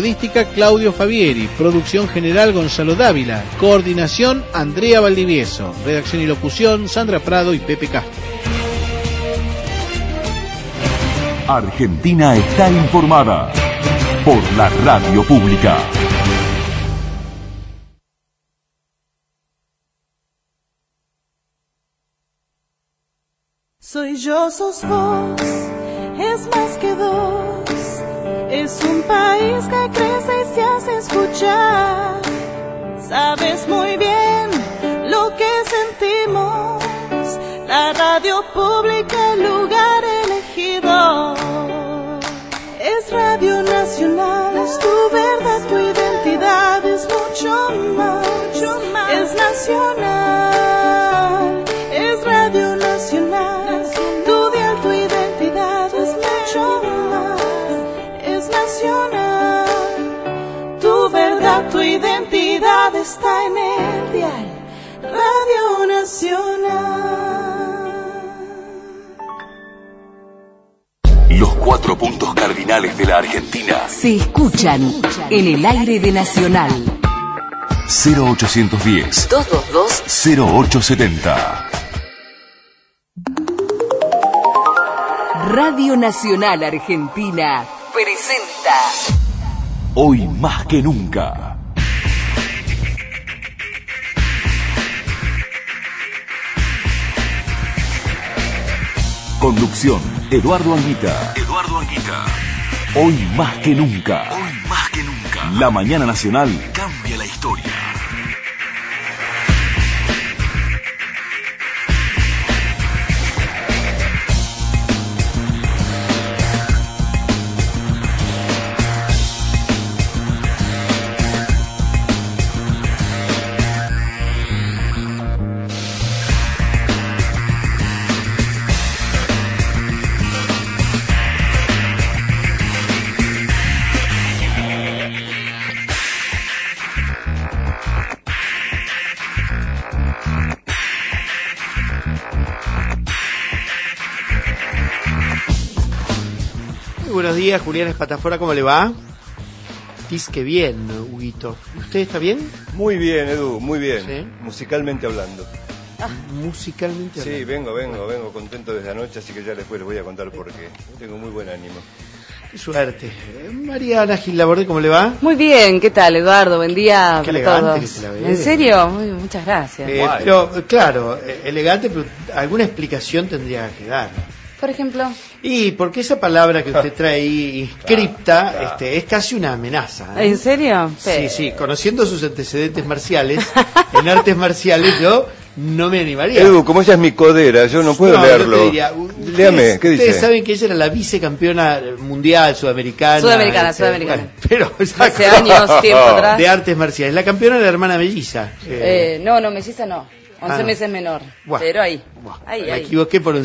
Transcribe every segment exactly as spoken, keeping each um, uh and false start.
periodística Claudio Fabieri, producción general Gonzalo Dávila, coordinación Andrea Valdivieso, redacción y locución Sandra Prado y Pepe Castro. Argentina está informada por la radio pública. Soy yo, sos vos, es más que dos. Es un país que crece y se hace escuchar. Sabes muy bien lo que sentimos. La radio pública, el lugar elegido. Es Radio Nacional, es tu verdad, tu identidad. Es mucho más, mucho más. Es nacional, es Radio Nacional. Tu dial, tu identidad es mucho más. Es nacional, tu verdad, tu identidad está en el dial. Radio Nacional. Los cuatro puntos cardinales de la Argentina se escuchan en el aire de Nacional. cero ochocientos diez, dos dos dos, cero ocho setenta. Radio Nacional Argentina presenta Hoy más que nunca. Conducción, Eduardo Anguita. Eduardo Anguita. Hoy más que nunca. Hoy más que nunca. La mañana nacional cambia la historia. Buenos días, Julián Espatafora, ¿cómo le va? Dice que bien, Huguito. ¿Usted está bien? Muy bien, Edu, muy bien. ¿Sí? Musicalmente hablando. Ah, musicalmente hablando. Sí, vengo, vengo, vengo contento desde anoche, así que ya después les voy a contar por qué. Tengo muy buen ánimo. Qué suerte. Mariana Gil Laborde, ¿cómo le va? Muy bien, ¿qué tal, Eduardo? Buen día Qué para elegante todos. que se la ve. ¿En serio? Muy, muchas gracias. Eh, pero, claro, eh, elegante, pero alguna explicación tendría que dar. Por ejemplo. Y porque esa palabra que usted trae ahí inscripta, claro, claro. Este, es casi una amenaza, ¿eh? ¿En serio? Sí, sí, conociendo sus antecedentes marciales, en artes marciales yo no me animaría. Edu, como ella es mi codera, yo no puedo no, leerlo. Yo te diría, Léame, ¿qué dice? Ustedes saben que ella era la vicecampeona mundial sudamericana. Sudamericana, este, sudamericana. Bueno, pero hace años, tiempo atrás. De artes marciales. La campeona era la hermana melliza. Eh, eh, no, no, melliza no. once ah, no. meses menor, bueno, pero ahí, bueno, ahí, me ahí. equivoqué por un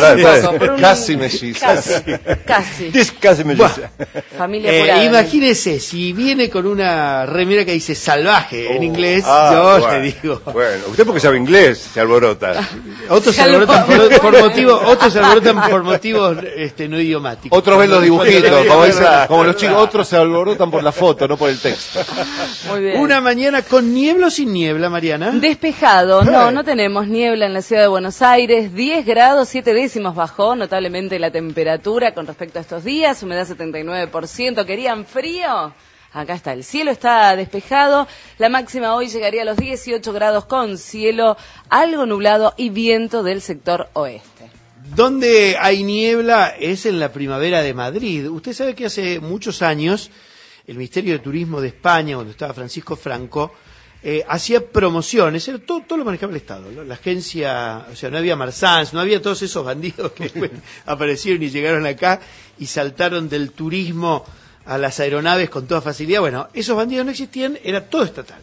por casi melliza. Casi, casi. Casi melliza. Bueno, familia eh, apurada. Imagínese, si viene con una remera que dice salvaje oh. en inglés, ah, yo bueno, le digo... Bueno, usted porque sabe inglés se alborota. Otros se alborotan por, por motivos, otros se alborotan por motivos este, no idiomáticos. Otros ven los dibujitos, como, dice, como los chicos, otros se alborotan por la foto, no por el texto. Muy bien. Una mañana con niebla o sin niebla, Mariana. Despejado, no, no tenemos niebla en la ciudad de Buenos Aires, diez grados, siete décimos bajó notablemente la temperatura con respecto a estos días, humedad setenta y nueve por ciento, ¿querían frío? Acá está, el cielo está despejado, la máxima hoy llegaría a los dieciocho grados con cielo algo nublado y viento del sector oeste. Donde hay niebla es en la primavera de Madrid. Usted sabe que hace muchos años el Ministerio de Turismo de España, cuando estaba Francisco Franco, Eh, hacía promociones, era todo, todo lo manejaba el Estado, ¿no? La agencia, o sea, no había Marsans, no había todos esos bandidos que bueno, aparecieron y llegaron acá y saltaron del turismo a las aeronaves con toda facilidad. Bueno, esos bandidos no existían, era todo estatal.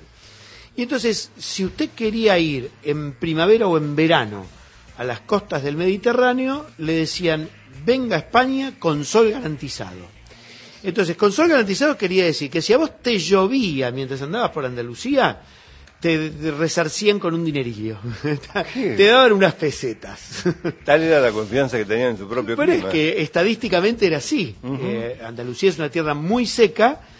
Y entonces, si usted quería ir en primavera o en verano a las costas del Mediterráneo, le decían, venga a España con sol garantizado. Entonces, con sol garantizado quería decir que si a vos te llovía mientras andabas por Andalucía, te, te resarcían con un dinerillo. Te daban unas pesetas. Tal era la confianza que tenían en su propio Pero clima. es que estadísticamente era así. Uh-huh. eh, Andalucía es una tierra muy seca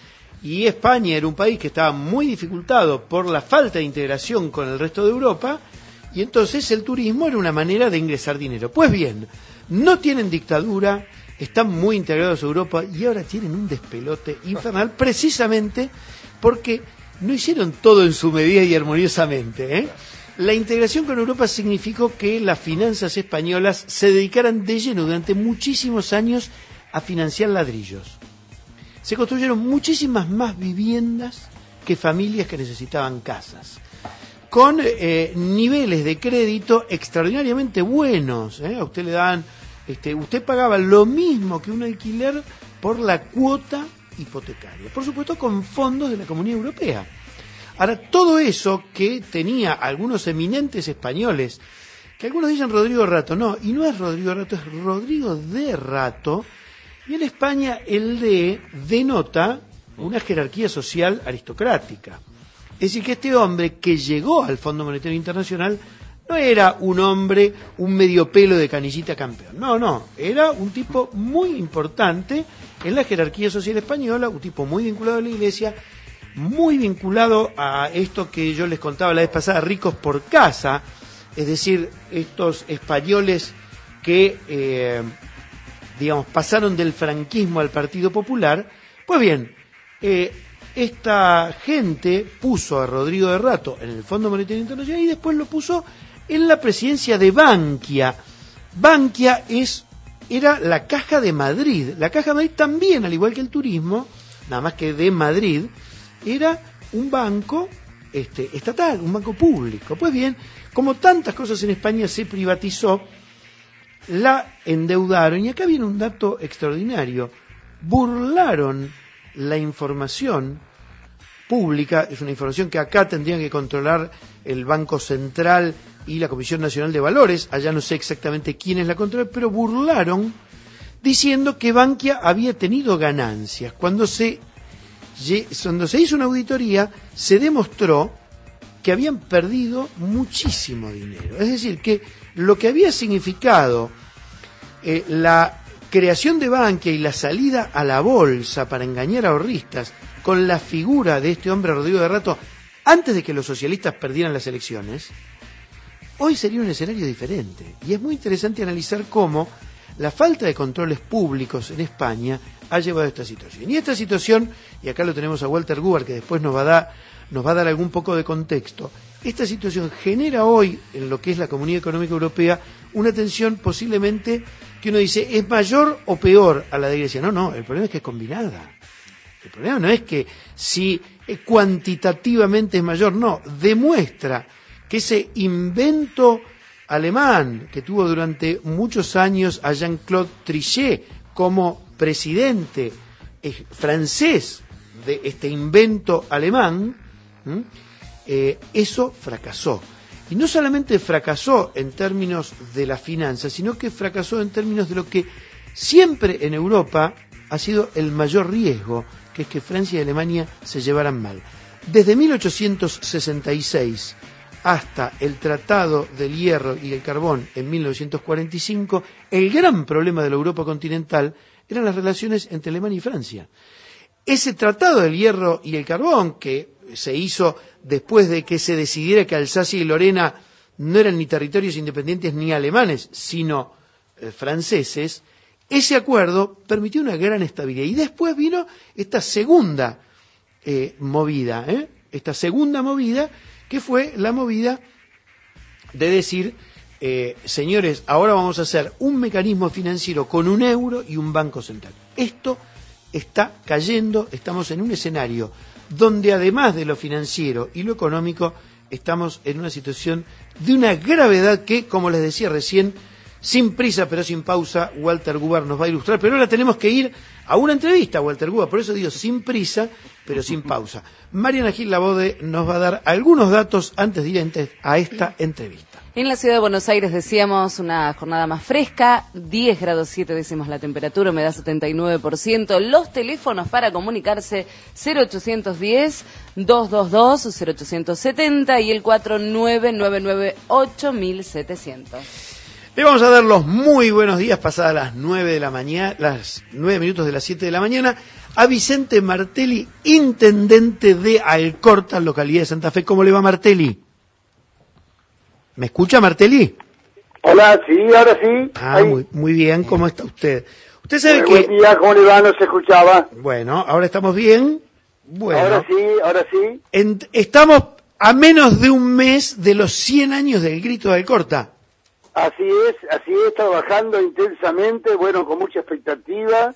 y España era un país que estaba muy dificultado por la falta de integración con el resto de Europa, y entonces el turismo era una manera de ingresar dinero. Pues bien, no tienen dictadura, están muy integrados a Europa y ahora tienen un despelote infernal precisamente porque no hicieron todo en su medida y armoniosamente, ¿eh? La integración con Europa significó que las finanzas españolas se dedicaran de lleno durante muchísimos años a financiar ladrillos. Se construyeron muchísimas más viviendas que familias que necesitaban casas, con eh, niveles de crédito extraordinariamente buenos, ¿eh? A usted le dan, este, usted pagaba lo mismo que un alquiler por la cuota hipotecaria, por supuesto con fondos de la Comunidad Europea. Ahora, todo eso que tenía algunos eminentes españoles, que algunos dicen Rodrigo Rato, no, y no es Rodrigo Rato, es Rodrigo de Rato, y en España el de denota una jerarquía social aristocrática. Es decir, que este hombre que llegó al Fondo Monetario Internacional no era un hombre, un medio pelo de canillita campeón. No, no, era un tipo muy importante en la jerarquía social española, un tipo muy vinculado a la Iglesia, muy vinculado a esto que yo les contaba la vez pasada, ricos por casa, es decir, estos españoles que, eh, digamos, pasaron del franquismo al Partido Popular. Pues bien, eh, esta gente puso a Rodrigo de Rato en el Fondo Monetario Internacional y después lo puso en la presidencia de Bankia. Bankia es, era la Caja de Madrid. La Caja de Madrid también, al igual que el turismo, nada más que de Madrid, era un banco este, estatal, un banco público. Pues bien, como tantas cosas en España se privatizó, la endeudaron, y acá viene un dato extraordinario, burlaron la información pública, es una información que acá tendrían que controlar el Banco Central y la Comisión Nacional de Valores, allá no sé exactamente quiénes la controlan, pero burlaron diciendo que Bankia había tenido ganancias. Cuando se, cuando se hizo una auditoría, se demostró que habían perdido muchísimo dinero. Es decir, que lo que había significado eh, la creación de Bankia y la salida a la bolsa para engañar a ahorristas con la figura de este hombre Rodrigo de Rato antes de que los socialistas perdieran las elecciones, hoy sería un escenario diferente. Y es muy interesante analizar cómo la falta de controles públicos en España ha llevado a esta situación. Y esta situación, y acá lo tenemos a Walter Gubar, que después nos va a dar, nos va a dar algún poco de contexto, esta situación genera hoy, en lo que es la Comunidad Económica Europea, una tensión posiblemente que uno dice, ¿es mayor o peor a la de Grecia? No, no, el problema es que es combinada. El problema no es que si cuantitativamente es mayor, no, demuestra que ese invento alemán que tuvo durante muchos años a Jean-Claude Trichet como presidente eh, francés de este invento alemán, ¿m? Eh, eso fracasó. Y no solamente fracasó en términos de la finanza, sino que fracasó en términos de lo que siempre en Europa ha sido el mayor riesgo, que es que Francia y Alemania se llevaran mal. Desde mil ochocientos sesenta y seis hasta el Tratado del Hierro y el Carbón en mil novecientos cuarenta y cinco, el gran problema de la Europa continental eran las relaciones entre Alemania y Francia. Ese Tratado del Hierro y el Carbón, que se hizo después de que se decidiera que Alsacia y Lorena no eran ni territorios independientes ni alemanes, sino eh, franceses, ese acuerdo permitió una gran estabilidad. Y después vino esta segunda eh, movida, ¿eh? esta segunda movida, que fue la movida de decir, eh, señores, ahora vamos a hacer un mecanismo financiero con un euro y un banco central. Esto está cayendo, estamos en un escenario donde además de lo financiero y lo económico, estamos en una situación de una gravedad que, como les decía recién, sin prisa pero sin pausa, Walter Gubar nos va a ilustrar. Pero ahora tenemos que ir a una entrevista, Walter Gubar, por eso digo sin prisa pero sin pausa. Mariana Gil Labode nos va a dar algunos datos antes de ir a esta entrevista. En la ciudad de Buenos Aires decíamos una jornada más fresca, diez grados siete décimos la temperatura, humedad setenta y nueve por ciento. Los teléfonos para comunicarse cero ochocientos diez, doscientos veintidós, cero ochocientos setenta y el cuatro nueve nueve nueve ocho mil setecientos. Le vamos a dar los muy buenos días pasadas las nueve de la mañana, las nueve minutos de las siete de la mañana, a Vicente Martelli, intendente de Alcorta, localidad de Santa Fe. ¿Cómo le va, Martelli? ¿Me escucha, Martelli? Hola, sí, ahora sí. Ah, muy, muy bien, ¿cómo está usted? Usted sabe Muy que... Buen día, ¿cómo le va? No se escuchaba. Bueno, ahora estamos bien. Bueno, ahora sí, ahora sí. En, estamos a menos de un mes de los cien años del Grito de Alcorta. Así es, así es, trabajando intensamente, bueno, con mucha expectativa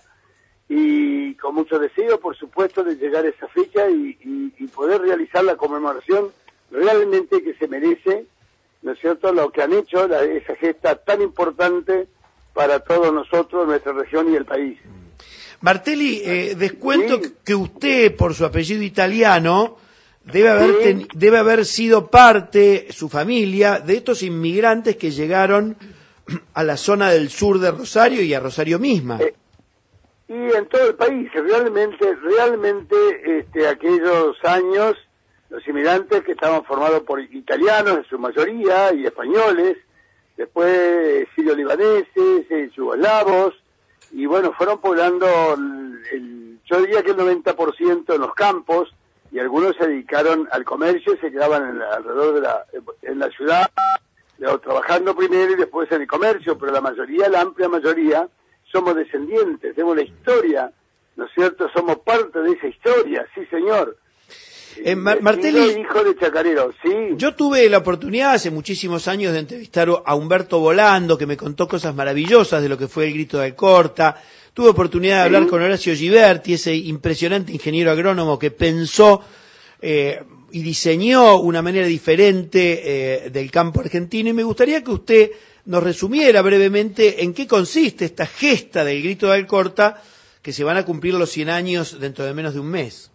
y con mucho deseo, por supuesto, de llegar a esa fecha y, y, y poder realizar la conmemoración realmente que se merece, ¿no es cierto?, lo que han hecho, la, esa gesta tan importante para todos nosotros, nuestra región y el país. Martelli, eh, descuento Sí. que usted, por su apellido italiano, debe haber, Sí. ten- debe haber sido parte, su familia, de estos inmigrantes que llegaron a la zona del sur de Rosario y a Rosario misma. Eh, Y en todo el país, realmente, realmente, este, aquellos años, los inmigrantes que estaban formados por italianos en su mayoría y españoles, después sirio-libaneses, eh, yugoslavos, y bueno, fueron poblando, el, el- yo diría que el noventa por ciento en los campos, y algunos se dedicaron al comercio y se quedaban en la- alrededor de la, en la ciudad, eh, trabajando primero y después en el comercio, pero la mayoría, la amplia mayoría, somos descendientes, tenemos la historia, ¿no es cierto? Somos parte de esa historia, sí señor. Eh, Mar- Vecino, Martelli, hijo de chacarero, sí. yo tuve la oportunidad hace muchísimos años de entrevistar a Humberto Volando, que me contó cosas maravillosas de lo que fue el Grito de Alcorta. Tuve oportunidad de Sí. hablar con Horacio Giberti, ese impresionante ingeniero agrónomo que pensó eh, y diseñó una manera diferente eh, del campo argentino. Y me gustaría que usted nos resumiera brevemente en qué consiste esta gesta del Grito de Alcorta, que se van a cumplir los cien años dentro de menos de un mes.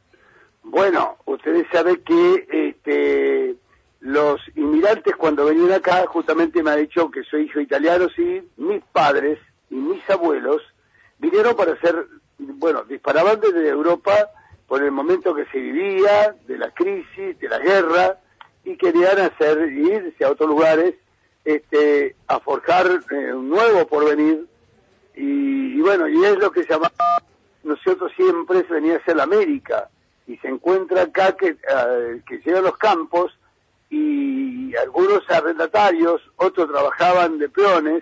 Bueno, ustedes saben que este, los inmigrantes cuando venían acá, justamente me ha dicho que soy hijo italiano, sí, mis padres y mis abuelos vinieron para hacer, bueno, disparaban desde Europa por el momento que se vivía, de la crisis, de la guerra, y querían hacer, irse a otros lugares, este, a forjar eh, un nuevo porvenir, y, y bueno, y es lo que se llama, nosotros siempre se venía a ser la América, y se encuentra acá que, uh, que llegan los campos y algunos arrendatarios, otros trabajaban de peones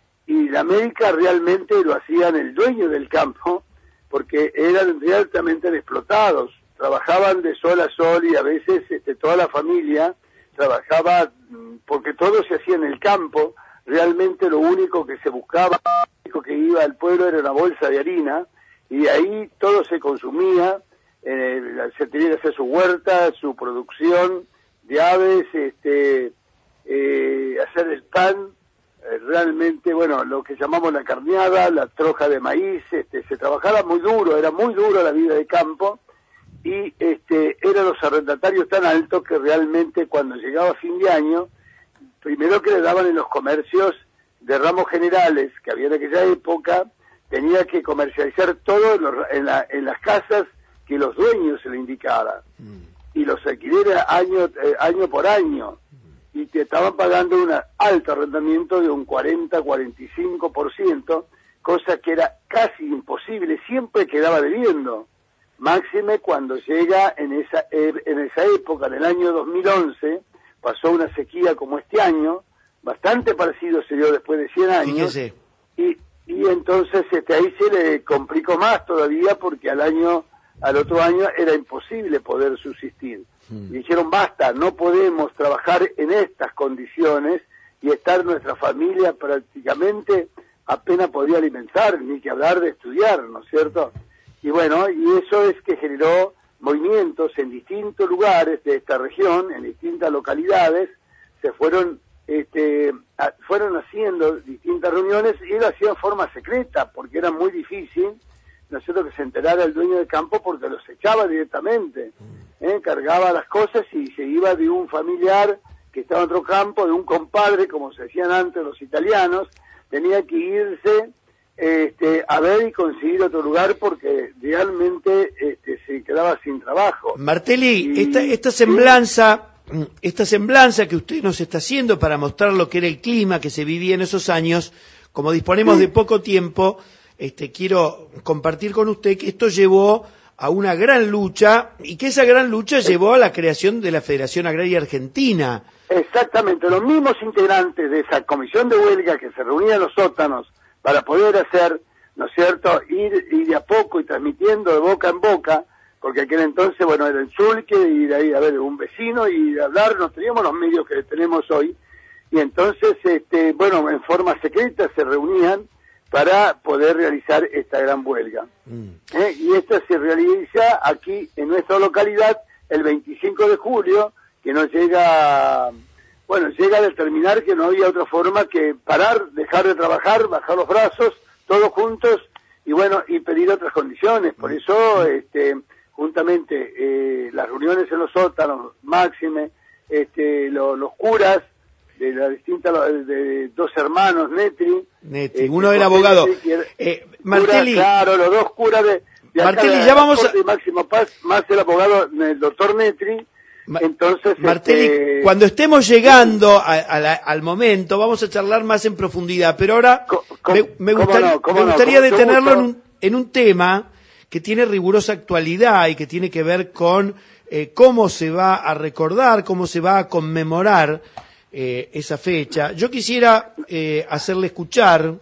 y la América realmente lo hacían el dueño del campo porque eran altamente explotados, trabajaban de sol a sol y a veces este, toda la familia trabajaba porque todo se hacía en el campo, realmente lo único que se buscaba, lo único que iba al pueblo era una bolsa de harina y ahí todo se consumía. Eh, se tenía que hacer su huerta, su producción de aves, este, eh, hacer el pan, eh, realmente, bueno, lo que llamamos la carneada, la troja de maíz, este, se trabajaba muy duro, era muy duro la vida de campo, y este, eran los arrendatarios tan altos que realmente cuando llegaba fin de año, primero que le daban en los comercios de ramos generales que había en aquella época, tenía que comercializar todo en, los, en, la, en las casas que los dueños se le indicaban, mm. y los alquileres año, eh, año por año, mm. y te estaban pagando un alto arrendamiento de un cuarenta a cuarenta y cinco por ciento, cosa que era casi imposible, siempre quedaba debiendo, máxime cuando llega en esa, en esa época, en el año dos mil once, pasó una sequía como este año, bastante parecido se dio después de cien años, Fíjese. y, y entonces este, ahí se le complicó más todavía porque al año al otro año era imposible poder subsistir. Mm. Y dijeron, basta, no podemos trabajar en estas condiciones y estar nuestra familia prácticamente apenas podía alimentar, ni que hablar de estudiar, ¿no es cierto? Y bueno, y eso es que generó movimientos en distintos lugares de esta región, en distintas localidades, se fueron este, a, fueron haciendo distintas reuniones y lo hacían de forma secreta, porque era muy difícil, ¿no es cierto?, que se enterara el dueño del campo porque los echaba directamente, ¿eh? Cargaba las cosas y se iba de un familiar que estaba en otro campo, de un compadre, como se decían antes los italianos, tenía que irse este, a ver y conseguir otro lugar porque realmente este, se quedaba sin trabajo. Martelli, y, esta, esta semblanza... Esta semblanza que usted nos está haciendo para mostrar lo que era el clima que se vivía en esos años, como disponemos sí. de poco tiempo, este, quiero compartir con usted que esto llevó a una gran lucha y que esa gran lucha llevó a la creación de la Federación Agraria Argentina. Exactamente, los mismos integrantes de esa comisión de huelga que se reunían en los sótanos para poder hacer, ¿no es cierto?, ir, ir de a poco y transmitiendo de boca en boca, porque aquel entonces, bueno, era el Zulque, y de ahí a ver un vecino y de hablar, no teníamos los medios que tenemos hoy, y entonces, este, bueno, en forma secreta se reunían para poder realizar esta gran huelga. Mm. ¿Eh? Y esta se realiza aquí en nuestra localidad el veinticinco de julio, que nos llega, bueno, llega a determinar que no había otra forma que parar, dejar de trabajar, bajar los brazos, todos juntos, y bueno, y pedir otras condiciones. Por eso, este, juntamente, eh, las reuniones en los sótanos, máxime, este, lo, los curas de las distintas, de dos hermanos, Netri. Netri, este, uno era abogado. Netri, eh, Martelli. Cura, claro, los dos curas de, de Martelli, acá, ya vamos a... Máximo Paz, más el abogado, el doctor Netri. Entonces, Martelli, este... cuando estemos llegando a, a la, al momento, vamos a charlar más en profundidad, pero ahora ¿Cómo, me, me, gustaría, no, me gustaría no, detenerlo en un, en un tema que tiene rigurosa actualidad y que tiene que ver con eh, cómo se va a recordar, cómo se va a conmemorar eh, esa fecha. Yo quisiera eh, hacerle escuchar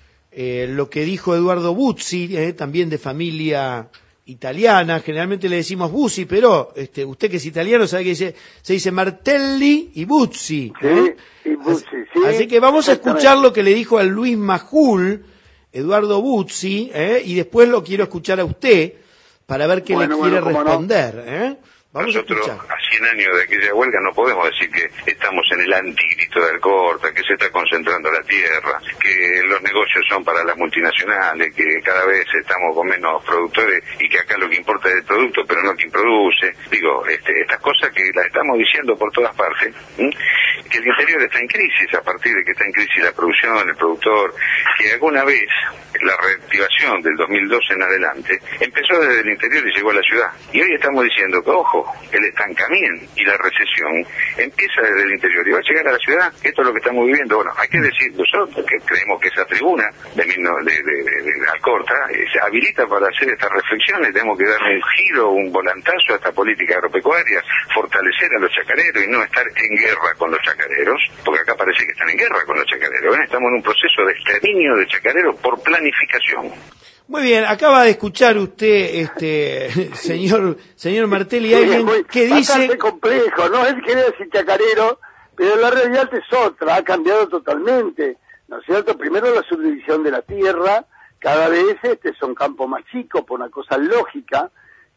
eh, lo que dijo Eduardo Buzzi, eh, también de familia italiana, generalmente le decimos Buzzi, pero este, usted que es italiano sabe que dice, se dice Martelli y Buzzi. ¿eh? Sí, y Buzzi, así, sí, así que vamos a escuchar lo que le dijo a Luis Majul, Eduardo Buzzi, ¿eh? y después lo quiero escuchar a usted para ver qué bueno, le quiere bueno, responder. No. ¿eh? Vamos Nosotros, a, a cien años de aquella huelga, no podemos decir que estamos en el anticristo de Alcorta, que se está concentrando la tierra, que los negocios son para las multinacionales, que cada vez estamos con menos productores y que acá lo que importa es el producto, pero no quien produce. Digo, este, estas cosas que las estamos diciendo por todas partes, ¿sí? Que el interior está en crisis a partir de que está en crisis la producción, el productor, que alguna vez la reactivación del dos mil doce en adelante empezó desde el interior y llegó a la ciudad. Y hoy estamos diciendo que, ojo, el estancamiento y la recesión empieza desde el interior y va a llegar a la ciudad. Esto es lo que estamos viviendo. Bueno, hay que decir nosotros que creemos que esa tribuna de, de, de, de, de Alcorta eh, se habilita para hacer estas reflexiones. Tenemos que darle un giro, un volantazo a esta política agropecuaria, fortalecer a los chacareros y no estar en guerra con los chacareros, porque acá parece que están en guerra con los chacareros. ¿eh? Estamos en un proceso de exterminio de chacareros por planificación. Muy bien, acaba de escuchar usted, este señor señor Martelli, alguien sí, que dice... Bastante complejo, ¿no? Él quiere decir chacarero, pero la realidad es otra, ha cambiado totalmente, ¿no es cierto? Primero la subdivisión de la tierra, cada vez este son campos más chicos, por una cosa lógica,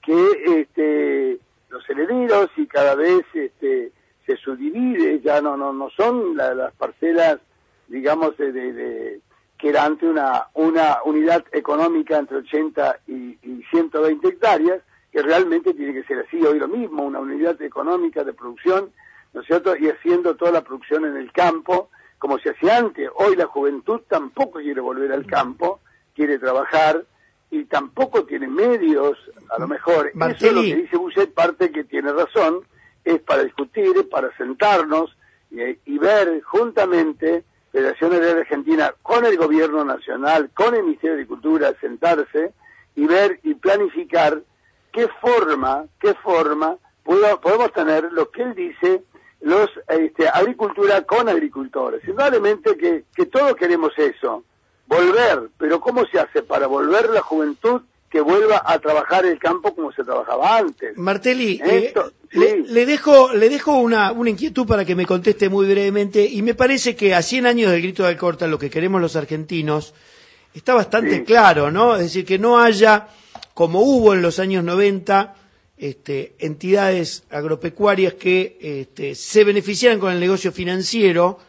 que este los herederos y cada vez este se subdivide, ya no no no son la, las parcelas, digamos, de... de, de que era antes una, una unidad económica entre ochenta y, y ciento veinte hectáreas, que realmente tiene que ser así, hoy lo mismo, una unidad económica de producción, ¿no es cierto?, y haciendo toda la producción en el campo, como se hacía antes. Hoy la juventud tampoco quiere volver al campo, quiere trabajar, y tampoco tiene medios, a lo mejor. Martelli. Eso es lo que dice Buchet, parte que tiene razón, es para discutir, para sentarnos, y, y ver juntamente Federación Agraria Argentina con el gobierno nacional, con el Ministerio de Agricultura, sentarse y ver y planificar qué forma, qué forma puedo, podemos tener lo que él dice, los este, agricultura con agricultores. Indudablemente que, que todos queremos eso, volver, pero ¿cómo se hace para volver la juventud que vuelva a trabajar el campo como se trabajaba antes? Martelli, Esto, eh, sí. le, le dejo le dejo una, una inquietud para que me conteste muy brevemente, y me parece que a cien años del grito de Alcorta lo que queremos los argentinos está bastante sí. claro, ¿no? Es decir, que no haya, como hubo en los años noventa, este, entidades agropecuarias que este, se beneficiaran con el negocio financiero,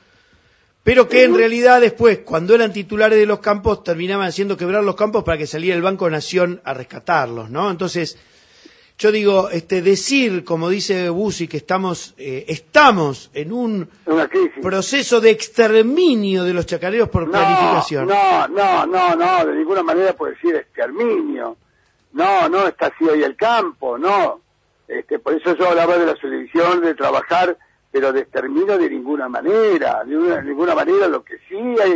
pero que en realidad después, cuando eran titulares de los campos, terminaban haciendo quebrar los campos para que saliera el Banco Nación a rescatarlos, ¿no? Entonces, yo digo, este, decir, como dice Buzzi, que estamos eh, estamos en un proceso de exterminio de los chacareros por no, planificación. No, no, no, no, de ninguna manera puede decir exterminio. No, no está así hoy el campo, no. Este, por eso yo hablaba de la subdivisión, de trabajar, pero de exterminio de ninguna manera, de, una, de ninguna manera. Lo que sí hay,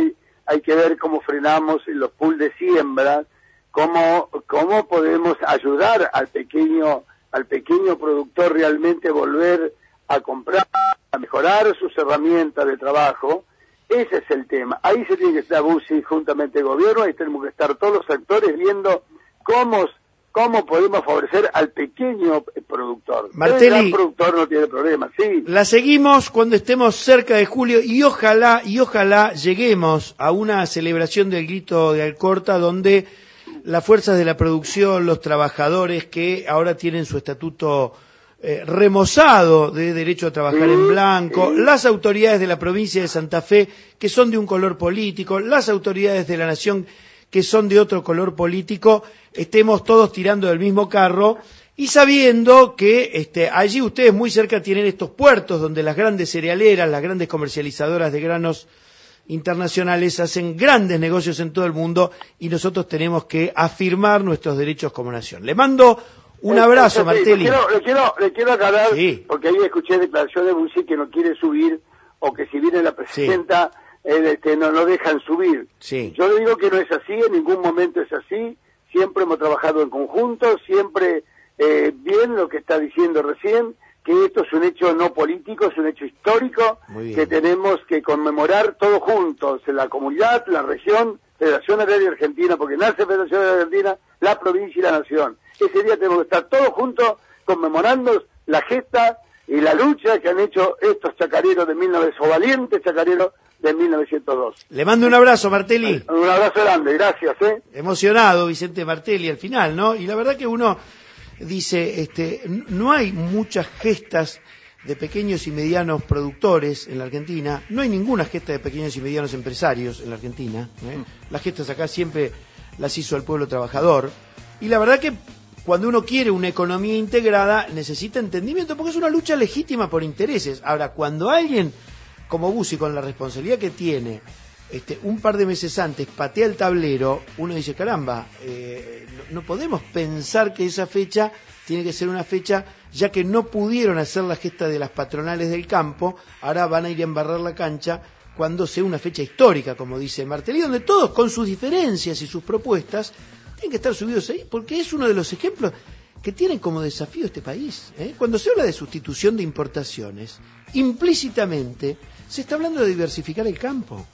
hay que ver cómo frenamos los pools de siembra, cómo, cómo podemos ayudar al pequeño, al pequeño productor realmente volver a comprar, a mejorar sus herramientas de trabajo. Ese es el tema. Ahí se tiene que estar Bussi juntamente el gobierno, ahí tenemos que estar todos los actores viendo cómo, cómo podemos favorecer al pequeño productor. Martelli, el gran productor no tiene problema, sí. La seguimos cuando estemos cerca de julio y ojalá, y ojalá lleguemos a una celebración del Grito de Alcorta donde las fuerzas de la producción, los trabajadores que ahora tienen su estatuto eh, remozado de derecho a trabajar sí, en blanco, sí. Las autoridades de la provincia de Santa Fe que son de un color político, las autoridades de la nación que son de otro color político, estemos todos tirando del mismo carro y sabiendo que este, allí ustedes muy cerca tienen estos puertos donde las grandes cerealeras, las grandes comercializadoras de granos internacionales hacen grandes negocios en todo el mundo y nosotros tenemos que afirmar nuestros derechos como nación. Le mando un abrazo, sí, Martelli. Le quiero, le quiero, le quiero aclarar, sí. Porque ahí escuché declaraciones de Bussi que no quiere subir o que si viene la presidenta sí. eh, este, no lo dejan subir. Sí. Yo le digo que no es así, en ningún momento es así, siempre hemos trabajado en conjunto, siempre eh, bien lo que está diciendo recién, que esto es un hecho no político, es un hecho histórico que tenemos que conmemorar todos juntos, en la comunidad, la región, Federación Agraria Argentina, porque nace Federación Agraria Argentina, la provincia y la nación. Ese día tenemos que estar todos juntos conmemorando la gesta y la lucha que han hecho estos chacareros de mil novecientos, o valientes chacareros de mil novecientos dos. Le mando un abrazo, Martelli. Un abrazo grande, gracias. ¿eh? Emocionado, Vicente Martelli, al final, ¿no? Y la verdad que uno dice, este, no hay muchas gestas de pequeños y medianos productores en la Argentina, no hay ninguna gesta de pequeños y medianos empresarios en la Argentina, ¿eh? Las gestas acá siempre las hizo el pueblo trabajador, y la verdad que cuando uno quiere una economía integrada necesita entendimiento, porque es una lucha legítima por intereses. Ahora, cuando alguien como Bussi, con la responsabilidad que tiene, este, un par de meses antes patea el tablero, uno dice, caramba, eh, no, no podemos pensar que esa fecha tiene que ser una fecha, ya que no pudieron hacer la gesta de las patronales del campo, ahora van a ir a embarrar la cancha cuando sea una fecha histórica, como dice Martelli, donde todos, con sus diferencias y sus propuestas, tienen que estar subidos ahí, porque es uno de los ejemplos que tienen como desafío este país. ¿eh? Cuando se habla de sustitución de importaciones, implícitamente se está hablando de diversificar el campo.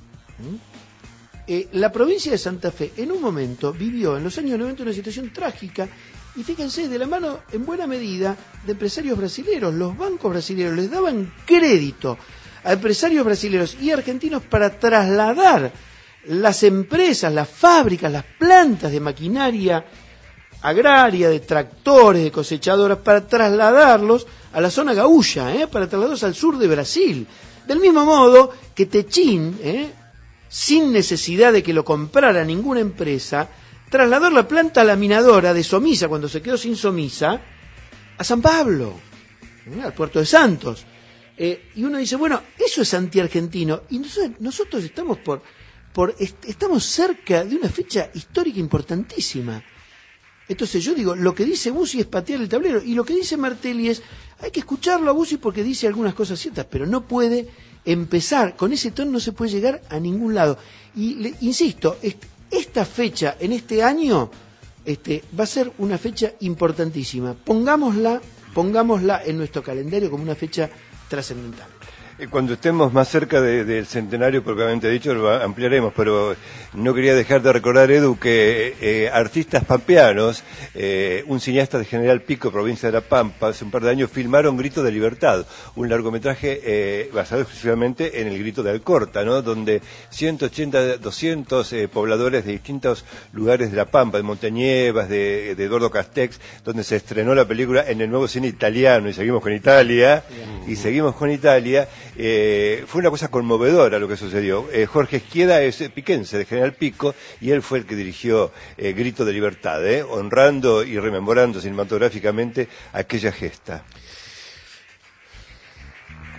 Eh, la provincia de Santa Fe en un momento vivió en los años noventa una situación trágica y fíjense, de la mano en buena medida de empresarios brasileños. Los bancos brasileños les daban crédito a empresarios brasileños y argentinos para trasladar las empresas, las fábricas, las plantas de maquinaria agraria, de tractores, de cosechadoras, para trasladarlos a la zona gaúcha, ¿eh? para trasladarlos al sur de Brasil. Del mismo modo que Techín, ¿eh? sin necesidad de que lo comprara ninguna empresa, trasladó la planta laminadora de Somisa, cuando se quedó sin Somisa, a San Pablo, ¿eh? al puerto de Santos. Eh, y uno dice, bueno, eso es antiargentino. Y nosotros, nosotros estamos por, por est- estamos cerca de una fecha histórica importantísima. Entonces yo digo, lo que dice Bussi es patear el tablero, y lo que dice Martelli es, hay que escucharlo a Bussi porque dice algunas cosas ciertas, pero no puede empezar, con ese tono no se puede llegar a ningún lado. Y le, insisto, est- esta fecha en este año este, va a ser una fecha importantísima. Pongámosla, pongámosla en nuestro calendario como una fecha trascendental. Cuando estemos más cerca de, del centenario, propiamente dicho, lo ampliaremos, pero no quería dejar de recordar, Edu, que eh, artistas pampeanos, eh, un cineasta de General Pico, provincia de La Pampa, hace un par de años filmaron Grito de Libertad, un largometraje eh, basado exclusivamente en el Grito de Alcorta, ¿no? Donde ciento ochenta, doscientos eh, pobladores de distintos lugares de La Pampa, de Montañevas, de, de Eduardo Castex, donde se estrenó la película en el nuevo cine italiano, y seguimos con Italia, y seguimos con Italia. Eh, fue una cosa conmovedora lo que sucedió. Eh, Jorge Esquieda es piquense de General Pico y él fue el que dirigió eh, Grito de Libertad, eh, honrando y rememorando cinematográficamente aquella gesta.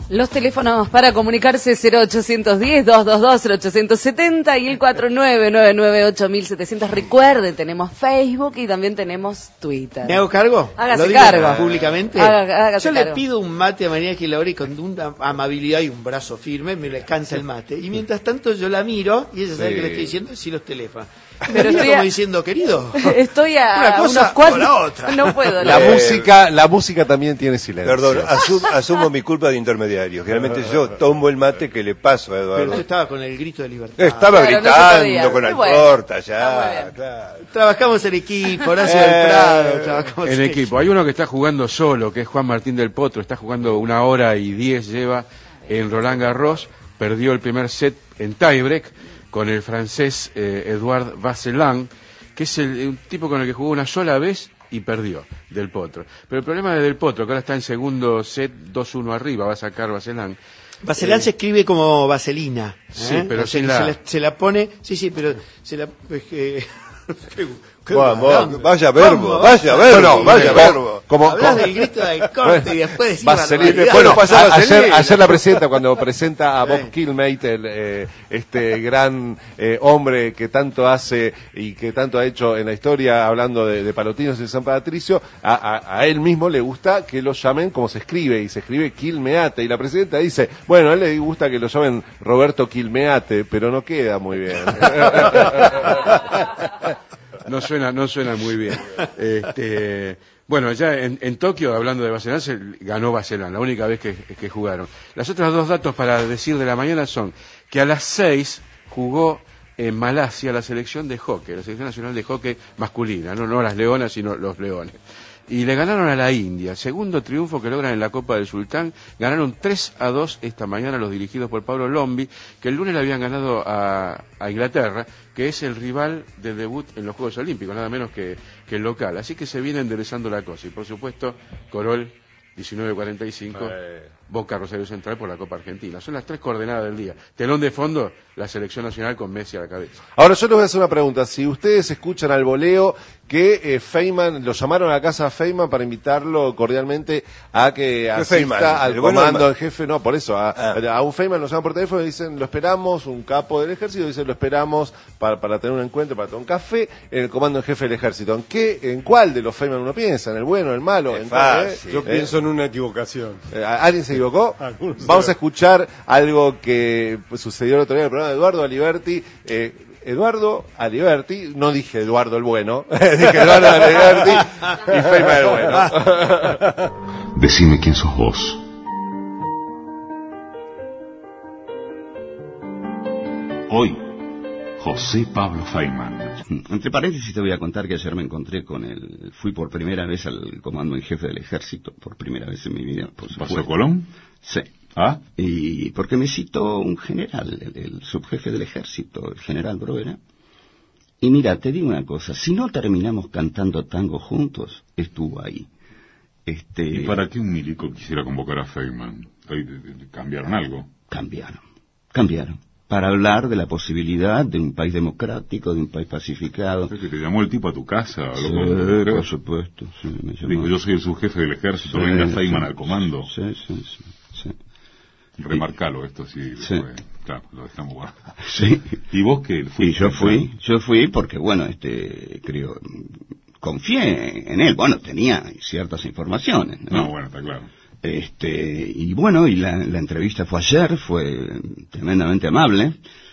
Los teléfonos para comunicarse cero ochocientos diez, doscientos veintidós, cero ochocientos setenta y el cuatro nueve nueve nueve ocho mil setecientos. Recuerden, tenemos Facebook y también tenemos Twitter. ¿Me hago cargo? Hágase ¿Lo digo cargo. públicamente? Haga, hágase Yo cargo. le pido un mate a María Gilauri con una amabilidad y un brazo firme, me le cansa el mate. Y mientras tanto yo la miro y ella sabe Sí. que le estoy diciendo sí los teléfonos. Pero Pero estoy como a- diciendo, querido, Estoy a una cosa unos cuantos. o la otra. No puedo. La no. música, la música también tiene silencio. Perdón, asum- asumo mi culpa de intermediario. Generalmente yo tomo el mate que le paso a Pero Eduardo. usted estaba con el grito de libertad. Estaba Claro, no se gritando podía. con Y Alcorta bueno, está muy ya, bien. claro. Trabajamos en equipo, Horacio Eh, del Prado, trabajamos En equipo. Hay uno que está jugando solo, que es Juan Martín del Potro. Está jugando una hora y diez, lleva en Roland Garros. Perdió el primer set en tiebreak con el francés eh, Edouard Vasselin, que es el, un tipo con el que jugó una sola vez y perdió, Del Potro. Pero el problema de Del Potro, que ahora está en segundo set, dos uno arriba, va a sacar Vasselin. Vaselán Eh, se escribe como vaselina. ¿eh? Sí, pero O sea, sin que la- se, la, se la pone, sí, sí, pero se la... Es que, qué- qué Vamos, malandro. vaya verbo, ¿Cómo vaya vas a- verbo, Bueno, vaya como- verbo. Como, Hablas como- del grito del corte y después decís Vaseline. barbaridad. Bueno, pasaba a- ayer, Vaseline. ayer la presenta, cuando presenta a Bob Sí. Kilmate, el, eh, este gran eh, hombre que tanto hace y que tanto ha hecho en la historia, hablando de, de Palotinos de San Patricio, a, a- a él mismo le gusta que lo llamen como se escribe, y se escribe Kilmeate, y la presidenta dice, bueno, a él le gusta que lo llamen Roberto Kilmeate, pero no queda muy bien. No suena, no suena muy bien. Este, bueno, ya en, en Tokio, hablando de Vasselin, se ganó Vasselin, la única vez que, que jugaron. Las otras dos datos para decir de la mañana son que a las seis jugó en Malasia la selección de hockey, la selección nacional de hockey masculina, no, no las leonas, sino los leones. Y le ganaron a la India, segundo triunfo que logran en la Copa del Sultán. Ganaron tres a dos esta mañana los dirigidos por Pablo Lombi, que el lunes le habían ganado a, a Inglaterra, que es el rival de debut en los Juegos Olímpicos, nada menos que, que el local. Así que se viene enderezando la cosa. Y por supuesto, Corol, diecinueve cuarenta y cinco, Boca Rosario Central por la Copa Argentina. Son las tres coordenadas del día. Telón de fondo, la selección nacional con Messi a la cabeza. Ahora yo les voy a hacer una pregunta. Si ustedes escuchan al voleo que eh, Feynman, lo llamaron a la casa a Feynman para invitarlo cordialmente a que asista Feynman? al ¿El bueno comando o el del jefe, no, por eso, a, Ah. a un Feynman lo llaman por teléfono y dicen, lo esperamos, un capo del ejército, dicen, lo esperamos para, para tener un encuentro, para tomar un café en el comando del jefe del ejército. ¿En qué, en cuál de los Feynman uno piensa? ¿En el bueno, el malo? Es ¿En cuál, eh? fácil. Eh, Yo pienso en una equivocación. eh, ¿Alguien se equivocó? Algunos se Vamos a equivocaron. escuchar algo que pues, sucedió el otro día en el programa de Eduardo Aliberti. Eh, Eduardo Aliberti, no dije Eduardo el bueno, dije Eduardo Aliberti y Feynman el bueno. Decime quién sos vos. Hoy, José Pablo Feynman. Entre paréntesis te voy a contar que ayer me encontré con el... Fui por primera vez al comando en jefe del ejército, por primera vez en mi vida, por ¿Pasó supuesto. Colón? Sí. ¿Ah? Y porque me citó un general, el, el subjefe del ejército, el general Brovera. Y mira, te digo una cosa, si no terminamos cantando tango juntos, estuvo ahí. Este... ¿Y para qué un milico quisiera convocar a Feynman? Ahí, de- de- de- ¿Cambiaron algo? Cambiaron, cambiaron. Para hablar de la posibilidad de un país democrático, de un país pacificado. ¿Sabes que te llamó el tipo a tu casa? Habló Sí, con- por supuesto. Sí, me llamó. Dijo, yo soy el subjefe del ejército, Sí, venga Feynman sí, al comando. Sí, sí, sí. sí. Remarcalo, esto sí. Sí. Fue- claro, lo dejamos guardar. Sí. ¿Y vos qué? Y yo fui, yo fui porque, bueno, este, creo, confié en él. Bueno, tenía ciertas informaciones, ¿no? No, bueno, está claro. Este, y bueno, y la, la entrevista fue ayer, fue tremendamente amable.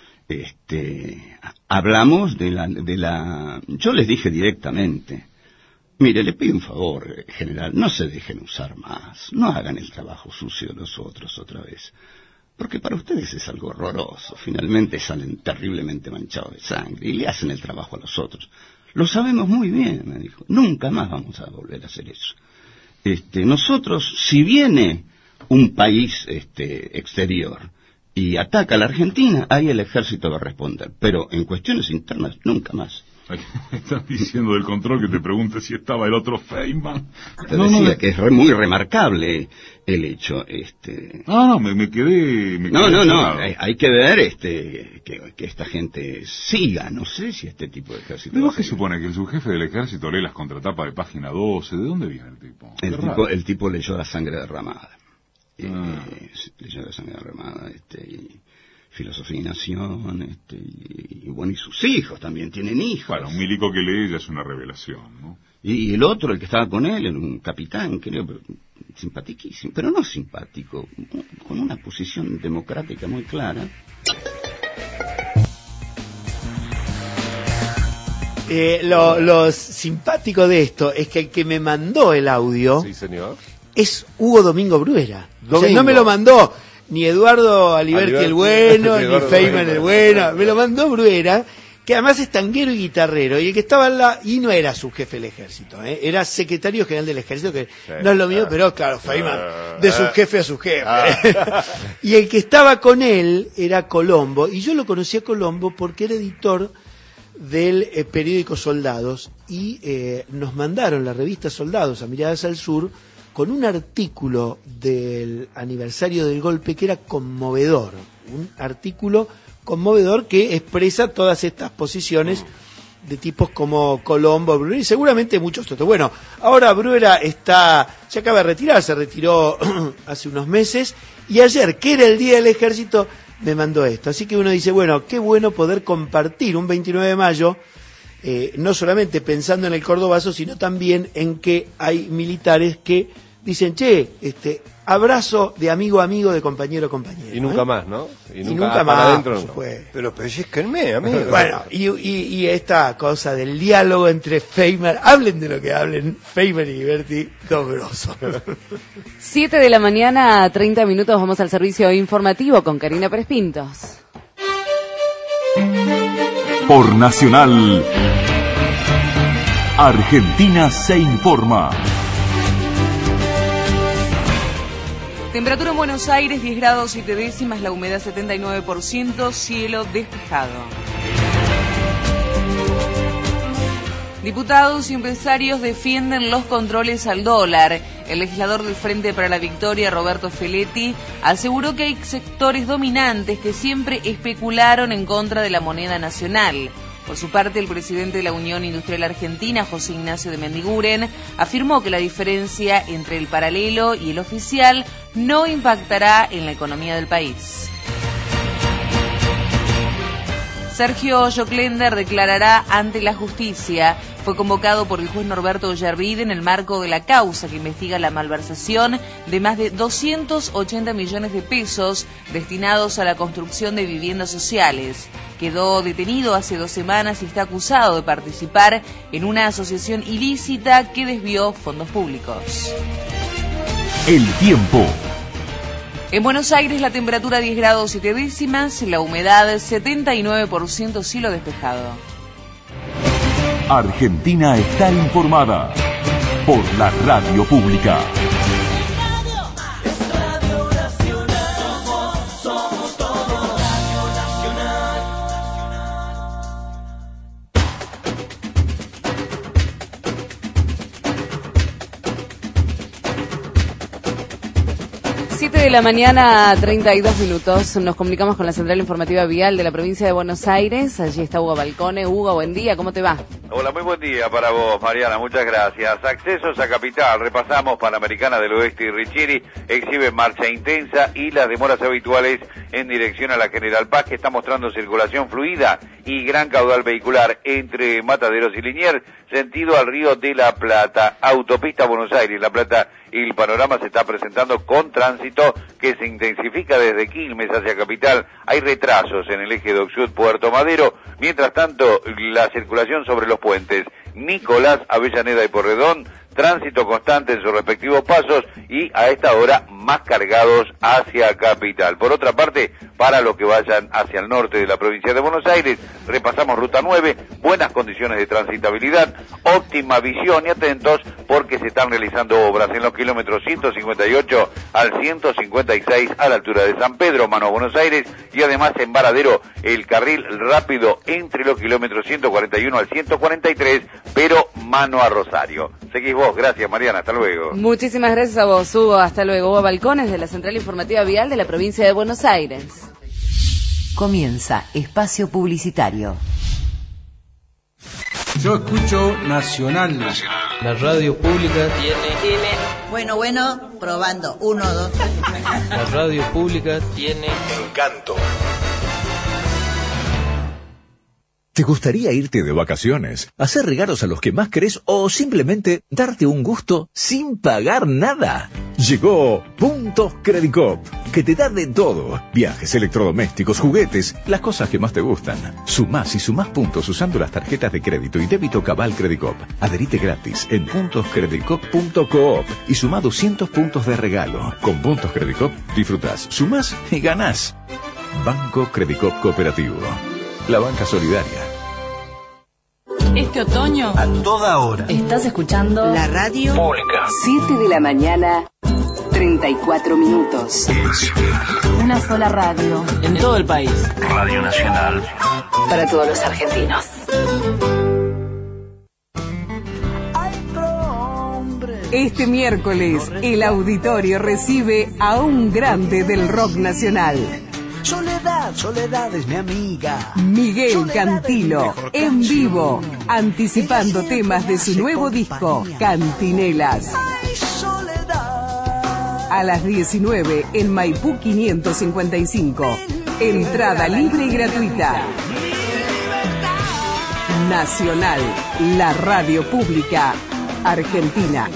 Este, hablamos de la, de la, yo les dije directamente, mire, le pido un favor, eh, general, no se dejen usar más, no hagan el trabajo sucio de los otros otra vez. Porque para ustedes es algo horroroso, finalmente salen terriblemente manchados de sangre y le hacen el trabajo a los otros. Lo sabemos muy bien, me dijo, nunca más vamos a volver a hacer eso. Este, nosotros, si viene un país este, exterior y ataca a la Argentina, ahí el ejército va a responder, pero en cuestiones internas, nunca más. Ay, estás diciendo del control que te pregunte si estaba el otro Feynman. Te No, decía no, que es re- muy remarcable el hecho. Este... No, no, me, me quedé... Me No, quedé no, no, asombrado. hay, hay que ver este, que, que esta gente siga, no sé si este tipo de ejército... ¿Pero va vos a qué seguir. supone? ¿Que el subjefe del ejército lee las contratapas de página doce? ¿De dónde viene el tipo? El Qué tipo, raro. el tipo leyó la sangre derramada. eh, mm. leyó La sangre derramada, este, y Filosofía y Nación, este, y, y bueno, y sus hijos también tienen hijos. Bueno, un milico que lee ya es una revelación, ¿no? Y el otro, el que estaba con él, era un capitán, creo, simpatiquísimo, pero no simpático, con una posición democrática muy clara. Eh, lo, lo simpático de esto es que el que me mandó el audio sí, señor. es Hugo Domingo Bruera. Domingo. O sea, no me lo mandó ni Eduardo Aliberti, Aliberti el bueno, ni Feynman el bueno, Bueno. me lo mandó Bruera, que además es tanguero y guitarrero, y el que estaba en la... y no era subjefe del ejército, ¿eh? Era secretario general del ejército, que sí, no es lo mío, pero claro, Feynman, de subjefe a subjefe. Ah. Y el que estaba con él era Colombo, y yo lo conocí a Colombo porque era editor del eh, periódico Soldados, y eh, nos mandaron la revista Soldados a Miradas al Sur con un artículo del aniversario del golpe que era conmovedor, un artículo conmovedor que expresa todas estas posiciones de tipos como Colombo, Bruera y seguramente muchos otros. Bueno, ahora Bruera está, se acaba de retirar, se retiró hace unos meses, y ayer, que era el Día del Ejército, me mandó esto. Así que uno dice, bueno, qué bueno poder compartir un veintinueve de mayo, eh, no solamente pensando en el cordobazo, sino también en que hay militares que dicen, che, este, abrazo de amigo a amigo, de compañero a compañero. Y nunca ¿eh? más, ¿no? Y nunca, y nunca más, adentro, no. Pero pellizquenme, amigo. Bueno, y, y, y esta cosa del diálogo entre Feynman, hablen de lo que hablen, Feynman y Liberty, dos grosos. siete de la mañana, treinta minutos, vamos al servicio informativo con Karina Pérez Pintos. Por Nacional, Argentina se informa. Temperatura en Buenos Aires, diez grados siete décimas, la humedad setenta y nueve por ciento, cielo despejado. Diputados y empresarios defienden los controles al dólar. El legislador del Frente para la Victoria, Roberto Feletti, aseguró que hay sectores dominantes que siempre especularon en contra de la moneda nacional. Por su parte, el presidente de la Unión Industrial Argentina, José Ignacio de Mendiguren, afirmó que la diferencia entre el paralelo y el oficial no impactará en la economía del país. Sergio Joclender declarará ante la justicia. Fue convocado por el juez Norberto Ollarvide en el marco de la causa que investiga la malversación de más de doscientos ochenta millones de pesos destinados a la construcción de viviendas sociales. Quedó detenido hace dos semanas y está acusado de participar en una asociación ilícita que desvió fondos públicos. El tiempo. En Buenos Aires la temperatura diez grados siete décimas, la humedad setenta y nueve por ciento, cielo despejado. Argentina está informada por la radio pública. siete de la mañana, treinta y dos minutos. Nos comunicamos con la Central Informativa Vial de la provincia de Buenos Aires. Allí está Hugo Balcone. Hugo, buen día, ¿cómo te va? Hola, muy buen día para vos, Mariana, muchas gracias. Accesos a Capital, repasamos Panamericana del Oeste y Richieri, exhiben marcha intensa y las demoras habituales en dirección a la General Paz, que está mostrando circulación fluida y gran caudal vehicular entre Mataderos y Liniers, sentido al Río de la Plata. Autopista Buenos Aires, La Plata y el panorama se está presentando con tránsito que se intensifica desde Quilmes hacia Capital. Hay retrasos en el eje Dock Sud Puerto Madero. Mientras tanto, la circulación sobre los puentes Nicolás, Avellaneda y Porredón, tránsito constante en sus respectivos pasos y a esta hora más cargados hacia Capital. Por otra parte, para los que vayan hacia el norte de la provincia de Buenos Aires, repasamos Ruta nueve, buenas condiciones de transitabilidad, óptima visión y atentos porque se están realizando obras en los kilómetros ciento cincuenta y ocho al ciento cincuenta y seis a la altura de San Pedro, mano a Buenos Aires, y además en Varadero el carril rápido entre los kilómetros ciento cuarenta y uno al ciento cuarenta y tres, pero mano a Rosario. Seguís vos, gracias Mariana, hasta luego. Muchísimas gracias a vos, Hugo, hasta luego. Hugo Balcones de la Central Informativa Vial de la provincia de Buenos Aires. Comienza espacio publicitario. Yo escucho Nacional. La radio pública tiene, tiene Bueno, bueno, probando. Uno, dos. La radio pública tiene encanto. ¿Te gustaría irte de vacaciones, hacer regalos a los que más querés o simplemente darte un gusto sin pagar nada? Llegó Puntos Credicop, que te da de todo. Viajes, electrodomésticos, juguetes, las cosas que más te gustan. Sumás y sumás puntos usando las tarjetas de crédito y débito Cabal Credicop. Adherite gratis en puntos credicop punto coop y sumá doscientos puntos de regalo. Con Puntos Credicop disfrutás, sumás y ganás. Banco Credicop Cooperativo. La banca solidaria. Este otoño, a toda hora, estás escuchando la radio pública. siete de la mañana, treinta y cuatro minutos. Una sola radio. En todo el país. Radio Nacional. Para todos los argentinos. Este miércoles, el auditorio recibe a un grande del rock nacional. Soledad, Soledad es mi amiga. Miguel Soledad Cantilo, en vivo, anticipando temas de su nuevo disco, Cantinelas. Ay, Soledad. A las diecinueve en Maipú quinientos cincuenta y cinco. Entrada libre y gratuita. Nacional, la radio pública argentina.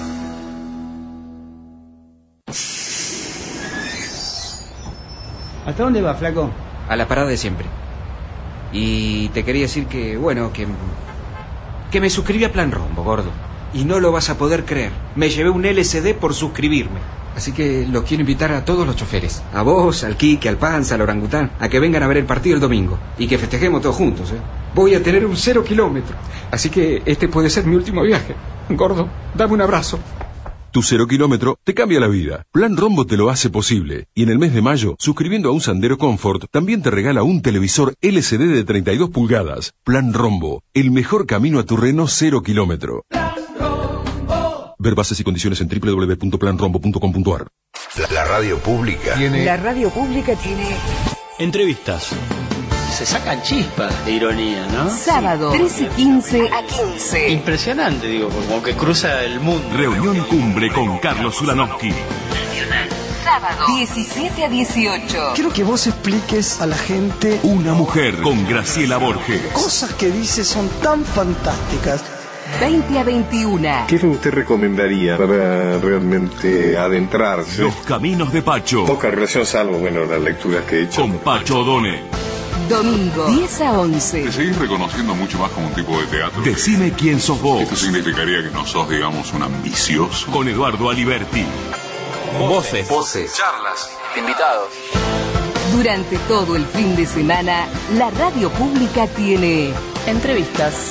¿Hasta dónde va, flaco? A la parada de siempre. Y te quería decir que, bueno, que... Que me suscribí a Plan Rombo, gordo. Y no lo vas a poder creer. Me llevé un L C D por suscribirme. Así que los quiero invitar a todos los choferes. A vos, al Quique, al Panza, al Orangután. A que vengan a ver el partido el domingo. Y que festejemos todos juntos, ¿eh? Voy a tener un cero kilómetro. Así que este puede ser mi último viaje. Gordo, dame un abrazo. Tu cero kilómetro te cambia la vida. Plan Rombo te lo hace posible. Y en el mes de mayo, suscribiendo a un Sandero Comfort, también te regala un televisor L C D de treinta y dos pulgadas. Plan Rombo, el mejor camino a tu Renault cero kilómetro. Ver bases y condiciones en doble u doble u doble u punto plan rombo punto com punto a r. La, la radio pública tiene... La radio pública tiene... Entrevistas. Se sacan chispas de ironía, ¿no? Sábado, trece y quince a quince. Impresionante, digo, como que cruza el mundo. Reunión cumbre con Carlos Zulanowski. Sábado, diecisiete a dieciocho. Quiero que vos expliques a la gente... Una mujer con Graciela Borges. Cosas que dice son tan fantásticas. veinte a veintiuno. ¿Qué es lo que usted recomendaría para realmente adentrarse? Los caminos de Pacho. Poca relación, salvo, bueno, las lecturas que he hecho. Con Pacho O'Donnell. Domingo, diez a once. Te seguís reconociendo mucho más como un tipo de teatro. Decime quién sos vos. Esto significaría que no sos, digamos, un ambicioso. Con Eduardo Aliberti. Voces. Voces. Charlas. Invitados. Durante todo el fin de semana, la radio pública tiene entrevistas.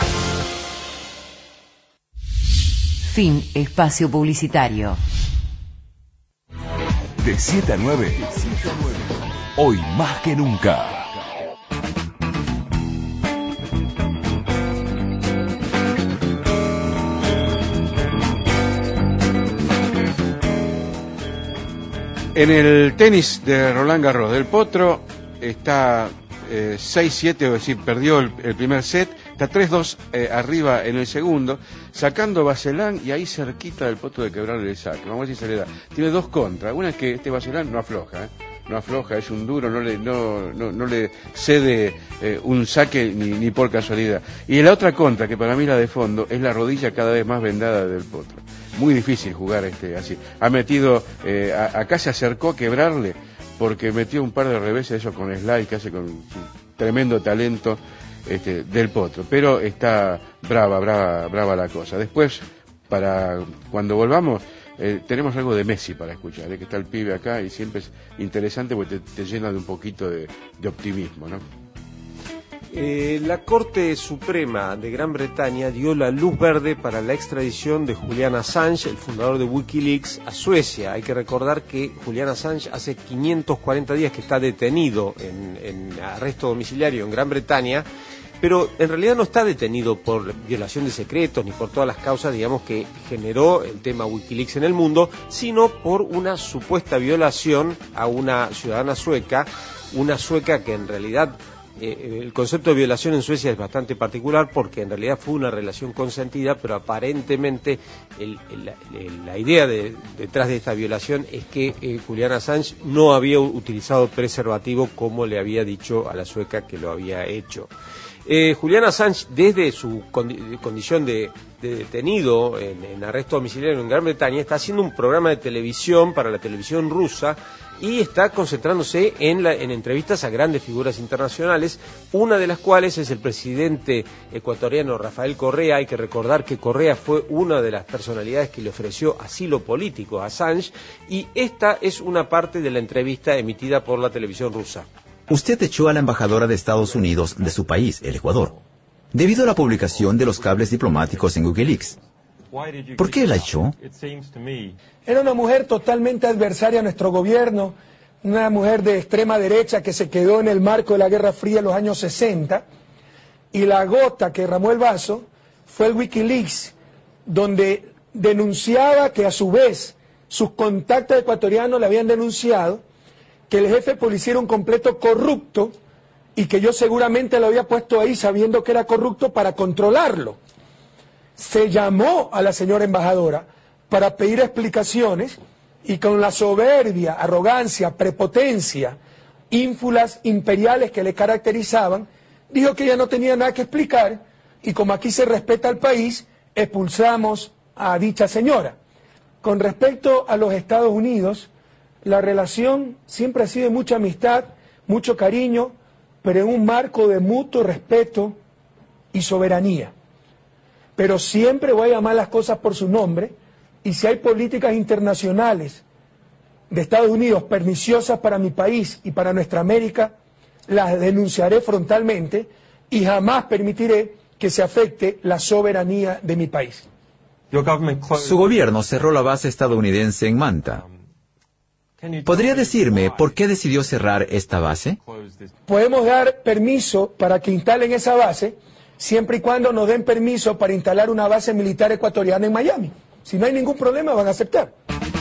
Fin espacio publicitario. De siete a nueve. Hoy más que nunca. En el tenis de Roland Garros del Potro está eh, seis siete, es decir, perdió el, el primer set, está tres dos eh, arriba en el segundo, sacando Bacelán y ahí cerquita del Potro de quebrarle el saque. Vamos a ver si se le da. Tiene dos contras. Una es que este Bacelán no afloja, ¿eh? no afloja, es un duro, no le, no, no, no le cede eh, un saque ni, ni por casualidad. Y la otra contra, que para mí la de fondo, es la rodilla cada vez más vendada del Potro. Muy difícil jugar este así. Ha metido, eh, a, acá se acercó a quebrarle, porque metió un par de reveses, eso con slide, que hace con tremendo talento este, del Potro. Pero está brava, brava, brava la cosa. Después, para cuando volvamos, Eh, tenemos algo de Messi para escuchar, de que está el pibe acá y siempre es interesante porque te, te llena de un poquito de, de optimismo, ¿no? Eh, la Corte Suprema de Gran Bretaña dio la luz verde para la extradición de Julian Assange, el fundador de Wikileaks, a Suecia. Hay que recordar que Julian Assange hace quinientos cuarenta días que está detenido en, en arresto domiciliario en Gran Bretaña, pero en realidad no está detenido por violación de secretos ni por todas las causas, digamos, que generó el tema Wikileaks en el mundo, sino por una supuesta violación a una ciudadana sueca, una sueca que en realidad eh, el concepto de violación en Suecia es bastante particular porque en realidad fue una relación consentida, pero aparentemente el, el, el, la idea de, detrás de esta violación es que eh, Julian Assange no había utilizado preservativo como le había dicho a la sueca que lo había hecho. Eh, Julian Assange, desde su condi condición de, de detenido en, en arresto domiciliario en Gran Bretaña, está haciendo un programa de televisión para la televisión rusa y está concentrándose en, la, en entrevistas a grandes figuras internacionales, una de las cuales es el presidente ecuatoriano Rafael Correa. Hay que recordar que Correa fue una de las personalidades que le ofreció asilo político a Assange, y esta es una parte de la entrevista emitida por la televisión rusa. Usted echó a la embajadora de Estados Unidos de su país, el Ecuador, debido a la publicación de los cables diplomáticos en Wikileaks. ¿Por qué la echó? Era una mujer totalmente adversaria a nuestro gobierno, una mujer de extrema derecha que se quedó en el marco de la Guerra Fría en los años sesenta, y la gota que derramó el vaso fue el Wikileaks, donde denunciaba que a su vez sus contactos ecuatorianos le habían denunciado que el jefe de policía era un completo corrupto y que yo seguramente lo había puesto ahí sabiendo que era corrupto para controlarlo. Se llamó a la señora embajadora para pedir explicaciones y con la soberbia, arrogancia, prepotencia, ínfulas imperiales que le caracterizaban, dijo que ella no tenía nada que explicar y como aquí se respeta al país, expulsamos a dicha señora. Con respecto a los Estados Unidos, la relación siempre ha sido de mucha amistad, mucho cariño, pero en un marco de mutuo respeto y soberanía. Pero siempre voy a llamar las cosas por su nombre, y si hay políticas internacionales de Estados Unidos perniciosas para mi país y para nuestra América, las denunciaré frontalmente y jamás permitiré que se afecte la soberanía de mi país. Su gobierno cerró la base estadounidense en Manta. ¿Podría decirme por qué decidió cerrar esta base? Podemos dar permiso para que instalen esa base, siempre y cuando nos den permiso para instalar una base militar ecuatoriana en Miami. Si no hay ningún problema, van a aceptar.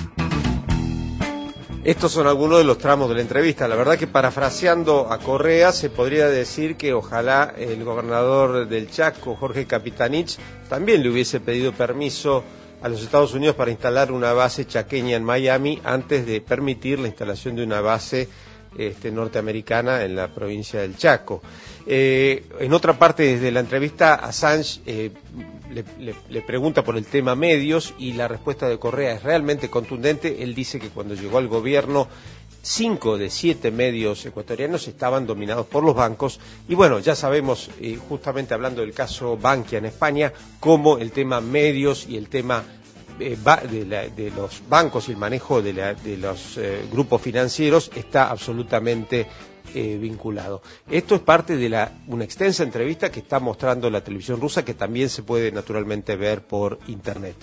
Estos son algunos de los tramos de la entrevista. La verdad que parafraseando a Correa, se podría decir que ojalá el gobernador del Chaco, Jorge Capitanich, también le hubiese pedido permiso a los Estados Unidos para instalar una base chaqueña en Miami antes de permitir la instalación de una base este, norteamericana en la provincia del Chaco. Eh, en otra parte de la entrevista, Assange eh, le, le, le pregunta por el tema medios y la respuesta de Correa es realmente contundente. Él dice que cuando llegó al gobierno, cinco de siete medios ecuatorianos estaban dominados por los bancos. Y bueno, ya sabemos, eh, justamente hablando del caso Bankia en España, cómo el tema medios y el tema eh, de, la, de los bancos y el manejo de, la, de los eh, grupos financieros está absolutamente Eh, vinculado. Esto es parte de la, una extensa entrevista que está mostrando la televisión rusa, que también se puede naturalmente ver por internet.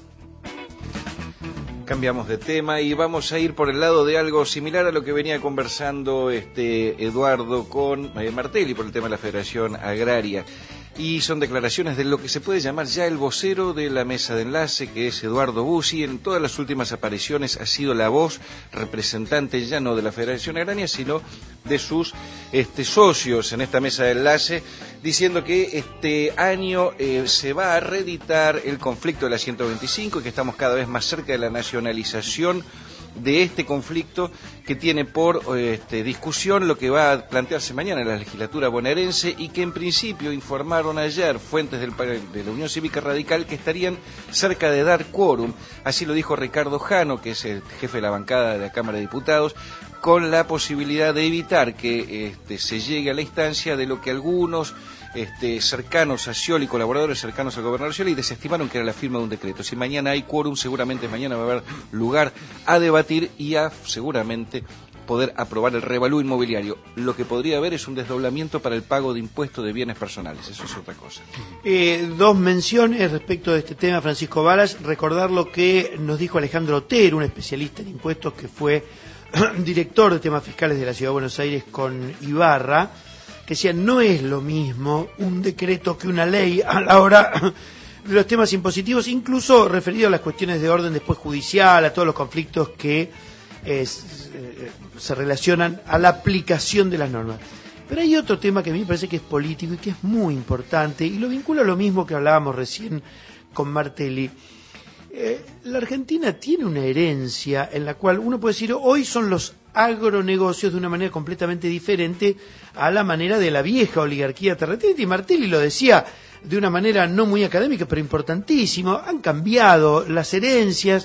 Cambiamos de tema y vamos a ir por el lado de algo similar a lo que venía conversando este Eduardo con eh, Martelli por el tema de la Federación Agraria. Y son declaraciones de lo que se puede llamar ya el vocero de la mesa de enlace, que es Eduardo Bussi. En todas las últimas apariciones ha sido la voz representante ya no de la Federación Agraria, sino de sus este, socios en esta mesa de enlace, diciendo que este año eh, se va a reeditar el conflicto de la ciento veinticinco y que estamos cada vez más cerca de la nacionalización de este conflicto, que tiene por este, discusión lo que va a plantearse mañana en la legislatura bonaerense, y que en principio informaron ayer fuentes del, de la Unión Cívica Radical que estarían cerca de dar quórum. Así lo dijo Ricardo Jano, que es el jefe de la bancada de la Cámara de Diputados, con la posibilidad de evitar que este, se llegue a la instancia de lo que algunos Este, cercanos a Scioli, colaboradores cercanos al gobernador Scioli, desestimaron que era la firma de un decreto. Si mañana hay quórum, seguramente mañana va a haber lugar a debatir y a seguramente poder aprobar el revalúo inmobiliario. Lo que podría haber es un desdoblamiento para el pago de impuestos de bienes personales, eso es otra cosa. Eh, dos menciones respecto de este tema, Francisco Balas. Recordar lo que nos dijo Alejandro Otero, un especialista en impuestos que fue director de temas fiscales de la Ciudad de Buenos Aires con Ibarra, que decía, no es lo mismo un decreto que una ley a la hora de los temas impositivos, incluso referido a las cuestiones de orden después judicial, a todos los conflictos que eh, se relacionan a la aplicación de las normas. Pero hay otro tema que a mí me parece que es político y que es muy importante, y lo vincula a lo mismo que hablábamos recién con Martelli. Eh, la Argentina tiene una herencia en la cual uno puede decir, hoy son los agronegocios de una manera completamente diferente a la manera de la vieja oligarquía terrateniente, y Martelli lo decía de una manera no muy académica, pero importantísimo. Han cambiado las herencias,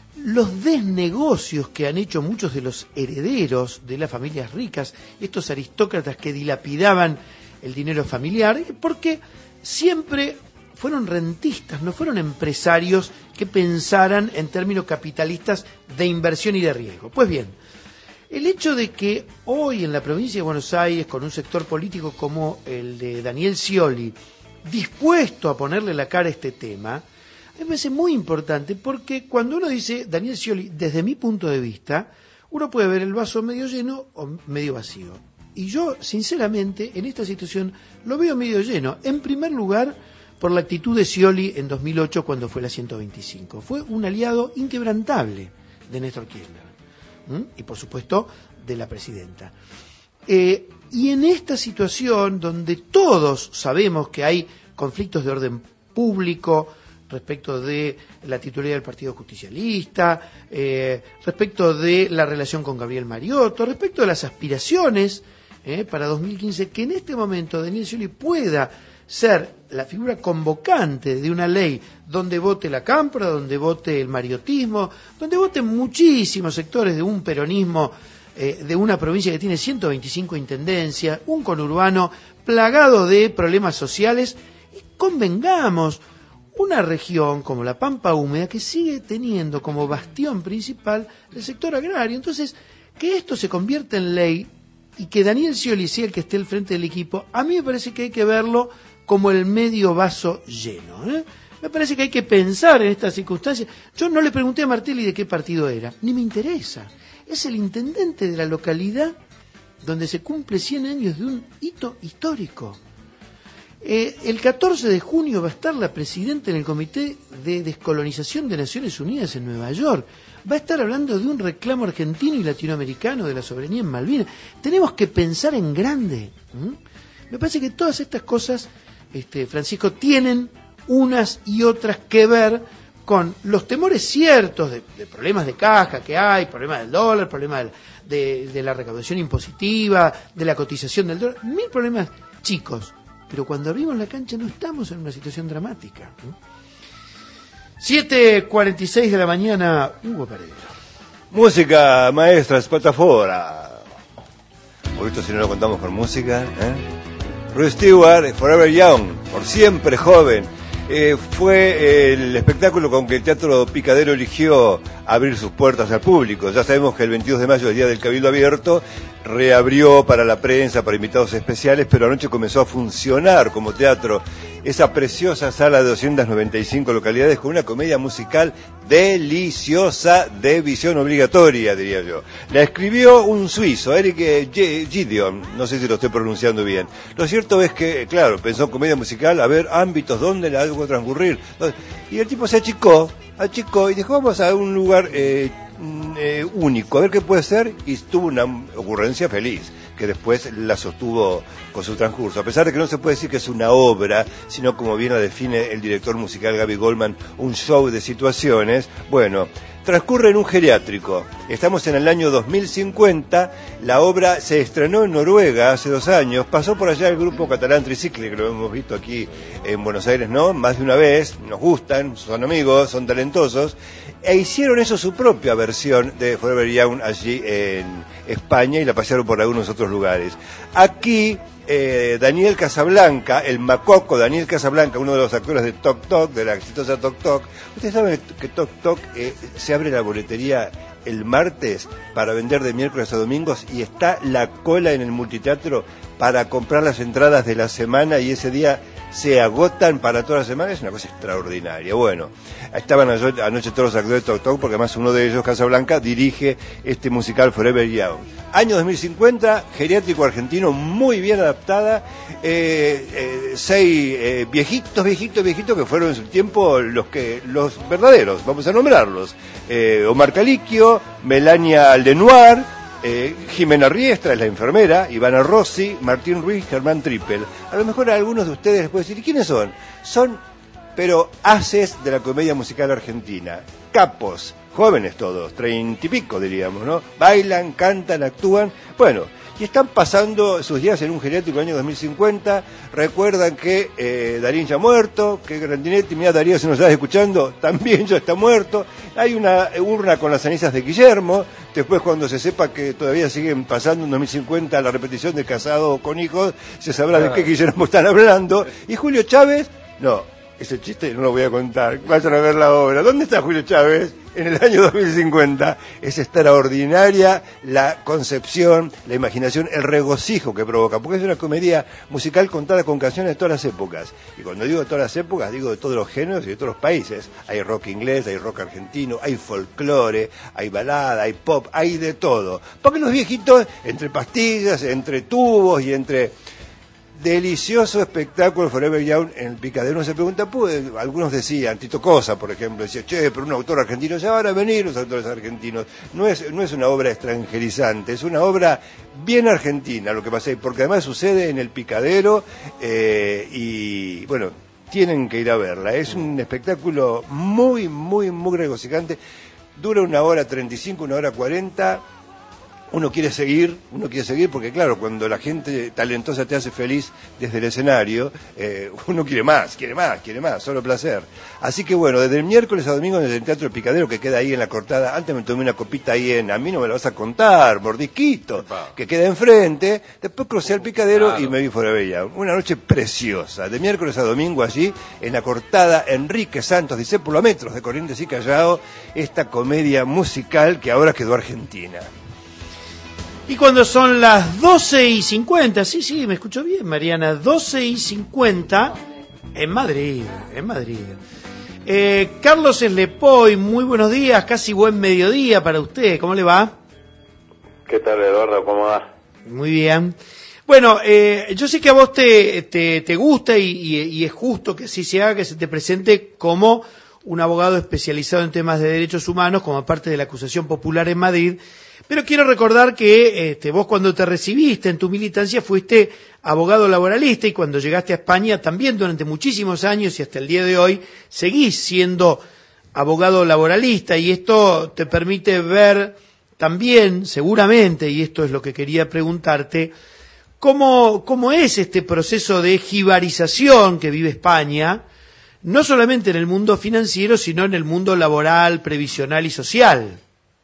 los desnegocios que han hecho muchos de los herederos de las familias ricas, estos aristócratas que dilapidaban el dinero familiar, porque siempre fueron rentistas, no fueron empresarios que pensaran en términos capitalistas de inversión y de riesgo. Pues bien, el hecho de que hoy en la provincia de Buenos Aires, con un sector político como el de Daniel Scioli, dispuesto a ponerle la cara a este tema, me parece muy importante, porque cuando uno dice Daniel Scioli, desde mi punto de vista, uno puede ver el vaso medio lleno o medio vacío. Y yo, sinceramente, en esta situación lo veo medio lleno. En primer lugar, por la actitud de Scioli en dos mil ocho, cuando fue la ciento veinticinco. Fue un aliado inquebrantable de Néstor Kirchner. ¿Mm? Y, por supuesto, de la presidenta. Eh, y en esta situación, donde todos sabemos que hay conflictos de orden público, respecto de la titularidad del Partido Justicialista, eh, respecto de la relación con Gabriel Mariotto, respecto de las aspiraciones eh, para dos mil quince, que en este momento Daniel Scioli pueda ser la figura convocante de una ley donde vote la cámpora, donde vote el mariotismo, donde voten muchísimos sectores de un peronismo eh, de una provincia que tiene ciento veinticinco intendencias, un conurbano plagado de problemas sociales, y convengamos, una región como la Pampa Húmeda que sigue teniendo como bastión principal el sector agrario. Entonces, que esto se convierta en ley y que Daniel Scioli sea el que esté al frente del equipo, a mí me parece que hay que verlo como el medio vaso lleno, ¿eh? Me parece que hay que pensar en estas circunstancias. Yo no le pregunté a Martelli de qué partido era, ni me interesa. Es el intendente de la localidad donde se cumple cien años de un hito histórico. Eh, el catorce de junio va a estar la presidenta en el Comité de Descolonización de Naciones Unidas en Nueva York. Va a estar hablando de un reclamo argentino y latinoamericano de la soberanía en Malvinas. Tenemos que pensar en grande. ¿Mm? Me parece que todas estas cosas, este, Francisco, tienen unas y otras que ver con los temores ciertos de, de problemas de caja que hay, problemas del dólar, problemas de, de, de la recaudación impositiva, de la cotización del dólar, mil problemas chicos. Pero cuando abrimos la cancha no estamos en una situación dramática. siete cuarenta y seis de la mañana, Hugo Paredes. Música, maestra, espatafora. Poquito si no lo contamos con música, ¿eh? Rod Stewart, Forever Young, por siempre joven. Eh, fue el espectáculo con que el Teatro Picadero eligió abrir sus puertas al público. Ya sabemos que el veintidós de mayo, el día del Cabildo Abierto, reabrió para la prensa, para invitados especiales, pero anoche comenzó a funcionar como teatro esa preciosa sala de doscientas noventa y cinco localidades con una comedia musical deliciosa, de visión obligatoria, diría yo. La escribió un suizo, Eric Gideon, no sé si lo estoy pronunciando bien. Lo cierto es que, claro, pensó comedia musical, a ver ámbitos donde la hago transcurrir. Y el tipo se achicó, achicó y dijo, vamos a un lugar eh, eh, único, a ver qué puede ser, y tuvo una ocurrencia feliz, que después la sostuvo con su transcurso. A pesar de que no se puede decir que es una obra, sino como bien la define el director musical Gaby Goldman, un show de situaciones, bueno, transcurre en un geriátrico. Estamos en el año dos mil cincuenta, la obra se estrenó en Noruega hace dos años, pasó por allá el grupo catalán Tricicle, que lo hemos visto aquí en Buenos Aires, ¿no? Más de una vez, nos gustan, son amigos, son talentosos, e hicieron eso su propia versión de Forever Young allí en España y la pasaron por algunos otros lugares. Aquí, eh, Daniel Casablanca, el macoco Daniel Casablanca, uno de los actores de Toc Toc, de la exitosa Toc Toc. Ustedes saben que Toc Toc eh, se abre la boletería el martes para vender de miércoles a domingos y está la cola en el multiteatro para comprar las entradas de la semana y ese día se agotan para toda la semana. Es una cosa extraordinaria. Bueno, estaban anoche, anoche todos los actores de Toc Toc, porque además uno de ellos, Casablanca, dirige este musical Forever Young. Año dos mil cincuenta, geriátrico argentino, muy bien adaptada, eh, eh, seis eh, viejitos, viejitos, viejitos que fueron en su tiempo los que los verdaderos, vamos a nombrarlos. Eh, Omar Caliquio, Melania Lenoir, Eh, Jimena Riestra es la enfermera, Ivana Rossi, Martín Ruiz, Germán Trippel. A lo mejor a algunos de ustedes les puedo decir, ¿y quiénes son? Son, pero haces de la comedia musical argentina, capos, jóvenes todos, treinta y pico diríamos, ¿no? Bailan, cantan, actúan, bueno, y están pasando sus días en un geriátrico año dos mil cincuenta. Recuerdan que eh, Darín ya ha muerto, que Grandinetti, mira Darío, si nos estás escuchando, también ya está muerto. Hay una urna con las cenizas de Guillermo. Después, cuando se sepa que todavía siguen pasando en dos mil cincuenta la repetición de Casado con Hijos, se sabrá de qué Guillermo están hablando. Y Julio Chávez, no, ese chiste no lo voy a contar, vayan a ver la obra. ¿Dónde está Julio Chávez? En el año dos mil cincuenta. Es extraordinaria la concepción, la imaginación, el regocijo que provoca, porque es una comedia musical contada con canciones de todas las épocas. Y cuando digo de todas las épocas, digo de todos los géneros y de todos los países. Hay rock inglés, hay rock argentino, hay folclore, hay balada, hay pop, hay de todo. Porque los viejitos, entre pastillas, entre tubos y entre... delicioso espectáculo Forever Young en el Picadero. Uno se pregunta, pues, algunos decían, Tito Cosa, por ejemplo, decía, che, pero un autor argentino, ya van a venir los autores argentinos. No es, no es una obra extranjerizante, es una obra bien argentina lo que pasa ahí, porque además sucede en el Picadero eh, y, bueno, tienen que ir a verla. Es un espectáculo muy, muy, muy regocijante. Dura una hora treinta y cinco, una hora cuarenta. Uno quiere seguir, uno quiere seguir porque claro, cuando la gente talentosa te hace feliz desde el escenario, eh, uno quiere más, quiere más, quiere más, solo placer. Así que bueno, desde el miércoles a domingo en el Teatro El Picadero, que queda ahí en la Cortada, antes me tomé una copita ahí en, a mí no me lo vas a contar, mordisquito, que queda enfrente, después crucé al Picadero claro. Y me vi fuera bella. Una noche preciosa, de miércoles a domingo allí, en la Cortada, Enrique Santos, discípulo a metros de Corrientes y Callao, esta comedia musical que ahora quedó argentina. Y cuando son las doce y cincuenta, sí, sí, me escucho bien, Mariana, doce y cincuenta, en Madrid, en Madrid. Eh, Carlos Eslepoy, muy buenos días, casi buen mediodía para usted, ¿cómo le va? ¿Qué tal, Eduardo? ¿Cómo va? Muy bien. Bueno, eh, yo sé que a vos te, te, te gusta y, y, y es justo que así se haga, que se te presente como un abogado especializado en temas de derechos humanos, como parte de la acusación popular en Madrid. Pero quiero recordar que este, vos cuando te recibiste en tu militancia fuiste abogado laboralista y cuando llegaste a España también durante muchísimos años y hasta el día de hoy seguís siendo abogado laboralista y esto te permite ver también, seguramente, y esto es lo que quería preguntarte, cómo, cómo es este proceso de jibarización que vive España, no solamente en el mundo financiero, sino en el mundo laboral, previsional y social.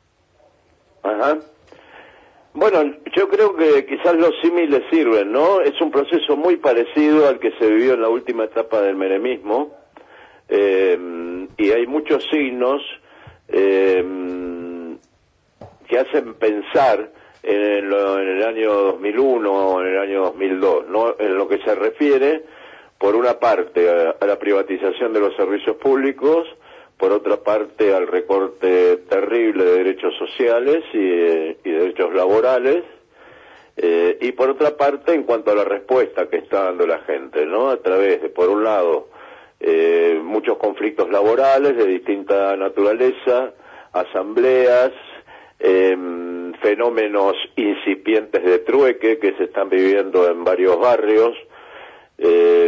Ajá. Bueno, yo creo que quizás los símiles sirven, ¿no? Es un proceso muy parecido al que se vivió en la última etapa del menemismo, eh, y hay muchos signos eh, que hacen pensar en, lo, en el año dos mil uno o en el año dos mil dos, ¿no? En lo que se refiere, por una parte, a, a la privatización de los servicios públicos, por otra parte al recorte terrible de derechos sociales y, eh, y derechos laborales, eh, y por otra parte en cuanto a la respuesta que está dando la gente, ¿no? A través de, por un lado, eh, muchos conflictos laborales de distinta naturaleza, asambleas, eh, fenómenos incipientes de trueque que se están viviendo en varios barrios, eh,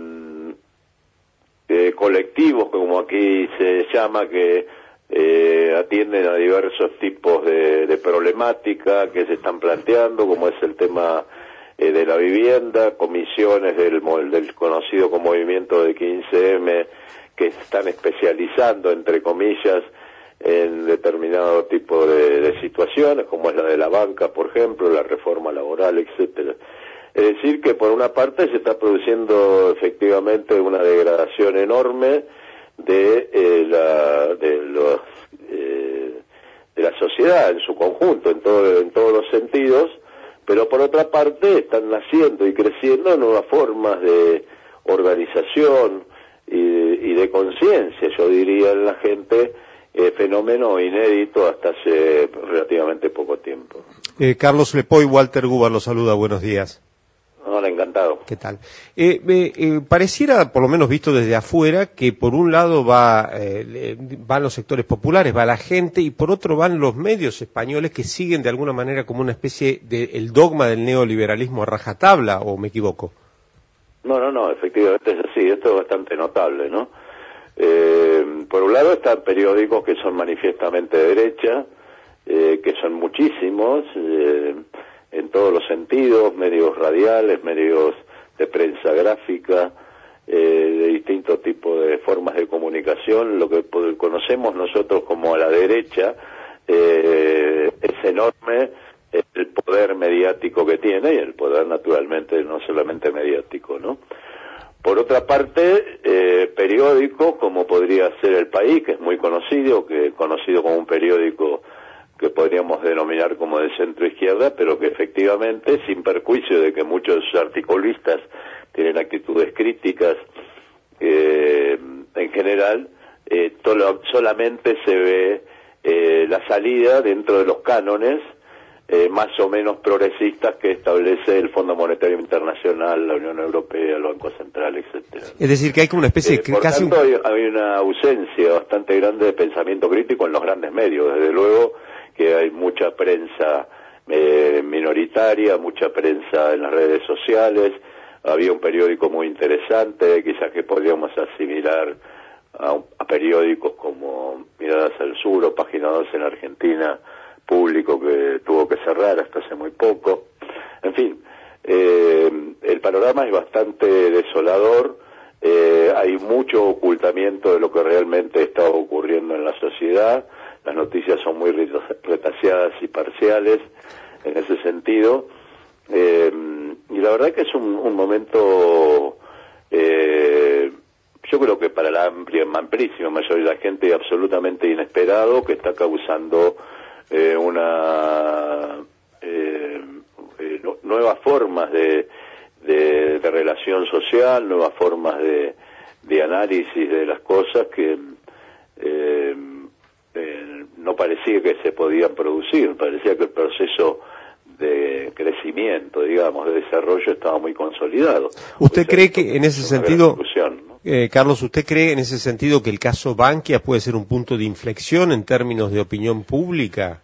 Eh, colectivos, como aquí se llama, que eh, atienden a diversos tipos de, de problemática que se están planteando, como es el tema eh, de la vivienda, comisiones del, del conocido como movimiento de quince eme, que se están especializando, entre comillas, en determinado tipo de, de situaciones, como es la de la banca, por ejemplo, la reforma laboral, etcétera. Es decir, que por una parte se está produciendo efectivamente una degradación enorme de eh, la de los eh, de la sociedad en su conjunto, en todo en todos los sentidos, pero por otra parte están naciendo y creciendo nuevas formas de organización y, y de conciencia, yo diría, en la gente, eh, fenómeno inédito hasta hace relativamente poco tiempo. Eh, Carlos Lepoy, Walter Gubar lo saluda, buenos días. Hola, encantado. ¿Qué tal? Eh, eh, eh, pareciera, por lo menos visto desde afuera, que por un lado va, eh, van los sectores populares, va la gente, y por otro van los medios españoles que siguen de alguna manera como una especie de el dogma del neoliberalismo a rajatabla, ¿o me equivoco? No, no, no, efectivamente es así, esto es bastante notable, ¿no? Eh, por un lado están periódicos que son manifiestamente de derecha, eh, que son muchísimos, eh, en todos los sentidos, medios radiales, medios de prensa gráfica, eh, de distintos tipos de formas de comunicación. Lo que conocemos nosotros como a la derecha eh, es enorme el poder mediático que tiene, y el poder naturalmente no solamente mediático, ¿no? Por otra parte, eh, periódicos como podría ser El País, que es muy conocido, que conocido como un periódico que podríamos denominar como de centro izquierda, pero que efectivamente, sin perjuicio de que muchos articulistas tienen actitudes críticas, eh, en general, eh, tolo, solamente se ve eh, la salida dentro de los cánones eh, más o menos progresistas que establece el Fondo Monetario Internacional, la Unión Europea, el Banco Central, etcétera. Es decir, que hay como una especie eh, de... Por casi tanto, un... hay, hay una ausencia bastante grande de pensamiento crítico en los grandes medios, desde luego que hay mucha prensa eh, minoritaria, mucha prensa en las redes sociales. Había un periódico muy interesante, quizás que podríamos asimilar a, un, a periódicos como Miradas al Sur o Página dos en Argentina, Público, que tuvo que cerrar hasta hace muy poco. En fin, eh, el panorama es bastante desolador, eh, hay mucho ocultamiento de lo que realmente está ocurriendo en la sociedad. Las noticias son muy retaseadas y parciales en ese sentido, eh, y la verdad que es un, un momento, eh, yo creo que para la amplia, amplísima mayoría de la gente, absolutamente inesperado, que está causando eh, una eh, eh, nuevas formas de, de, de relación social, nuevas formas de, de análisis de las cosas que eh, Eh, no parecía que se podían producir, parecía que el proceso de crecimiento, digamos, de desarrollo estaba muy consolidado. ¿Usted cree que en ese sentido, ¿no? eh, Carlos, usted cree en ese sentido que el caso Bankia puede ser un punto de inflexión en términos de opinión pública?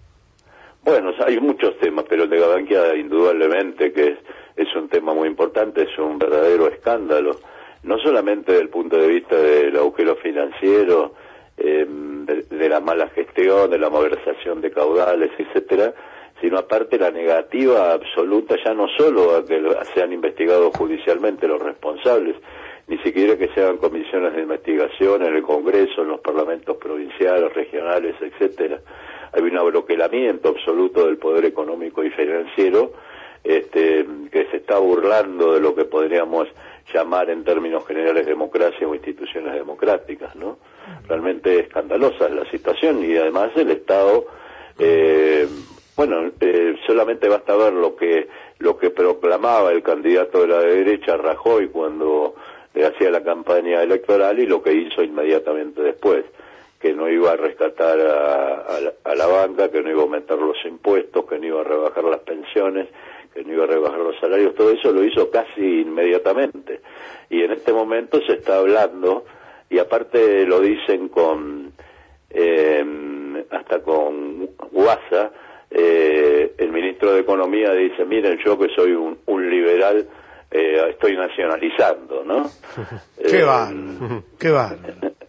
Bueno, hay muchos temas, pero el de Bankia indudablemente que es, es un tema muy importante, es un verdadero escándalo, no solamente desde el punto de vista del agujero financiero, Eh, de, de la mala gestión, de la malversación de caudales, etcétera, sino aparte la negativa absoluta, ya no solo a que sean investigados judicialmente los responsables, ni siquiera que se hagan comisiones de investigación en el Congreso, en los parlamentos provinciales, regionales, etcétera. Hay un abroquelamiento absoluto del poder económico y financiero, este, que se está burlando de lo que podríamos llamar en términos generales democracia o instituciones democráticas, ¿no? Realmente escandalosa es la situación, y además el Estado, eh, bueno, eh, solamente basta ver lo que lo que proclamaba el candidato de la derecha, Rajoy, cuando le hacía la campaña electoral, y lo que hizo inmediatamente después, que no iba a rescatar a, a, la, a la banca, que no iba a aumentar los impuestos, que no iba a rebajar las pensiones, que no iba a rebajar los salarios. Todo eso lo hizo casi inmediatamente, y en este momento se está hablando, y aparte lo dicen con eh, hasta con guasa, eh, el ministro de Economía dice: miren, yo que soy un, un liberal, eh, estoy nacionalizando, ¿no? Qué eh, bárbaro, qué bárbaro.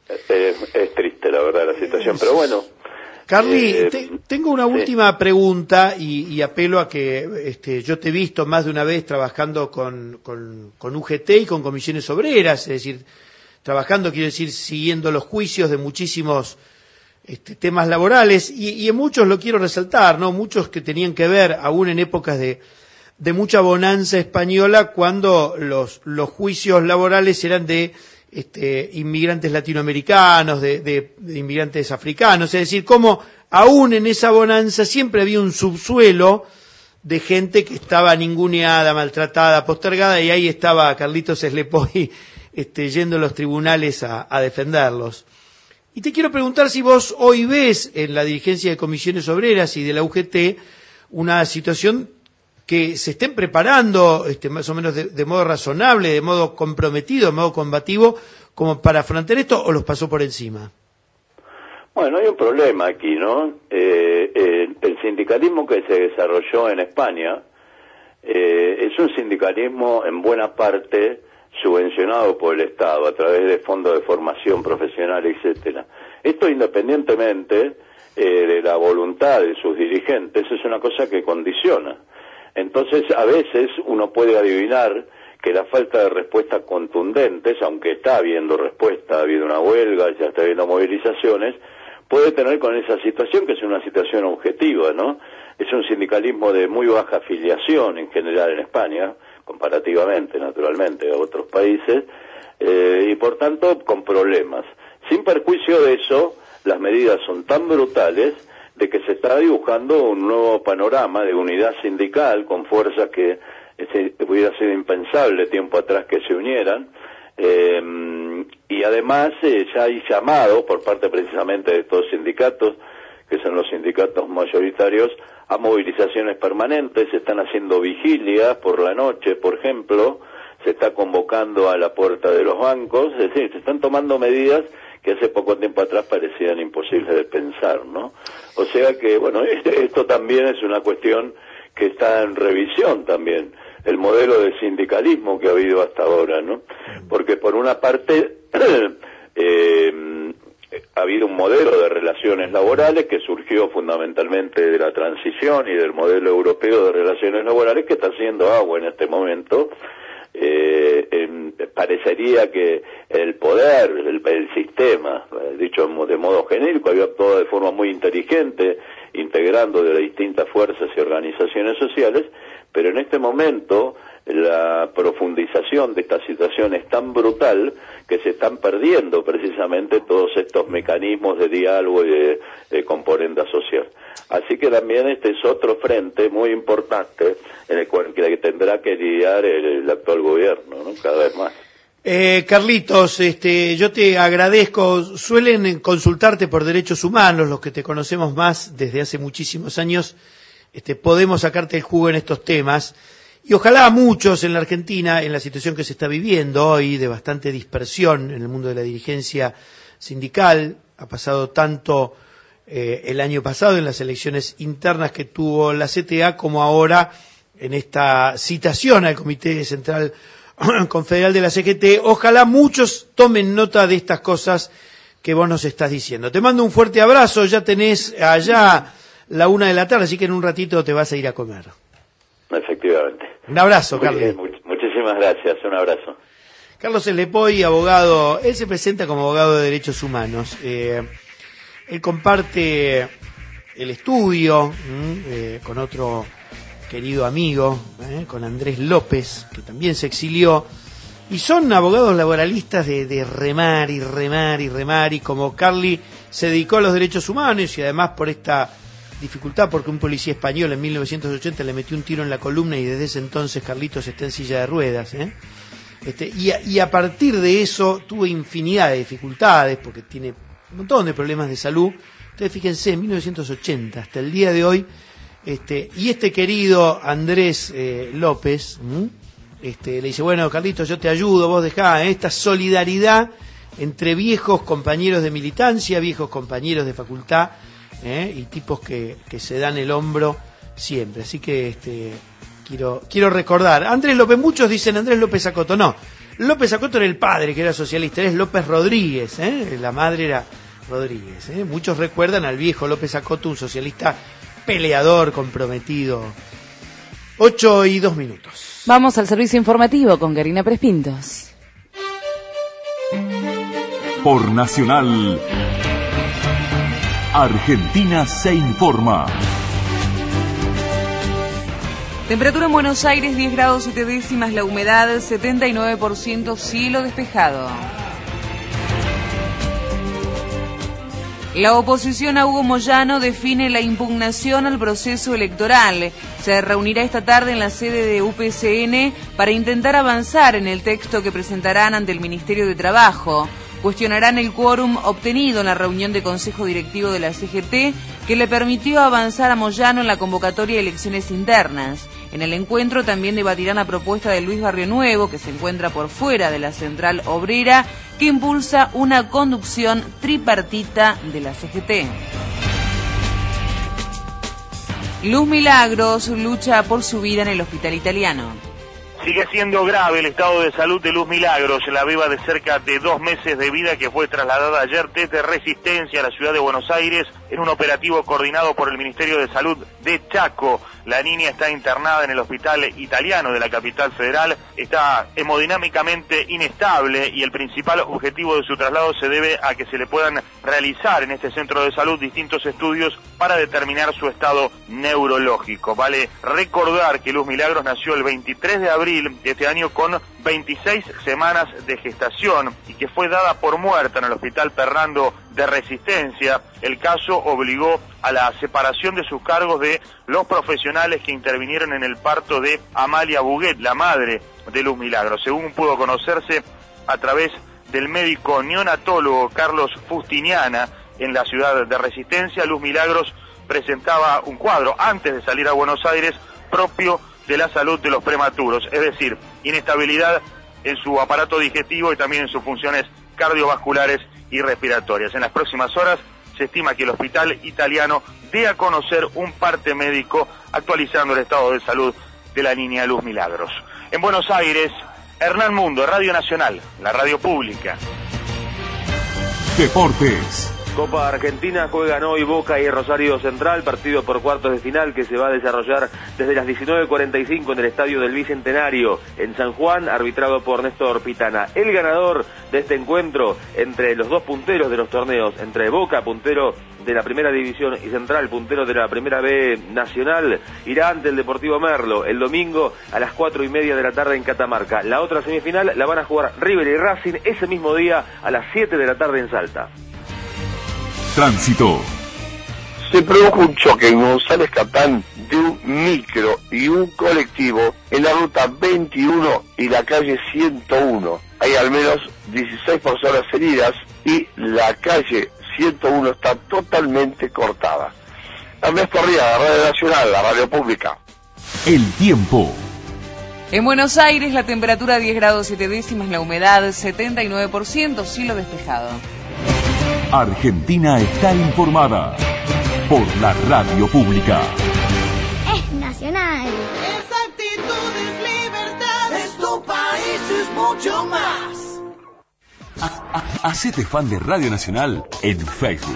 Es, es triste la verdad la situación, pero bueno. Carly, eh, te, tengo una sí. última pregunta, y, y apelo a que este, yo te he visto más de una vez trabajando con, con, con U G T y con comisiones obreras, es decir, trabajando, quiero decir, siguiendo los juicios de muchísimos este, temas laborales, y, y en muchos lo quiero resaltar, ¿no? Muchos que tenían que ver, aún en épocas de, de mucha bonanza española, cuando los, los juicios laborales eran de este, inmigrantes latinoamericanos, de, de, de inmigrantes africanos, es decir, como aún en esa bonanza siempre había un subsuelo de gente que estaba ninguneada, maltratada, postergada, y ahí estaba Carlitos Slepoi este, yendo a los tribunales a, a defenderlos. Y te quiero preguntar si vos hoy ves en la dirigencia de comisiones obreras y de la U G T una situación que se estén preparando este, más o menos de, de modo razonable, de modo comprometido, de modo combativo, como para afrontar esto, o los pasó por encima? Bueno, hay un problema aquí, ¿no? Eh, eh, el sindicalismo que se desarrolló en España eh, es un sindicalismo en buena parte subvencionado por el Estado a través de fondos de formación profesional, etcétera. Esto independientemente eh, de la voluntad de sus dirigentes, es una cosa que condiciona. Entonces, a veces uno puede adivinar que la falta de respuestas contundentes, aunque está habiendo respuesta, ha habido una huelga, ya está habiendo movilizaciones, puede tener con esa situación, que es una situación objetiva, ¿no? Es un sindicalismo de muy baja afiliación en general en España, comparativamente, naturalmente, a otros países, eh, y por tanto con problemas. Sin perjuicio de eso, las medidas son tan brutales de que se está dibujando un nuevo panorama de unidad sindical con fuerzas que eh, hubiera sido impensable tiempo atrás que se unieran, eh, y además eh, ya hay llamado por parte precisamente de estos sindicatos, que son los sindicatos mayoritarios, a movilizaciones permanentes. Se están haciendo vigilias por la noche, por ejemplo, se está convocando a la puerta de los bancos, es decir, se están tomando medidas que hace poco tiempo atrás parecían imposibles de pensar, ¿no? O sea que, bueno, este, esto también es una cuestión que está en revisión también, el modelo de sindicalismo que ha habido hasta ahora, ¿no? Porque por una parte eh, ha habido un modelo de relaciones laborales que surgió fundamentalmente de la transición y del modelo europeo de relaciones laborales, que está haciendo agua en este momento. Eh, eh, parecería que el poder, el, el sistema, eh, dicho de modo genérico, había actuado de forma muy inteligente, integrando de las distintas fuerzas y organizaciones sociales, pero en este momento la profundización de esta situación es tan brutal que se están perdiendo precisamente todos estos mecanismos de diálogo y de, de componente social. Así que también este es otro frente muy importante en el cual que tendrá que lidiar el, el actual gobierno, ¿no? Cada vez más. Eh, Carlitos, este, yo te agradezco. Suelen consultarte por derechos humanos, los que te conocemos más desde hace muchísimos años, este, podemos sacarte el jugo en estos temas. Y ojalá a muchos en la Argentina, en la situación que se está viviendo hoy, de bastante dispersión en el mundo de la dirigencia sindical, ha pasado tanto eh, el año pasado en las elecciones internas que tuvo la C T A, como ahora en esta citación al Comité Central Confederal de la C G T. Ojalá muchos tomen nota de estas cosas que vos nos estás diciendo. Te mando un fuerte abrazo, ya tenés allá la una de la tarde, así que en un ratito te vas a ir a comer. Efectivamente. Un abrazo, Muy Carlos. bien, much- muchísimas gracias, un abrazo. Carlos Elepoy, abogado, él se presenta como abogado de derechos humanos. Eh, él comparte el estudio ¿m? Eh, con otro querido amigo, ¿eh? con Andrés López, que también se exilió, y son abogados laboralistas de, de remar y remar y remar, y como Carly se dedicó a los derechos humanos y además por esta dificultad, porque un policía español en mil novecientos ochenta le metió un tiro en la columna y desde ese entonces Carlitos está en silla de ruedas, ¿eh? Este, y, a, y a partir de eso tuvo infinidad de dificultades, porque tiene un montón de problemas de salud. Ustedes fíjense, en mil novecientos ochenta hasta el día de hoy, este, y este querido Andrés eh, López, ¿m? este, le dice, bueno, Carlitos, yo te ayudo, vos dejá, ¿eh? Esta solidaridad entre viejos compañeros de militancia, viejos compañeros de facultad, ¿eh? y tipos que, que se dan el hombro siempre. Así que este quiero quiero recordar, Andrés López, muchos dicen Andrés López Acoto, no, López Acoto era el padre, que era socialista, es López Rodríguez, ¿eh? la madre era Rodríguez, ¿eh? Muchos recuerdan al viejo López Acoto, un socialista peleador, comprometido. Ocho y dos minutos. Vamos al servicio informativo con Karina Prespintos. Por Nacional, Argentina se informa. Temperatura en Buenos Aires, diez grados siete décimas, la humedad setenta y nueve por ciento, cielo despejado. La oposición a Hugo Moyano define la impugnación al proceso electoral. Se reunirá esta tarde en la sede de U P C N para intentar avanzar en el texto que presentarán ante el Ministerio de Trabajo. Cuestionarán el quórum obtenido en la reunión de Consejo Directivo de la C G T que le permitió avanzar a Moyano en la convocatoria de elecciones internas. En el encuentro también debatirán la propuesta de Luis Barrio Nuevo, que se encuentra por fuera de la Central Obrera, que impulsa una conducción tripartita de la C G T. Luz Milagros lucha por su vida en el hospital italiano. Sigue siendo grave el estado de salud de Luz Milagros, la beba de cerca de dos meses de vida que fue trasladada ayer desde Resistencia a la ciudad de Buenos Aires en un operativo coordinado por el Ministerio de Salud de Chaco. La niña está internada en el hospital italiano de la capital federal, está hemodinámicamente inestable y el principal objetivo de su traslado se debe a que se le puedan realizar en este centro de salud distintos estudios para determinar su estado neurológico. Vale recordar que Luz Milagros nació el veintitrés de abril de este año con veintiséis semanas de gestación y que fue dada por muerta en el hospital Perrando de Resistencia. El caso obligó a la separación de sus cargos de los profesionales que intervinieron en el parto de Amalia Buguet, la madre de Luz Milagros. Según pudo conocerse a través del médico neonatólogo Carlos Fustiniana en la ciudad de Resistencia, Luz Milagros presentaba un cuadro antes de salir a Buenos Aires propio de la salud de los prematuros, es decir, inestabilidad en su aparato digestivo y también en sus funciones cardiovasculares y respiratorias. En las próximas horas se estima que el hospital italiano dé a conocer un parte médico actualizando el estado de salud de la niña Luz Milagros. En Buenos Aires, Hernán Mundo, Radio Nacional, la radio pública. Deportes. Copa Argentina, juegan hoy Boca y Rosario Central, partido por cuartos de final que se va a desarrollar desde las diecinueve cuarenta y cinco en el Estadio del Bicentenario, en San Juan, arbitrado por Néstor Pitana. El ganador de este encuentro entre los dos punteros de los torneos, entre Boca, puntero de la Primera División, y Central, puntero de la Primera B Nacional, irá ante el Deportivo Merlo el domingo a las cuatro y media de la tarde en Catamarca. La otra semifinal la van a jugar River y Racing ese mismo día a las siete de la tarde en Salta. Tránsito. Se produjo un choque en González Catán de un micro y un colectivo en la ruta veintiuno y la calle ciento uno. Hay al menos dieciséis personas heridas y la calle ciento uno está totalmente cortada. Ernesto Arriaga, Radio Nacional, la radio pública. El tiempo. En Buenos Aires la temperatura diez grados siete décimas, la humedad setenta y nueve por ciento, cielo despejado. Argentina está informada por la radio pública. Es nacional. Es actitud, es libertad. Es tu país, es mucho más. Hacete fan de Radio Nacional en Facebook.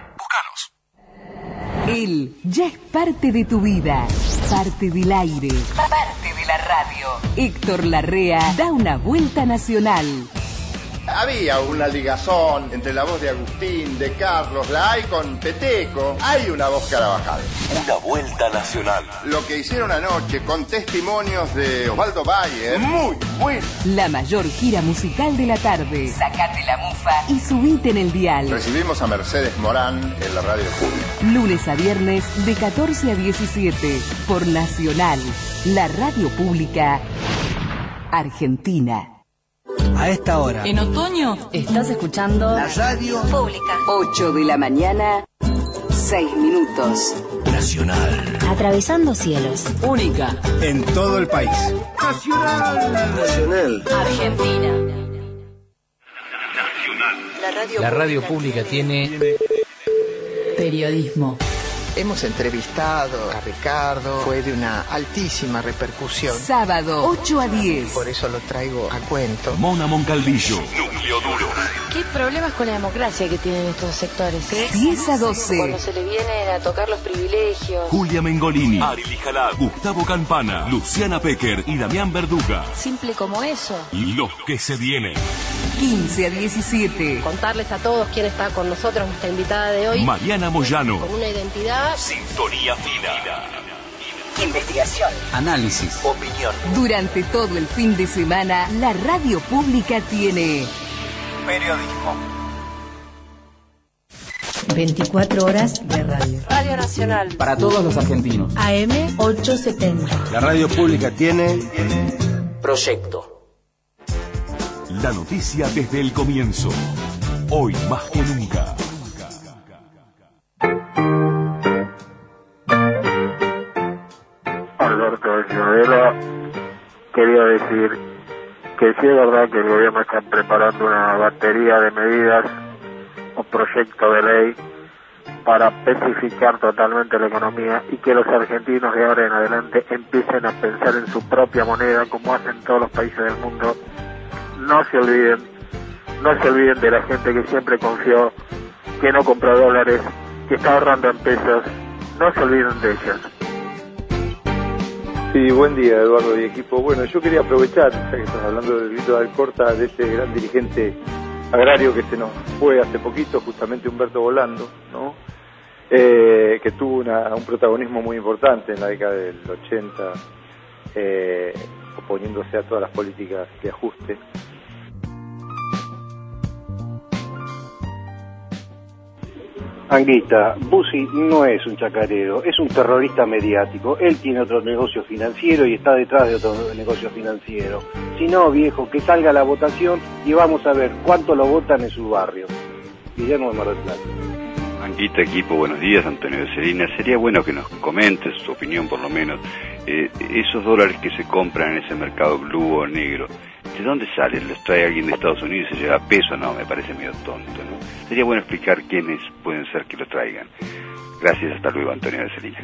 Él ya es parte de tu vida, parte del aire, parte de la radio. Héctor Larrea da una vuelta nacional. Había una ligazón entre la voz de Agustín, de Carlos, la hay con Peteco. Hay una voz Carabajal. Una vuelta nacional. Lo que hicieron anoche con testimonios de Osvaldo Bayer, muy bueno. La mayor gira musical de la tarde. Sacate la mufa y subite en el dial. Recibimos a Mercedes Morán en la radio pública. Lunes a viernes de catorce a diecisiete por Nacional, la radio pública argentina. A esta hora. En otoño estás escuchando la radio pública. ocho de la mañana, seis minutos. Nacional. Atravesando cielos. Única. En todo el país. Nacional. Nacional. Argentina. La radio, la radio pública tiene periodismo. Hemos entrevistado a Ricardo, fue de una altísima repercusión. Sábado, ocho a diez. Por eso lo traigo a cuento. Mona Moncalvillo. Núcleo duro. ¿Qué problemas con la democracia que tienen estos sectores? diez a doce. Cuando se le vienen a tocar los privilegios. Julia Mengolini, Ari Lijalá, Gustavo Campana, Luciana Pecker y Damián Verduga. Simple como eso. Y los que se vienen. quince a diecisiete. Contarles a todos quién está con nosotros, nuestra invitada de hoy. Mariana Moyano. Con una identidad. Sintonía fina. Investigación. Análisis. Opinión. Durante todo el fin de semana, la radio pública tiene periodismo. veinticuatro horas de radio. Radio Nacional. Para todos los argentinos. A M ochocientos setenta. La radio pública tiene proyecto. La noticia desde el comienzo. Hoy más que nunca. Alberto de Ciudadela, quería decir que sí es verdad que el gobierno está preparando una batería de medidas o proyecto de ley para especificar totalmente la economía y que los argentinos de ahora en adelante empiecen a pensar en su propia moneda como hacen todos los países del mundo. No se olviden, no se olviden de la gente que siempre confió, que no compró dólares, que está ahorrando en pesos. No se olviden de ellos. Sí, buen día, Eduardo y equipo. Bueno, yo quería aprovechar, ya que estás hablando del grito de Alcorta, de este gran dirigente agrario que se nos fue hace poquito, justamente Humberto Volando, ¿no? Eh, que tuvo una, un protagonismo muy importante en la década del ochenta, eh, oponiéndose a todas las políticas de ajuste. Anguita, Bussi no es un chacarero, es un terrorista mediático. Él tiene otro negocio financiero y está detrás de otro negocio financiero. Si no, viejo, que salga la votación y vamos a ver cuánto lo votan en su barrio. Guillermo de Mar del Plata. Anguita, equipo, buenos días, Antonio de Serina. Sería bueno que nos comentes su opinión, por lo menos, eh, esos dólares que se compran en ese mercado blue o negro. ¿De dónde salen? ¿Los trae alguien de Estados Unidos y se lleva peso? No, me parece medio tonto, ¿no? Sería bueno explicar quiénes pueden ser que lo traigan. Gracias, hasta luego, Antonio de Celina.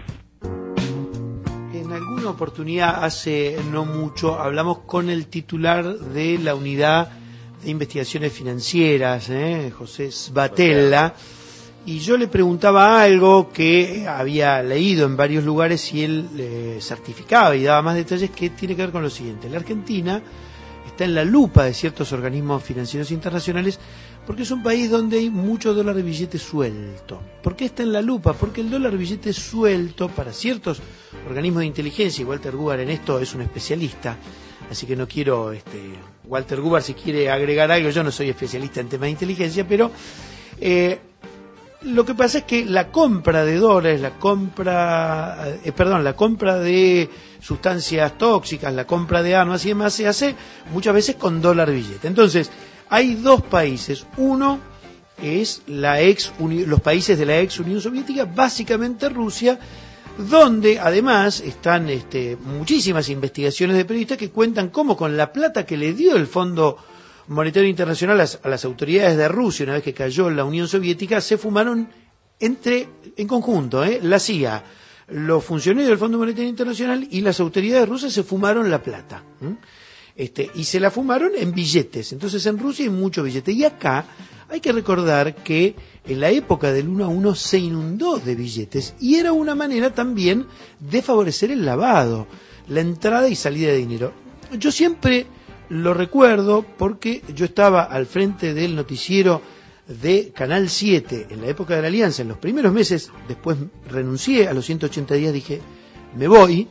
En alguna oportunidad, hace no mucho, hablamos con el titular de la Unidad de Investigaciones Financieras, ¿eh? José Sbatella, y yo le preguntaba algo que había leído en varios lugares y él eh, certificaba y daba más detalles, que tiene que ver con lo siguiente. La Argentina está en la lupa de ciertos organismos financieros internacionales porque es un país donde hay mucho dólar de billete suelto. ¿Por qué está en la lupa? Porque el dólar de billete suelto para ciertos organismos de inteligencia, y Walter Gubar en esto es un especialista, así que no quiero, este, Walter Gubar si quiere agregar algo, yo no soy especialista en temas de inteligencia, pero eh, lo que pasa es que la compra de dólares, la compra, eh, perdón, la compra de sustancias tóxicas, la compra de armas y demás se hace muchas veces con dólar billete. Entonces, hay dos países. Uno es la ex los países de la ex Unión Soviética, básicamente Rusia, donde además están este, muchísimas investigaciones de periodistas que cuentan cómo con la plata que le dio el Fondo Monetario Internacional a las, a las autoridades de Rusia una vez que cayó la Unión Soviética, se fumaron entre en conjunto, ¿eh? la C I A, los funcionarios del Fondo Monetario Internacional y las autoridades rusas se fumaron la plata. ¿eh? Este, y se la fumaron en billetes. Entonces en Rusia hay mucho billete. Y acá hay que recordar que en la época del uno a uno se inundó de billetes y era una manera también de favorecer el lavado, la entrada y salida de dinero. Yo siempre lo recuerdo porque yo estaba al frente del noticiero de Canal siete en la época de la Alianza, en los primeros meses. Después renuncié, a los ciento ochenta días dije, me voy.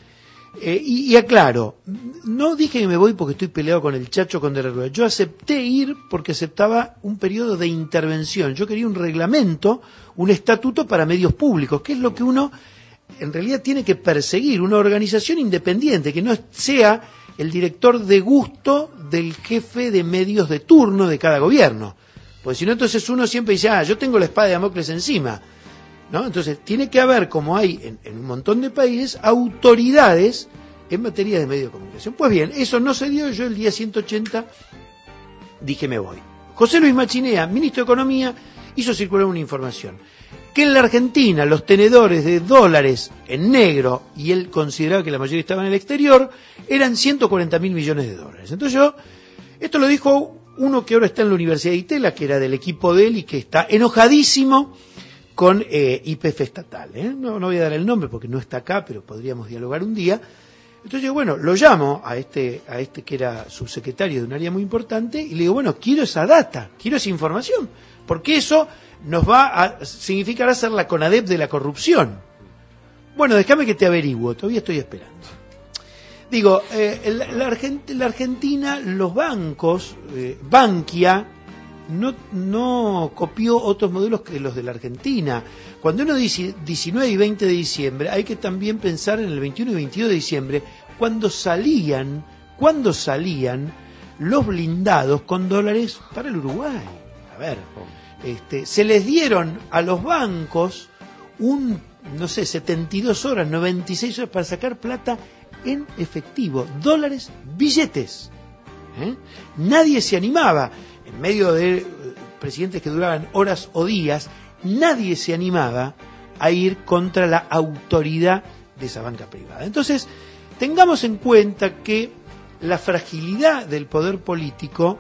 Eh, y, y aclaro, no dije que me voy porque estoy peleado con el Chacho, con De la Rúa. Yo acepté ir porque aceptaba un periodo de intervención. Yo quería un reglamento, un estatuto para medios públicos, que es lo que uno en realidad tiene que perseguir, una organización independiente, que no sea el director de gusto del jefe de medios de turno de cada gobierno. Porque si no, entonces uno siempre dice, ah, yo tengo la espada de Damocles encima. ¿No? Entonces, tiene que haber, como hay en, en un montón de países, autoridades en materia de medios de comunicación. Pues bien, eso no se dio. Yo el día ciento ochenta dije me voy. José Luis Machinea, ministro de Economía, hizo circular una información. Que en la Argentina los tenedores de dólares en negro, y él consideraba que la mayoría estaba en el exterior, eran ciento cuarenta mil millones de dólares. Entonces yo, esto lo dijo uno que ahora está en la Universidad de Itela, que era del equipo de él y que está enojadísimo con eh, Y P F estatal. ¿eh? No, no voy a dar el nombre porque no está acá, pero podríamos dialogar un día. Entonces yo, bueno, lo llamo a este, a este que era subsecretario de un área muy importante y le digo, bueno, quiero esa data, quiero esa información, porque eso nos va a significar hacer la CONADEP de la corrupción. Bueno, déjame que te averiguo, todavía estoy esperando. Digo, eh, la, la, Argent- la Argentina, los bancos, eh, Bankia, No, no copió otros modelos que los de la Argentina. Cuando uno dice diecinueve y veinte de diciembre, hay que también pensar en el veintiuno y veintidós de diciembre, cuando salían, cuando salían los blindados con dólares para el Uruguay. A ver, este, se les dieron a los bancos un, no sé, setenta y dos horas, noventa y seis horas para sacar plata en efectivo, dólares, billetes. ¿Eh? Nadie se animaba, en medio de eh, presidentes que duraban horas o días, nadie se animaba a ir contra la autoridad de esa banca privada. Entonces, tengamos en cuenta que la fragilidad del poder político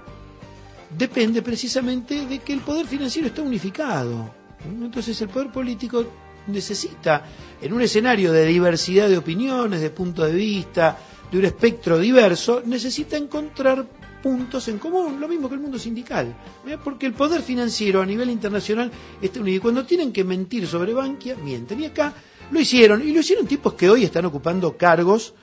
depende precisamente de que el poder financiero está unificado. Entonces, el poder político necesita, en un escenario de diversidad de opiniones, de puntos de vista, de un espectro diverso, necesita encontrar puntos en común, lo mismo que el mundo sindical, ¿eh? Porque el poder financiero a nivel internacional está unido, y cuando tienen que mentir sobre Bankia, mienten, y acá lo hicieron, y lo hicieron tipos que hoy están ocupando cargos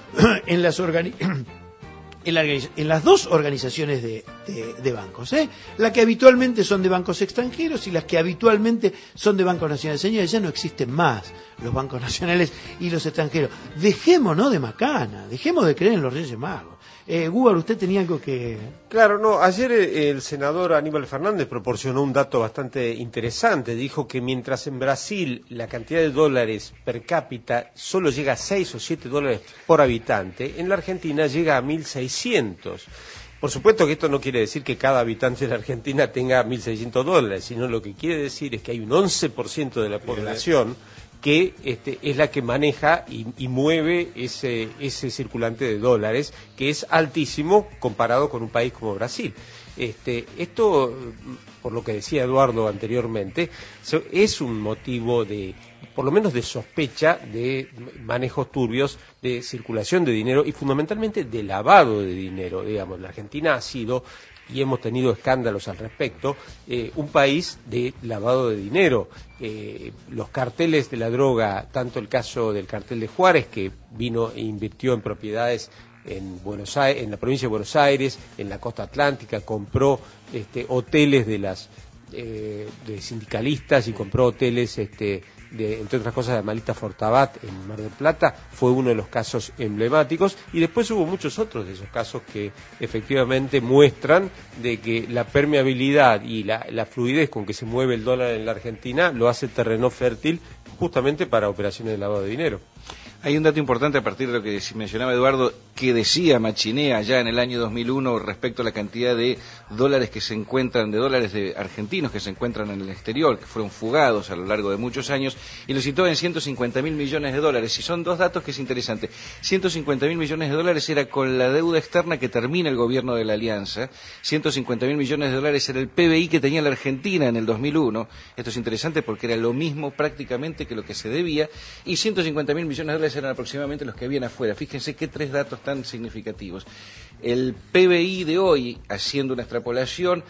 en las organizaciones, En, la, en las dos organizaciones de, de, de bancos, ¿eh? La que habitualmente son de bancos extranjeros y las que habitualmente son de bancos nacionales. Señores, ya no existen más los bancos nacionales y los extranjeros. Dejémonos de macana, dejemos de creer en los Reyes Magos. Eh, Gubar, usted tenía algo que... Claro, no, ayer el senador Aníbal Fernández proporcionó un dato bastante interesante. Dijo que mientras en Brasil la cantidad de dólares per cápita solo llega a seis o siete dólares por habitante, en la Argentina llega a mil seiscientos. Por supuesto que esto no quiere decir que cada habitante de la Argentina tenga mil seiscientos dólares, sino lo que quiere decir es que hay un once por ciento de la población que este, es la que maneja y, y mueve ese, ese circulante de dólares, que es altísimo comparado con un país como Brasil. Este, esto, por lo que decía Eduardo anteriormente, es un motivo de, por lo menos de sospecha, de manejos turbios, de circulación de dinero y fundamentalmente de lavado de dinero. Digamos, la Argentina ha sido, y hemos tenido escándalos al respecto, eh, un país de lavado de dinero. Eh, los carteles de la droga, tanto el caso del cartel de Juárez, que vino e invirtió en propiedades en Buenos Aires, en la provincia de Buenos Aires, en la costa atlántica, compró este, hoteles de las eh, de sindicalistas y compró hoteles este, de, entre otras cosas, de Amalita Fortabat en Mar del Plata, fue uno de los casos emblemáticos, y después hubo muchos otros de esos casos que efectivamente muestran de que la permeabilidad y la, la fluidez con que se mueve el dólar en la Argentina lo hace terreno fértil justamente para operaciones de lavado de dinero. Hay un dato importante a partir de lo que mencionaba Eduardo, que decía Machinea ya en el año dos mil uno respecto a la cantidad de dólares que se encuentran, de dólares de argentinos que se encuentran en el exterior, que fueron fugados a lo largo de muchos años, y lo citó en ciento cincuenta mil millones de dólares. Y son dos datos que es interesante. ciento cincuenta mil millones de dólares era con la deuda externa que termina el gobierno de la Alianza. ciento cincuenta mil millones de dólares era el P B I que tenía la Argentina en el dos mil uno. Esto es interesante porque era lo mismo prácticamente que lo que se debía. Y ciento cincuenta mil millones de dólares eran aproximadamente los que habían afuera. Fíjense qué tres datos tan significativos. El P B I de hoy, haciendo una extrapolación,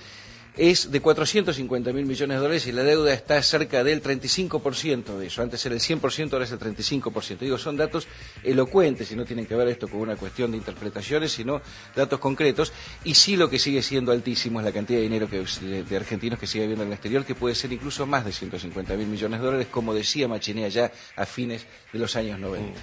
es de cuatrocientos cincuenta mil millones de dólares y la deuda está cerca del treinta y cinco por ciento de eso. Antes era el cien por ciento, ahora es el treinta y cinco por ciento. Digo, son datos elocuentes y no tienen que ver esto con una cuestión de interpretaciones, sino datos concretos. Y sí, lo que sigue siendo altísimo es la cantidad de dinero que, de, de argentinos que sigue habiendo en el exterior, que puede ser incluso más de ciento cincuenta mil millones de dólares, como decía Machinea ya a fines de los años noventa.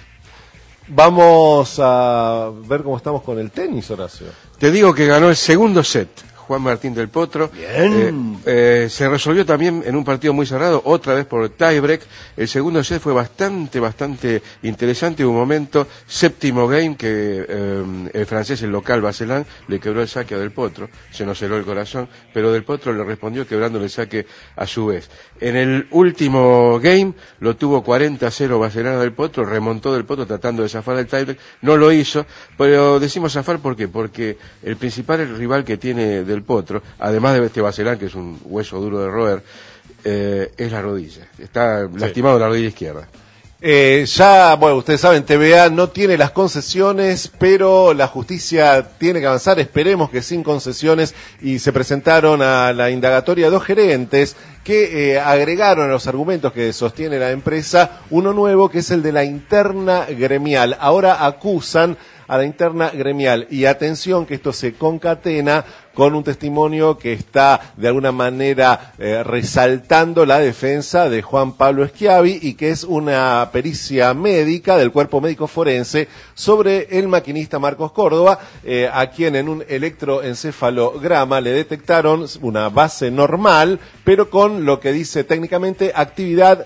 Vamos a ver cómo estamos con el tenis, Horacio. Te digo que ganó el segundo set Juan Martín del Potro. Bien. Eh, eh, se resolvió también en un partido muy cerrado, otra vez por tiebreak. El segundo set fue bastante, bastante interesante. Un momento, séptimo game, que eh, el francés, el local Vacelán, le quebró el saque a Del Potro. Se nos heló el corazón, pero Del Potro le respondió quebrándole el saque a su vez. En el último game lo tuvo cuarenta a cero Vacelán a Del Potro, remontó Del Potro tratando de zafar el tiebreak. No lo hizo, pero decimos zafar ¿por qué? Porque el principal rival que tiene Del Potro, además de este Vacelán, que es un hueso duro de roer, eh, es la rodilla. Está sí. lastimado la rodilla izquierda. Eh, ya, bueno, ustedes saben, T V A no tiene las concesiones, pero la justicia tiene que avanzar, esperemos que sin concesiones, y se presentaron a la indagatoria dos gerentes que eh, agregaron a los argumentos que sostiene la empresa uno nuevo, que es el de la interna gremial. Ahora acusan a la interna gremial, y atención que esto se concatena con un testimonio que está de alguna manera eh, resaltando la defensa de Juan Pablo Schiavi, y que es una pericia médica del cuerpo médico forense sobre el maquinista Marcos Córdoba, eh, a quien en un electroencefalograma le detectaron una base normal, pero con lo que dice técnicamente actividad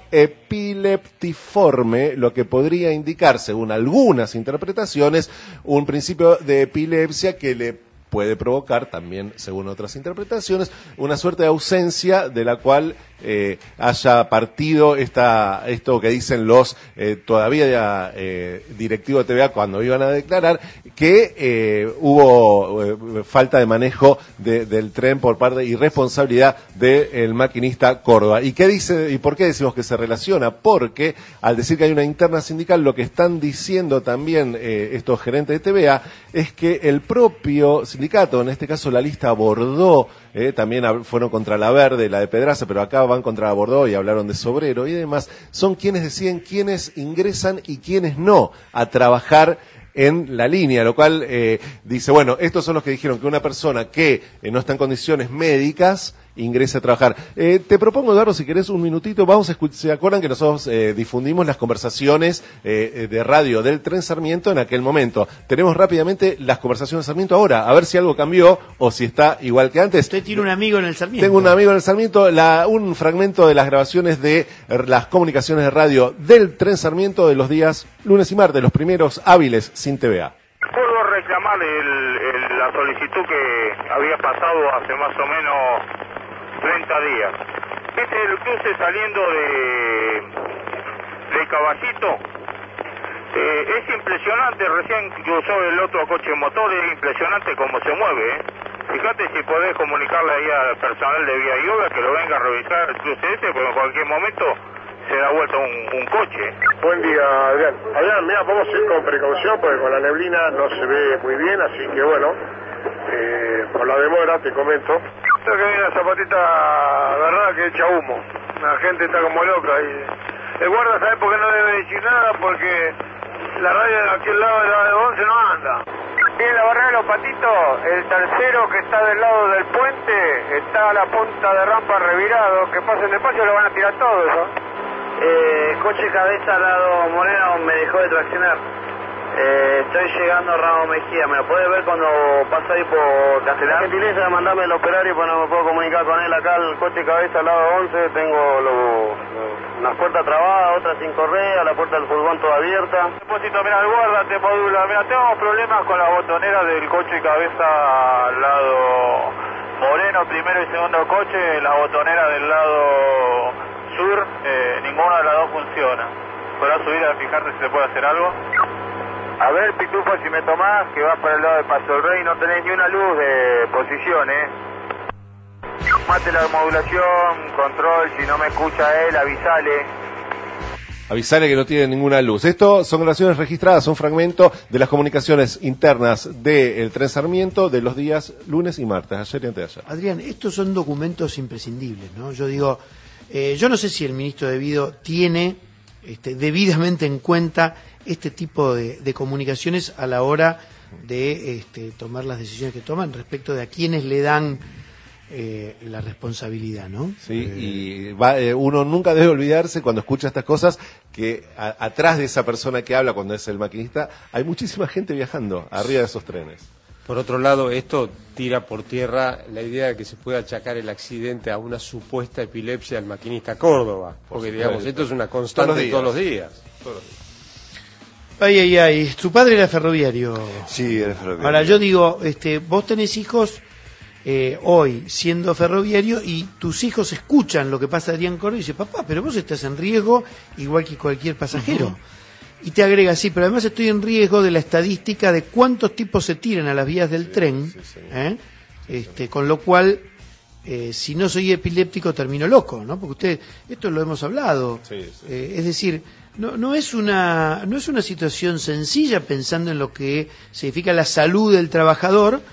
epileptiforme, lo que podría indicar, según algunas interpretaciones, un principio de epilepsia que le puede provocar también, según otras interpretaciones, una suerte de ausencia de la cual eh, haya partido esta, esto que dicen los eh, todavía eh, directivos de T V A cuando iban a declarar, que eh, hubo eh, falta de manejo de, del tren por parte y responsabilidad del maquinista Córdoba. ¿Y qué dice y por qué decimos que se relaciona? Porque al decir que hay una interna sindical, lo que están diciendo también eh, estos gerentes de T V A es que el propio sindicato, en este caso la lista Bordeaux, eh, también fueron contra la Verde, la de Pedraza, pero acá van contra la Bordeaux y hablaron de Sobrero y demás, son quienes deciden quiénes ingresan y quiénes no a trabajar en la línea, lo cual eh, dice, bueno, estos son los que dijeron que una persona que eh, no está en condiciones médicas ingrese a trabajar. Eh, te propongo, Eduardo, si querés un minutito, vamos a escuchar, ¿se acuerdan que nosotros eh, difundimos las conversaciones eh, de radio del Tren Sarmiento en aquel momento? Tenemos rápidamente las conversaciones de Sarmiento ahora, a ver si algo cambió o si está igual que antes. Usted tiene un amigo en el Sarmiento. Tengo un amigo en el Sarmiento, la, un fragmento de las grabaciones de las comunicaciones de radio del Tren Sarmiento de los días lunes y martes, los primeros hábiles sin T V A. Puedo reclamar el, el, la solicitud que había pasado hace más o menos treinta días. Viste el cruce saliendo de, de Caballito, eh, es impresionante, recién cruzó el otro coche motor, es impresionante cómo se mueve, ¿eh? Fíjate si podés comunicarle ahí al personal de Vía Yoga que lo venga a revisar el cruce este, porque en cualquier momento se da vuelta un, un coche. Buen día, Adrián. Adrián, mira, vamos a ir con precaución porque con la neblina no se ve muy bien, así que bueno, eh, por la demora te comento. Creo que viene la zapatita, verdad, que echa humo. La gente está como loca y el guarda, ¿sabe por qué no debe decir nada? Porque la radio de aquel lado de la de once no anda. Bien, la barrera de los patitos, el tercero que está del lado del puente, está a la punta de rampa revirado, que pasen despacio lo van a tirar todo eso. Eh, coche cabeza al lado Moreno me dejó de traccionar. Eh, estoy llegando a Ramos Mejía. ¿Me lo podés ver cuando pasa ahí por Castelar? Gentileza de mandarme el operario, pues no me puedo comunicar con él acá. El coche cabeza al lado once, tengo lo, lo, una puerta trabada, otra sin correa, la puerta del furgón toda abierta. Depósito, mira, el guarda te modula. Mira, tengo problemas con la botonera del coche cabeza al lado Moreno, primero y segundo coche. La botonera del lado sur, eh, ninguna de las dos funciona. ¿Podrás subir a fijarte si se puede hacer algo? A ver, Pitufo, si me tomás, que vas para el lado de Paso del Rey, no tenés ni una luz de posición, ¿eh? Mate la modulación, control, si no me escucha él, avisale. Avisale que no tiene ninguna luz. Esto son grabaciones registradas, son fragmentos de las comunicaciones internas del Tren Sarmiento de los días lunes y martes, ayer y antes de ayer. Adrián, estos son documentos imprescindibles, ¿no? Yo digo, eh, yo no sé si el ministro Devido tiene este, debidamente en cuenta este tipo de, de comunicaciones a la hora de este, tomar las decisiones que toman respecto de a quienes le dan eh, la responsabilidad, ¿no? Sí, eh, y va, eh, uno nunca debe olvidarse cuando escucha estas cosas que a, atrás de esa persona que habla cuando es el maquinista hay muchísima gente viajando arriba de esos trenes. Por otro lado, esto tira por tierra la idea de que se pueda achacar el accidente a una supuesta epilepsia del maquinista Córdoba, porque digamos, esto es una constante todos los días. Todos los días. Ay, ay, ay, su padre era ferroviario. Sí, era ferroviario. Ahora yo digo, este, vos tenés hijos eh, hoy siendo ferroviario y tus hijos escuchan lo que pasa a Adrián Córdoba y dicen, papá, pero vos estás en riesgo igual que cualquier pasajero. Uh-huh. Y te agrega, sí, pero además estoy en riesgo de la estadística de cuántos tipos se tiran a las vías del sí, tren, sí, ¿eh? este, con lo cual, eh, si no soy epiléptico termino loco, ¿no? Porque usted, esto lo hemos hablado, sí, sí. Eh, es decir, no, no es una, no es una situación sencilla pensando en lo que significa la salud del trabajador,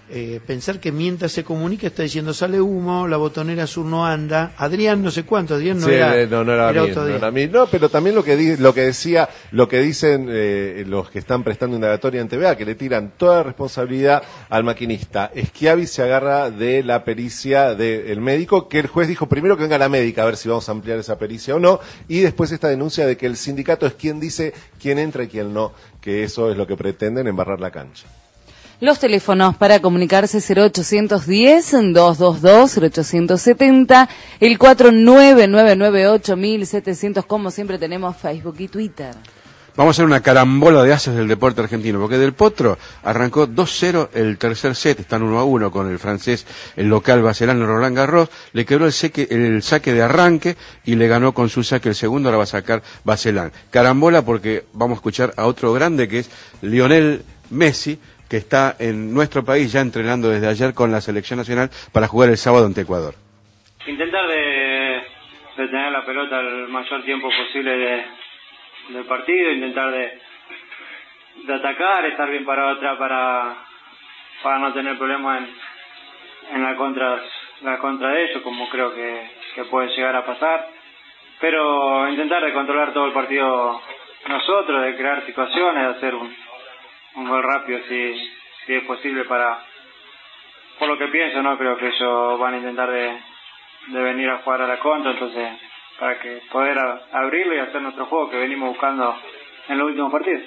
eh, pensar que mientras se comunica está diciendo sale humo, la botonera sur no anda, Adrián no sé cuánto, Adrián no sí, era, no, no era, era mí, otro no día. era mí. No, pero también lo que di, lo que decía, lo que dicen eh, los que están prestando indagatoria en T V A, que le tiran toda la responsabilidad al maquinista. Schiavi se agarra de la pericia del médico, que el juez dijo primero que venga la médica a ver si vamos a ampliar esa pericia o no, y después esta denuncia de que el sindicato es quien dice quién entra y quién no, que eso es lo que pretenden, embarrar la cancha. Los teléfonos para comunicarse cero ochocientos diez, dos dos dos, cero ochocientos setenta, el cuatro nueve nueve nueve ocho mil setecientos, como siempre tenemos Facebook y Twitter. Vamos a hacer una carambola de ases del deporte argentino, porque Del Potro arrancó dos cero el tercer set, están uno a uno con el francés, el local Vacelán Roland Garros, le quebró el, seque, el saque de arranque y le ganó con su saque el segundo, ahora va a sacar Vacelán. Carambola porque vamos a escuchar a otro grande que es Lionel Messi, que está en nuestro país ya entrenando desde ayer con la selección nacional para jugar el sábado ante Ecuador. Intentar de, de tener la pelota el mayor tiempo posible de, del partido, intentar de, de atacar, estar bien parado atrás para, para no tener problemas en, en la contra la contra de ellos, como creo que, que puede llegar a pasar, pero intentar de controlar todo el partido nosotros, de crear situaciones, de hacer un un gol rápido si, si es posible para, por lo que pienso, no creo que ellos van a intentar de, de venir a jugar a la contra, entonces para que poder a, abrirlo y hacer nuestro juego que venimos buscando en los últimos partidos.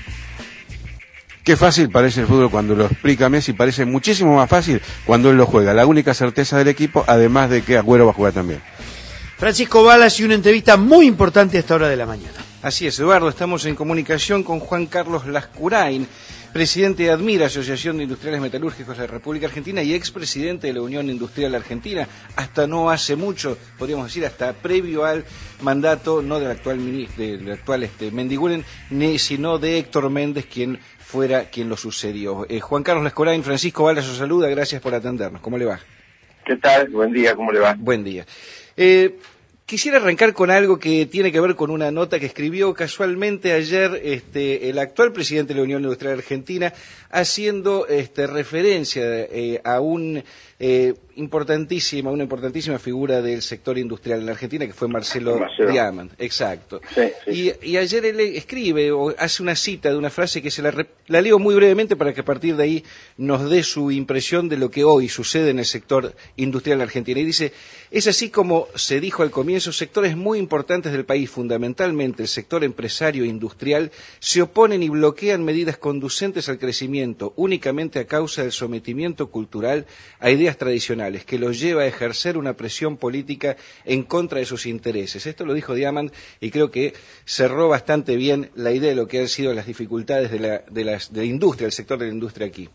Qué fácil parece el fútbol cuando lo explica Messi, parece muchísimo más fácil cuando él lo juega. La única certeza del equipo, además de que Agüero va a jugar también. Francisco Balas y una entrevista muy importante a esta hora de la mañana. Así es, Eduardo, estamos en comunicación con Juan Carlos Lascurain, presidente de ADMIR, Asociación de Industriales Metalúrgicos de la República Argentina, y expresidente de la Unión Industrial Argentina, hasta no hace mucho, podríamos decir, hasta previo al mandato, no del actual ministro, del actual este, Mendiguren, sino de Héctor Méndez, quien fuera quien lo sucedió. Eh, Juan Carlos Lascurain, Francisco Balas os saluda, gracias por atendernos. ¿Cómo le va? ¿Qué tal? Buen día, ¿cómo le va? Buen día. Eh, Quisiera arrancar con algo que tiene que ver con una nota que escribió casualmente ayer este, el actual presidente de la Unión Industrial Argentina, haciendo este, referencia eh, a un eh, importantísima, una importantísima figura del sector industrial en la Argentina, que fue Marcelo, Marcelo. Diamant. Exacto. Sí, sí. Y, y ayer él escribe o hace una cita de una frase que se la, la leo muy brevemente para que a partir de ahí nos dé su impresión de lo que hoy sucede en el sector industrial argentino. Y dice: es así como se dijo al comienzo, sectores muy importantes del país, fundamentalmente el sector empresario e industrial, se oponen y bloquean medidas conducentes al crecimiento únicamente a causa del sometimiento cultural a ideas tradicionales, que los lleva a ejercer una presión política en contra de sus intereses. Esto lo dijo Diamant y creo que cerró bastante bien la idea de lo que han sido las dificultades de la, de las, de la industria, del sector de la industria aquí.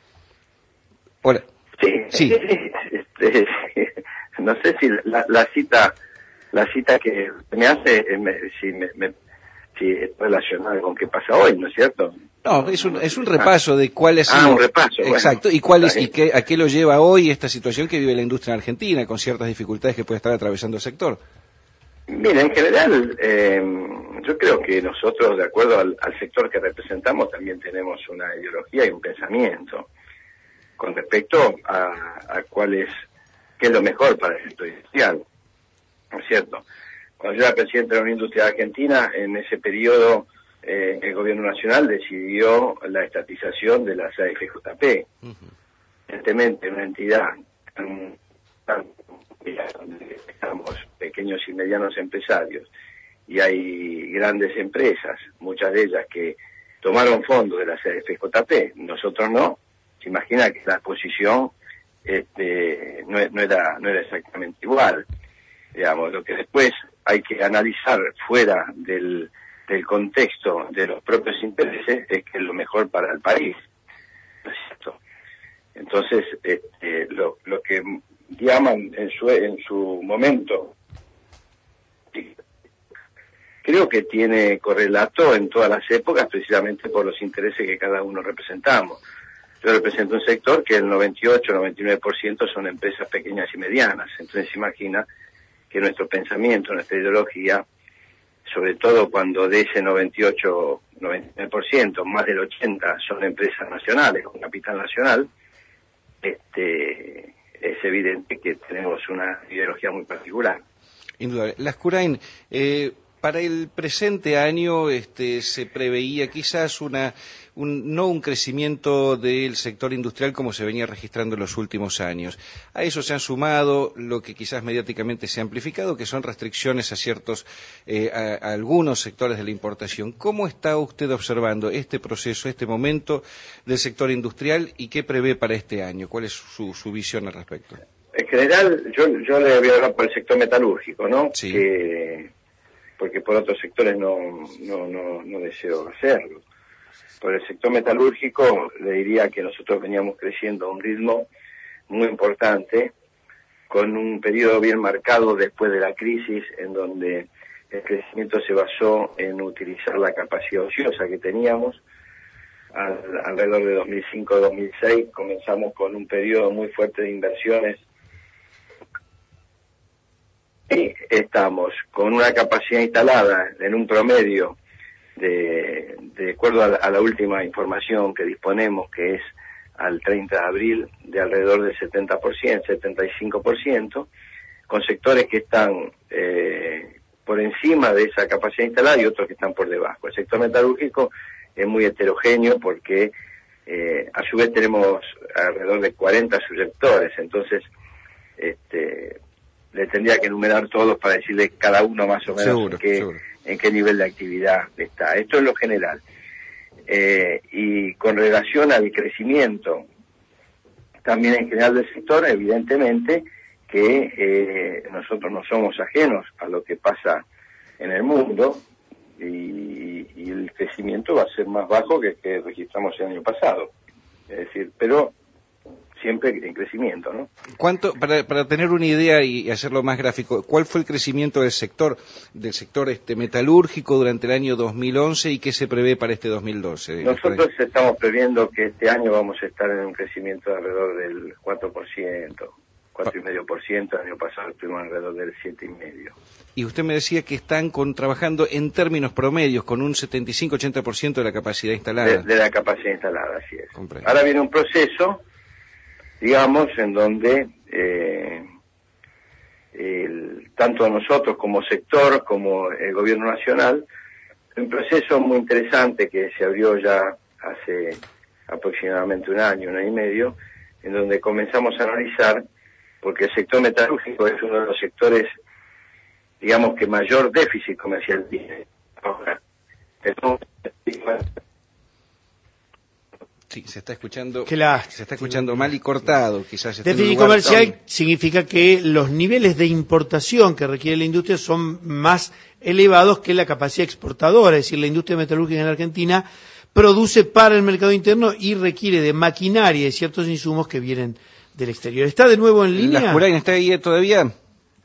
Hola. Sí. Sí. Este, no sé si la, la cita la cita que me hace me, si me, me si es relacionada con qué pasa hoy, ¿no es cierto? No, es un es un repaso de cuál es ah, un repaso, exacto, bueno, y cuál es y qué, a qué lo lleva hoy esta situación que vive la industria en Argentina, con ciertas dificultades que puede estar atravesando el sector. Mira, en general, eh, yo creo que nosotros, de acuerdo al, al sector que representamos, también tenemos una ideología y un pensamiento con respecto a, a cuál es, qué es lo mejor para el sector industrial, ¿no es cierto? Cuando yo era presidente de la Unión Industrial Argentina, en ese periodo eh, el gobierno nacional decidió la estatización de la C A F J P. Uh-huh. Evidentemente, una entidad tan, tan donde estamos pequeños y medianos empresarios y hay grandes empresas, muchas de ellas que tomaron fondos de la C A F J P, nosotros no. Se imagina que la posición este, no, no era no era exactamente igual. Digamos, lo que después hay que analizar fuera del, del contexto de los propios intereses es que es lo mejor para el país, ¿no es cierto? Entonces, este, lo, lo que llaman en su, en su momento, creo que tiene correlato en todas las épocas, precisamente por los intereses que cada uno representamos. Yo represento un sector que el noventa y ocho, noventa y nueve por ciento son empresas pequeñas y medianas, entonces se imagina que nuestro pensamiento, nuestra ideología, sobre todo cuando de ese noventa y ocho, noventa y nueve por ciento, más del ochenta por ciento son empresas nacionales, con capital nacional, este, es evidente que tenemos una ideología muy particular. Indudable. Lascurain, eh, para el presente año este, se preveía quizás una, un, no un crecimiento del sector industrial como se venía registrando en los últimos años. A eso se han sumado lo que quizás mediáticamente se ha amplificado, que son restricciones a ciertos, eh, a, a algunos sectores de la importación. ¿Cómo está usted observando este proceso, este momento del sector industrial y qué prevé para este año? ¿Cuál es su, su visión al respecto? En general, yo, yo le voy a hablar por el sector metalúrgico, ¿no? Sí. Que, porque por otros sectores no, no, no, no deseo hacerlo. Por el sector metalúrgico le diría que nosotros veníamos creciendo a un ritmo muy importante, con un periodo bien marcado después de la crisis, en donde el crecimiento se basó en utilizar la capacidad ociosa que teníamos. Al, alrededor de dos mil cinco a dos mil seis comenzamos con un periodo muy fuerte de inversiones. Y estamos con una capacidad instalada en un promedio de, de acuerdo a la, a la última información que disponemos, que es al treinta de abril, de alrededor del setenta por ciento, setenta y cinco por ciento, con sectores que están eh, por encima de esa capacidad instalada y otros que están por debajo. El sector metalúrgico es muy heterogéneo porque eh, a su vez tenemos alrededor de cuarenta subsectores, entonces este le tendría que enumerar todos para decirle cada uno más o menos Seguro, en, qué, seguro. en qué nivel de actividad está. Esto es lo general. Eh, y con relación al crecimiento, también en general del sector, evidentemente que eh, nosotros no somos ajenos a lo que pasa en el mundo y, y el crecimiento va a ser más bajo que el que registramos el año pasado. Es decir, pero siempre en crecimiento, ¿no? ¿Cuánto, para, para tener una idea y hacerlo más gráfico, cuál fue el crecimiento del sector del sector este metalúrgico durante el año dos mil once y qué se prevé para este dos mil doce? Nosotros estamos previendo que este año vamos a estar en un crecimiento de alrededor del cuatro por ciento, cuatro coma cinco por ciento, el año pasado estuvimos alrededor del siete coma cinco por ciento. Y usted me decía que están con, trabajando en términos promedios con un setenta y cinco a ochenta por ciento de la capacidad instalada. De, de la capacidad instalada, así es. Comprendo. Ahora viene un proceso, digamos, en donde eh, el, tanto nosotros como sector, como el gobierno nacional, un proceso muy interesante que se abrió ya hace aproximadamente un año, un año y medio, en donde comenzamos a analizar, porque el sector metalúrgico es uno de los sectores, digamos, que mayor déficit comercial tiene. Ahora, entonces, Sí, se está escuchando, Qué lástima. se está escuchando mal y cortado, quizás. esté en un Déficit lugar comercial donde- significa que los niveles de importación que requiere la industria son más elevados que la capacidad exportadora, es decir, la industria metalúrgica en Argentina produce para el mercado interno y requiere de maquinaria y ciertos insumos que vienen del exterior. ¿Está de nuevo en línea? ¿Lascurain está ahí todavía?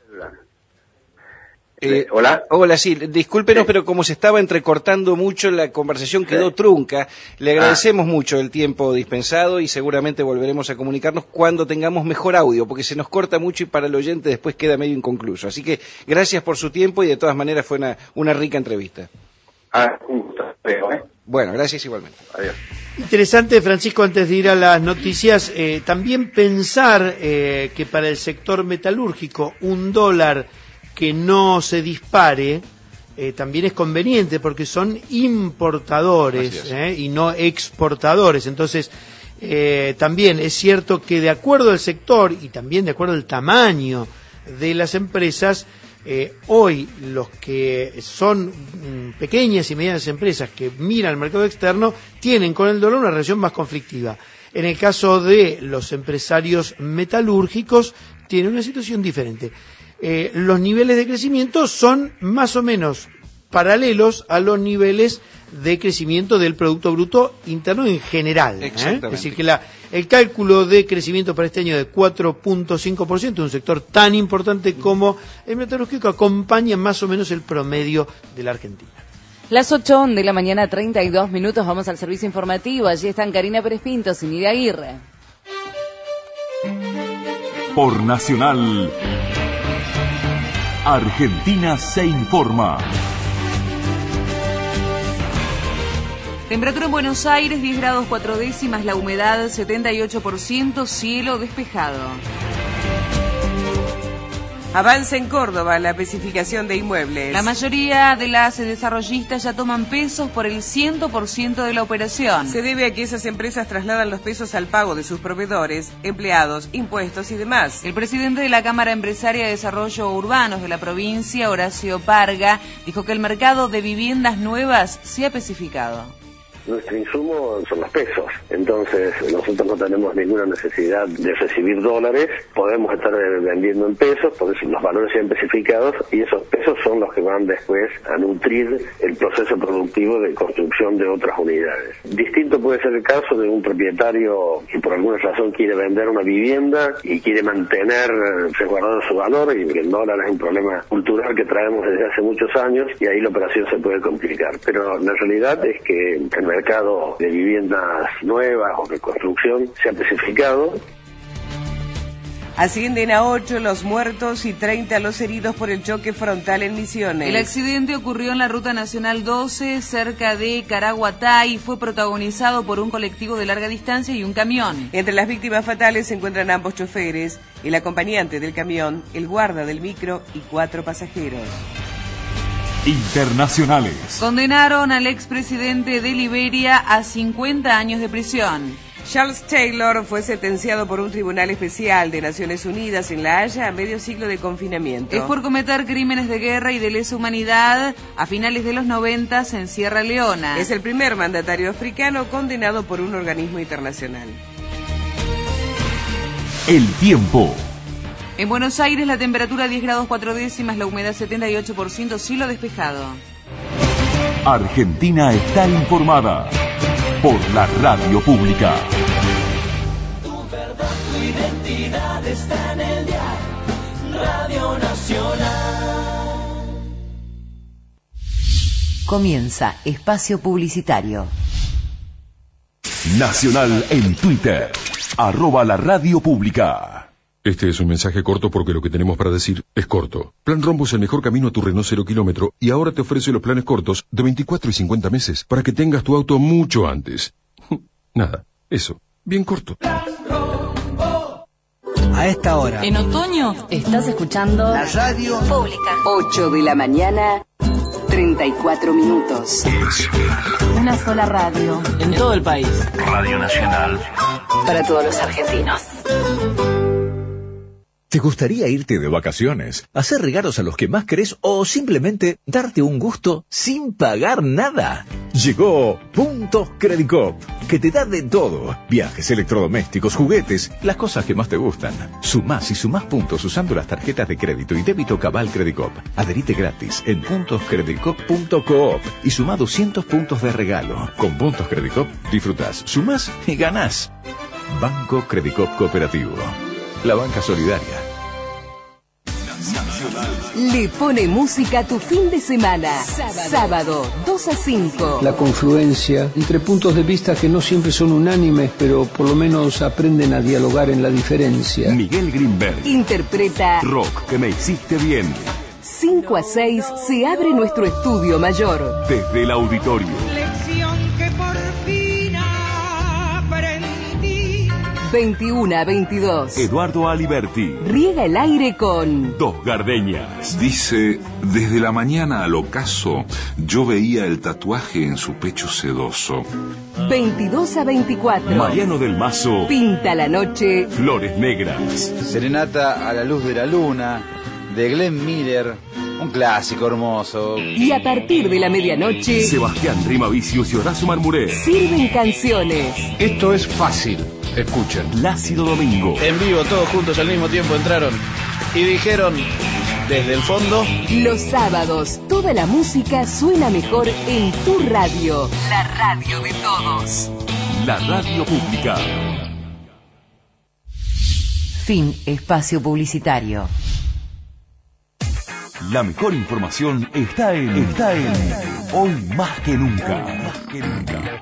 Eh, hola. Hola, sí, discúlpenos, pero como se estaba entrecortando mucho, la conversación quedó trunca. Le agradecemos mucho el tiempo dispensado y seguramente volveremos a comunicarnos cuando tengamos mejor audio, porque se nos corta mucho y para el oyente después queda medio inconcluso. Así que gracias por su tiempo y de todas maneras fue una, una rica entrevista. Ah, un gusto, veo, ¿eh? Bueno, gracias igualmente. Adiós. Interesante, Francisco, antes de ir a las noticias, eh, también pensar eh, que para el sector metalúrgico un dólar que no se dispare eh, también es conveniente porque son importadores eh, y no exportadores. Entonces, eh, también es cierto que de acuerdo al sector y también de acuerdo al tamaño de las empresas, eh, hoy los que son mm, pequeñas y medianas empresas que miran al mercado externo tienen con el dólar una relación más conflictiva. En el caso de los empresarios metalúrgicos tiene una situación diferente. Eh, los niveles de crecimiento son más o menos paralelos a los niveles de crecimiento del Producto Bruto Interno en general. ¿eh? Es decir, que la, el cálculo de crecimiento para este año de cuatro punto cinco por ciento, un sector tan importante como el metalúrgico, acompaña más o menos el promedio de la Argentina. Las ocho de la mañana, treinta y dos minutos, vamos al servicio informativo. Allí están Karina Pérez Pintos y Nidia Aguirre. Por Nacional, Argentina se informa. Temperatura en Buenos Aires, diez grados cuatro décimas, la humedad setenta y ocho por ciento, cielo despejado. Avanza en Córdoba la especificación de inmuebles. La mayoría de las desarrollistas ya toman pesos por el cien por ciento de la operación. Se debe a que esas empresas trasladan los pesos al pago de sus proveedores, empleados, impuestos y demás. El presidente de la Cámara Empresaria de Desarrollo Urbanos de la provincia, Horacio Parga, dijo que el mercado de viviendas nuevas se ha especificado. Nuestro insumo son los pesos, entonces nosotros no tenemos ninguna necesidad de recibir dólares, podemos estar vendiendo en pesos, por eso los valores sean especificados y esos pesos son los que van después a nutrir el proceso productivo de construcción de otras unidades. Distinto puede ser el caso de un propietario que por alguna razón quiere vender una vivienda y quiere mantener resguardado su valor, y el dólar es un problema cultural que traemos desde hace muchos años y ahí la operación se puede complicar, pero la realidad es que el mercado de viviendas nuevas o de construcción se ha especificado. Ascienden a ocho los muertos y treinta los heridos por el choque frontal en Misiones. El accidente ocurrió en la Ruta Nacional doce, cerca de Caraguatá, y fue protagonizado por un colectivo de larga distancia y un camión. Entre las víctimas fatales se encuentran ambos choferes, el acompañante del camión, el guarda del micro y cuatro pasajeros. Internacionales. Condenaron al expresidente de Liberia a cincuenta años de prisión. Charles Taylor fue sentenciado por un tribunal especial de Naciones Unidas en La Haya a medio siglo de confinamiento. Es por cometer crímenes de guerra y de lesa humanidad a finales de los noventas en Sierra Leona. Es el primer mandatario africano condenado por un organismo internacional. El tiempo. En Buenos Aires la temperatura diez grados cuatro décimas, la humedad setenta y ocho por ciento, cielo despejado. Argentina está informada por la radio pública. Tu verdad, tu identidad está en el dial Radio Nacional. Comienza Espacio Publicitario. Nacional en Twitter, arroba la radio pública. Este es un mensaje corto porque lo que tenemos para decir es corto. Plan Rombo es el mejor camino a tu Renault cero kilómetro y ahora te ofrece los planes cortos de veinticuatro y cincuenta meses para que tengas tu auto mucho antes. Nada, eso, bien corto. A esta hora. En otoño estás escuchando la radio pública. ocho de la mañana, treinta y cuatro minutos. Una sola radio. En todo el país. Radio Nacional. Para todos los argentinos. ¿Te gustaría irte de vacaciones, hacer regalos a los que más querés o simplemente darte un gusto sin pagar nada? Llegó Puntos Credicop, que te da de todo. Viajes, electrodomésticos, juguetes, las cosas que más te gustan. Sumás y sumás puntos usando las tarjetas de crédito y débito Cabal Credicop. Adherite gratis en puntos credicop punto coop y sumá doscientos puntos de regalo. Con Puntos Credicop disfrutás, sumás y ganás. Banco Credicop Cooperativo. La banca solidaria. Le pone música a tu fin de semana. Sábado, Sábado dos a cinco. La confluencia entre puntos de vista que no siempre son unánimes, pero por lo menos aprenden a dialogar en la diferencia. Miguel Greenberg interpreta Rock que me hiciste bien. cinco a seis se abre nuestro estudio mayor. Desde el auditorio. Lección que por fin aprendí. veintiuno a veintidós. Eduardo Aliberti riega el aire con Dos Gardenias. Dice, desde la mañana al ocaso, yo veía el tatuaje en su pecho sedoso. veintidós a veinticuatro. Mariano del Mazo pinta la noche. Flores Negras. Serenata a la luz de la luna, de Glenn Miller, un clásico hermoso. Y a partir de la medianoche, Sebastián Rimavicius y Horacio Marmuré sirven canciones. Esto es fácil. Escuchen. Plácido Domingo. En vivo, todos juntos al mismo tiempo entraron y dijeron desde el fondo: los sábados, toda la música suena mejor en tu radio. La radio de todos. La radio pública. Fin espacio publicitario. La mejor información está en, está en Hoy Más que Nunca. Más que nunca.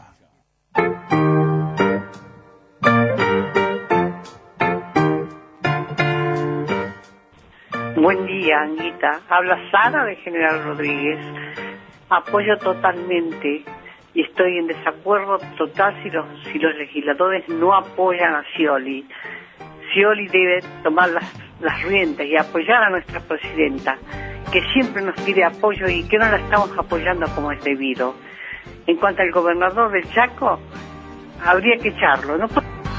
Buen día, Anguita. Habla Sara de General Rodríguez. Apoyo totalmente y estoy en desacuerdo total si los, si los legisladores no apoyan a Scioli. Scioli debe tomar las, las riendas y apoyar a nuestra presidenta, que siempre nos pide apoyo y que no la estamos apoyando como es debido. En cuanto al gobernador del Chaco, habría que echarlo, ¿no?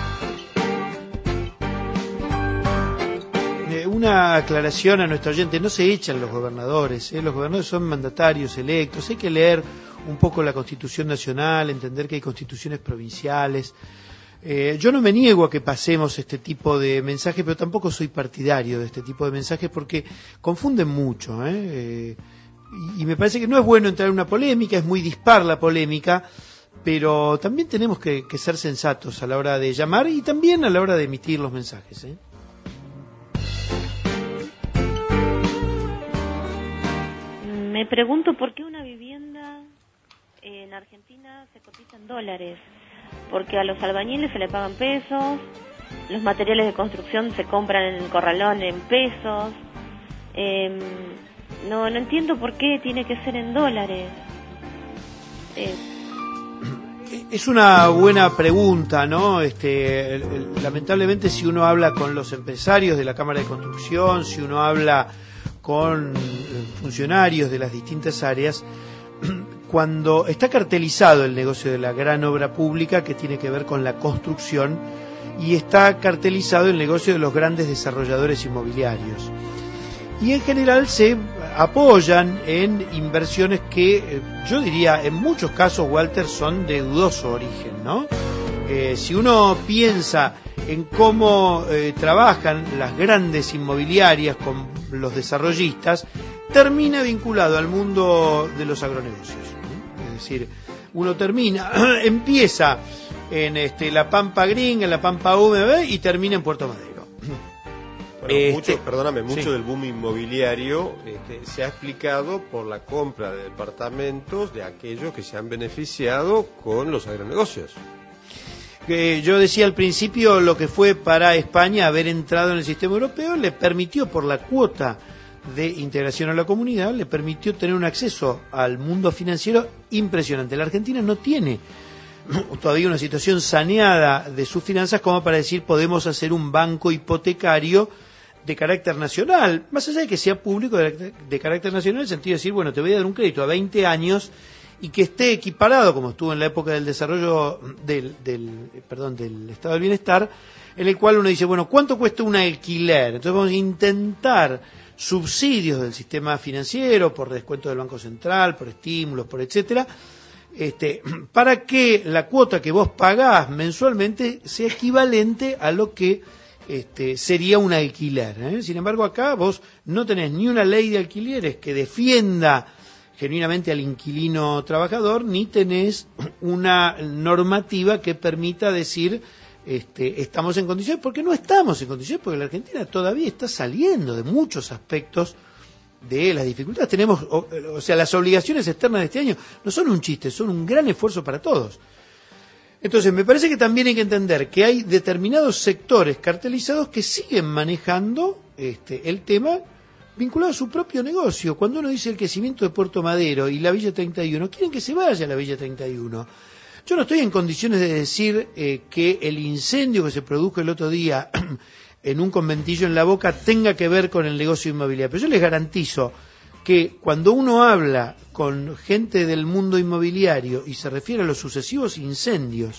Una aclaración a nuestro oyente: no se echan los gobernadores, ¿eh? Los gobernadores son mandatarios electos, hay que leer un poco la Constitución Nacional, entender que hay constituciones provinciales. Eh, yo no me niego a que pasemos este tipo de mensajes, pero tampoco soy partidario de este tipo de mensajes porque confunden mucho, ¿eh? Eh, y, y me parece que no es bueno entrar en una polémica, es muy dispar la polémica, pero también tenemos que, que ser sensatos a la hora de llamar y también a la hora de emitir los mensajes, ¿eh? Me pregunto por qué una vivienda en Argentina se cotiza en dólares. Porque a los albañiles se le pagan pesos, los materiales de construcción se compran en el corralón en pesos. Eh, no, no entiendo por qué tiene que ser en dólares. Eh. Es una buena pregunta, ¿no? Este, lamentablemente, si uno habla con los empresarios de la Cámara de Construcción, si uno habla con funcionarios de las distintas áreas, cuando está cartelizado el negocio de la gran obra pública que tiene que ver con la construcción y está cartelizado el negocio de los grandes desarrolladores inmobiliarios. Y en general se apoyan en inversiones que yo diría en muchos casos, Walter, son de dudoso origen, ¿no? Eh, si uno piensa en cómo eh, trabajan las grandes inmobiliarias con los desarrollistas, termina vinculado al mundo de los agronegocios. Es decir, uno termina, empieza en este, la Pampa Gringa, en la Pampa Húmeda y termina en Puerto Madero. Bueno, Este, mucho, perdóname, mucho sí. del boom inmobiliario este, se ha explicado por la compra de departamentos de aquellos que se han beneficiado con los agronegocios. Eh, yo decía al principio, lo que fue para España haber entrado en el sistema europeo le permitió, por la cuota de integración a la comunidad, le permitió tener un acceso al mundo financiero impresionante. La Argentina no tiene todavía una situación saneada de sus finanzas como para decir podemos hacer un banco hipotecario de carácter nacional, más allá de que sea público de, de carácter nacional, en el sentido de decir, bueno, te voy a dar un crédito a veinte años y que esté equiparado, como estuvo en la época del desarrollo del, del, perdón, del estado del bienestar, en el cual uno dice, bueno, ¿cuánto cuesta un alquiler? Entonces vamos a intentar subsidios del sistema financiero por descuento del Banco Central, por estímulos, por etcétera, este, para que la cuota que vos pagás mensualmente sea equivalente a lo que este, sería un alquiler, ¿eh? Sin embargo, acá vos no tenés ni una ley de alquileres que defienda genuinamente al inquilino trabajador, ni tenés una normativa que permita decir este, estamos en condiciones, porque no estamos en condiciones, porque la Argentina todavía está saliendo de muchos aspectos de las dificultades. Tenemos, o, o sea, las obligaciones externas de este año no son un chiste, son un gran esfuerzo para todos. Entonces, me parece que también hay que entender que hay determinados sectores cartelizados que siguen manejando este, el tema vinculado a su propio negocio. Cuando uno dice el crecimiento de Puerto Madero y la Villa treinta y uno, quieren que se vaya a la Villa treinta y uno. Yo no estoy en condiciones de decir eh, que el incendio que se produjo el otro día en un conventillo en La Boca tenga que ver con el negocio inmobiliario, pero yo les garantizo que cuando uno habla con gente del mundo inmobiliario y se refiere a los sucesivos incendios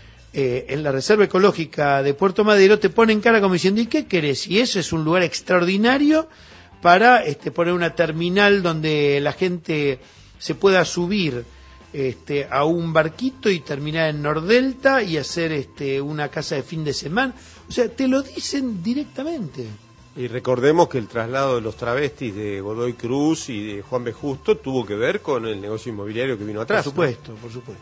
eh, en la Reserva Ecológica de Puerto Madero, te ponen cara como diciendo, ¿y qué querés? Y eso es un lugar extraordinario para este, poner una terminal donde la gente se pueda subir este, a un barquito y terminar en Nordelta y hacer este, una casa de fin de semana. O sea, te lo dicen directamente. Y recordemos que el traslado de los travestis de Godoy Cruz y de Juan B. Justo tuvo que ver con el negocio inmobiliario que vino atrás. Por supuesto, ¿no? por supuesto.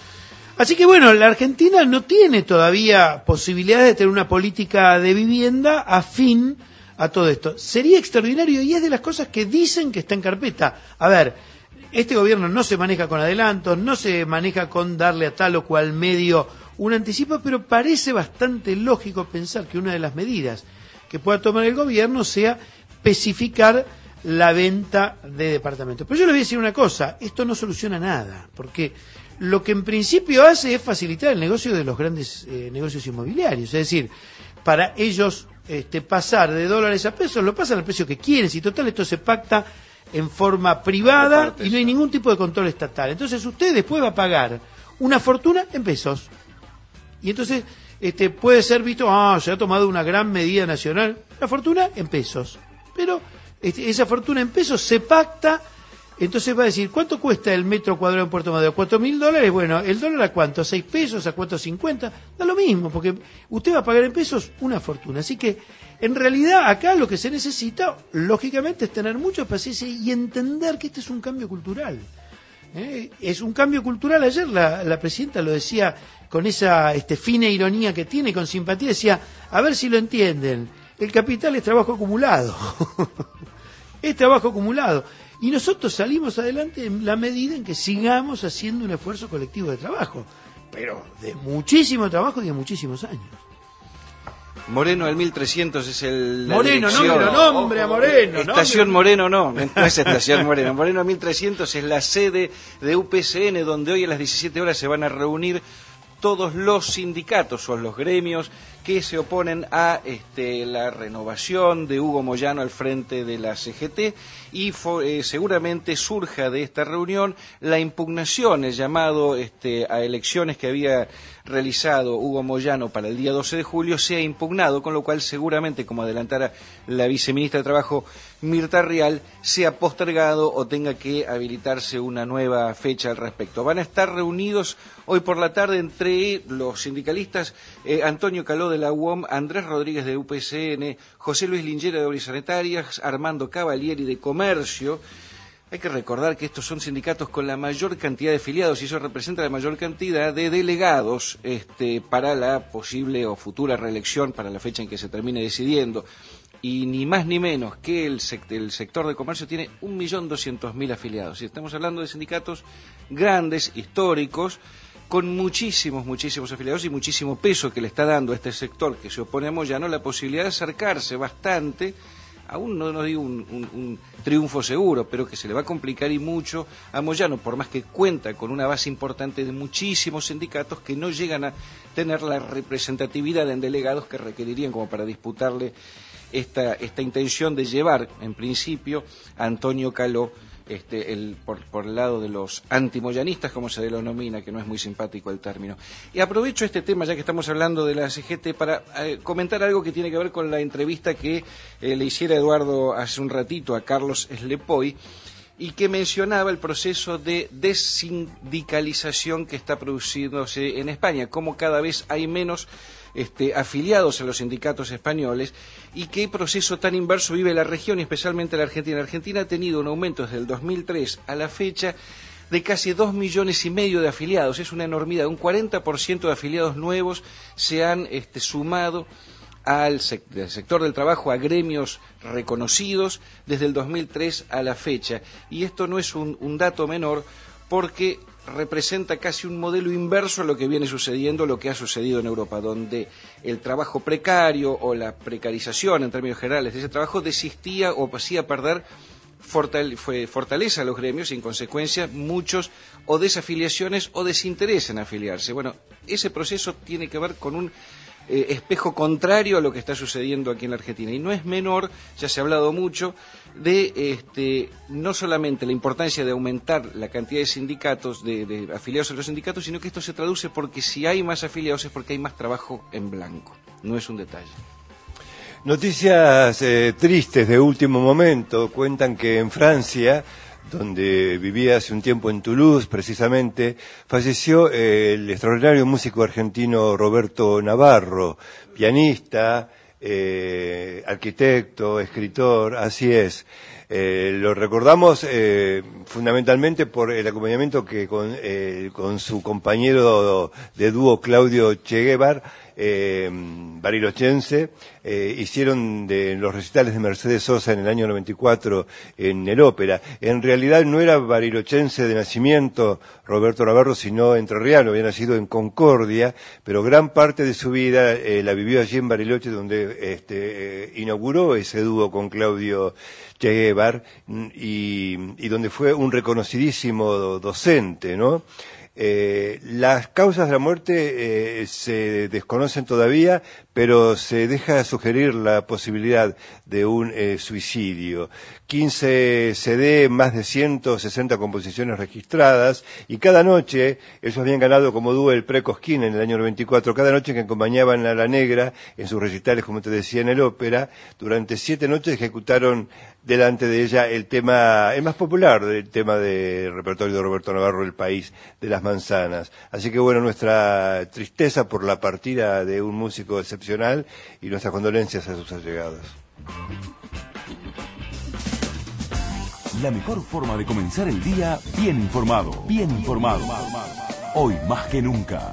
Así que bueno, la Argentina no tiene todavía posibilidades de tener una política de vivienda afín a todo esto. Sería extraordinario y es de las cosas que dicen que está en carpeta. A ver, este gobierno no se maneja con adelantos, no se maneja con darle a tal o cual medio un anticipo, pero parece bastante lógico pensar que una de las medidas que pueda tomar el gobierno sea especificar la venta de departamentos. Pero yo les voy a decir una cosa, esto no soluciona nada, porque lo que en principio hace es facilitar el negocio de los grandes eh, negocios inmobiliarios, es decir, para ellos este, pasar de dólares a pesos, lo pasan al precio que quieren, si total esto se pacta en forma privada y no hay ningún tipo de control estatal. Entonces usted después va a pagar una fortuna en pesos. Y entonces este, puede ser visto, ah, se ha tomado una gran medida nacional, la fortuna en pesos. Pero este, esa fortuna en pesos se pacta, entonces va a decir, ¿cuánto cuesta el metro cuadrado en Puerto Madero? ¿Cuatro mil dólares? Bueno, ¿el dólar a cuánto? ¿A seis pesos? ¿A cuatro cincuenta? Da lo mismo, porque usted va a pagar en pesos una fortuna. Así que, en realidad, acá lo que se necesita, lógicamente, es tener mucha paciencia y entender que este es un cambio cultural. ¿Eh? Es un cambio cultural. Ayer la, la presidenta lo decía con esa este, fina ironía que tiene, con simpatía, decía, a ver si lo entienden, el capital es trabajo acumulado. Es trabajo acumulado. Y nosotros salimos adelante en la medida en que sigamos haciendo un esfuerzo colectivo de trabajo, pero de muchísimo trabajo y de muchísimos años. Moreno al mil trescientos es el... Moreno, no me lo nombre a Moreno. Estación Moreno no, no es Estación Moreno. Moreno mil trescientos es la sede de U P C N, donde hoy a las diecisiete horas se van a reunir todos los sindicatos o los gremios que se oponen a este, la renovación de Hugo Moyano al frente de la C G T y eh, seguramente surja de esta reunión la impugnación, el llamado este, a elecciones que había realizado Hugo Moyano para el día doce de julio sea impugnado, con lo cual seguramente, como adelantara la viceministra de Trabajo Mirta Rial, sea postergado o tenga que habilitarse una nueva fecha al respecto. Van a estar reunidos hoy por la tarde entre los sindicalistas eh, Antonio Caló de la U O M, Andrés Rodríguez de U P C N, José Luis Lingera de Obras Sanitarias, Armando Cavalieri de Comercio. Hay que recordar que estos son sindicatos con la mayor cantidad de afiliados y eso representa la mayor cantidad de delegados este, para la posible o futura reelección, para la fecha en que se termine decidiendo. Y ni más ni menos que el, sect- el sector de comercio tiene un millón doscientos mil afiliados. Y estamos hablando de sindicatos grandes, históricos, con muchísimos, muchísimos afiliados y muchísimo peso que le está dando a este sector que se opone a Moyano la posibilidad de acercarse bastante, aún no, no digo un, un, un triunfo seguro, pero que se le va a complicar y mucho a Moyano, por más que cuenta con una base importante de muchísimos sindicatos que no llegan a tener la representatividad en delegados que requerirían como para disputarle esta, esta intención de llevar, en principio, a Antonio Caló Este, el, por, por el lado de los antimoyanistas, como se denomina, que no es muy simpático el término. Y aprovecho este tema, ya que estamos hablando de la C G T, para eh, comentar algo que tiene que ver con la entrevista que eh, le hiciera Eduardo hace un ratito a Carlos Slepoy, y que mencionaba el proceso de desindicalización que está produciéndose en España, cómo cada vez hay menos Este, afiliados a los sindicatos españoles y qué proceso tan inverso vive la región y especialmente la Argentina. La Argentina ha tenido un aumento desde el dos mil tres a la fecha de casi dos millones y medio de afiliados. Es una enormidad. Un cuarenta por ciento de afiliados nuevos se han este, sumado al sec- del sector del trabajo, a gremios reconocidos desde el dos mil tres a la fecha. Y esto no es un, un dato menor porque representa casi un modelo inverso a lo que viene sucediendo, lo que ha sucedido en Europa, donde el trabajo precario o la precarización en términos generales de ese trabajo desistía o hacía perder fortale- fue fortaleza a los gremios y en consecuencia muchos o desafiliaciones o desinterés en afiliarse. Bueno, ese proceso tiene que ver con un eh, espejo contrario a lo que está sucediendo aquí en la Argentina y no es menor, ya se ha hablado mucho de este, no solamente la importancia de aumentar la cantidad de sindicatos, de, de afiliados a los sindicatos, sino que esto se traduce porque si hay más afiliados es porque hay más trabajo en blanco. No es un detalle. Noticias eh, tristes de último momento. Cuentan que en Francia, donde vivía hace un tiempo en Toulouse precisamente, falleció eh, el extraordinario músico argentino Roberto Navarro, pianista, Eh, arquitecto, escritor, así es. Eh, lo recordamos eh, fundamentalmente por el acompañamiento que con, eh, con su compañero de dúo Claudio Cheguevar, eh, barilochense, eh, hicieron de los recitales de Mercedes Sosa en el año noventa y cuatro en el Ópera. En realidad no era barilochense de nacimiento Roberto Navarro, sino entrerriano, había nacido en Concordia, pero gran parte de su vida eh, la vivió allí en Bariloche, donde este, eh, inauguró ese dúo con Claudio Che Guevara, y, y donde fue un reconocidísimo docente, ¿no? Eh, las causas de la muerte eh, se desconocen todavía, pero se deja sugerir la posibilidad de un eh, suicidio. quince C D, más de ciento sesenta composiciones registradas, y cada noche, ellos habían ganado como dúo el Pre Cosquín en el año noventa y cuatro, cada noche que acompañaban a La Negra en sus recitales, como te decía, en el ópera, durante siete noches ejecutaron delante de ella el tema, el más popular del tema de repertorio de Roberto Navarro, El País de las Manzanas. Así que bueno, nuestra tristeza por la partida de un músico excepcional y nuestras condolencias a sus allegados. La mejor forma de comenzar el día bien informado, bien informado. Hoy más que nunca.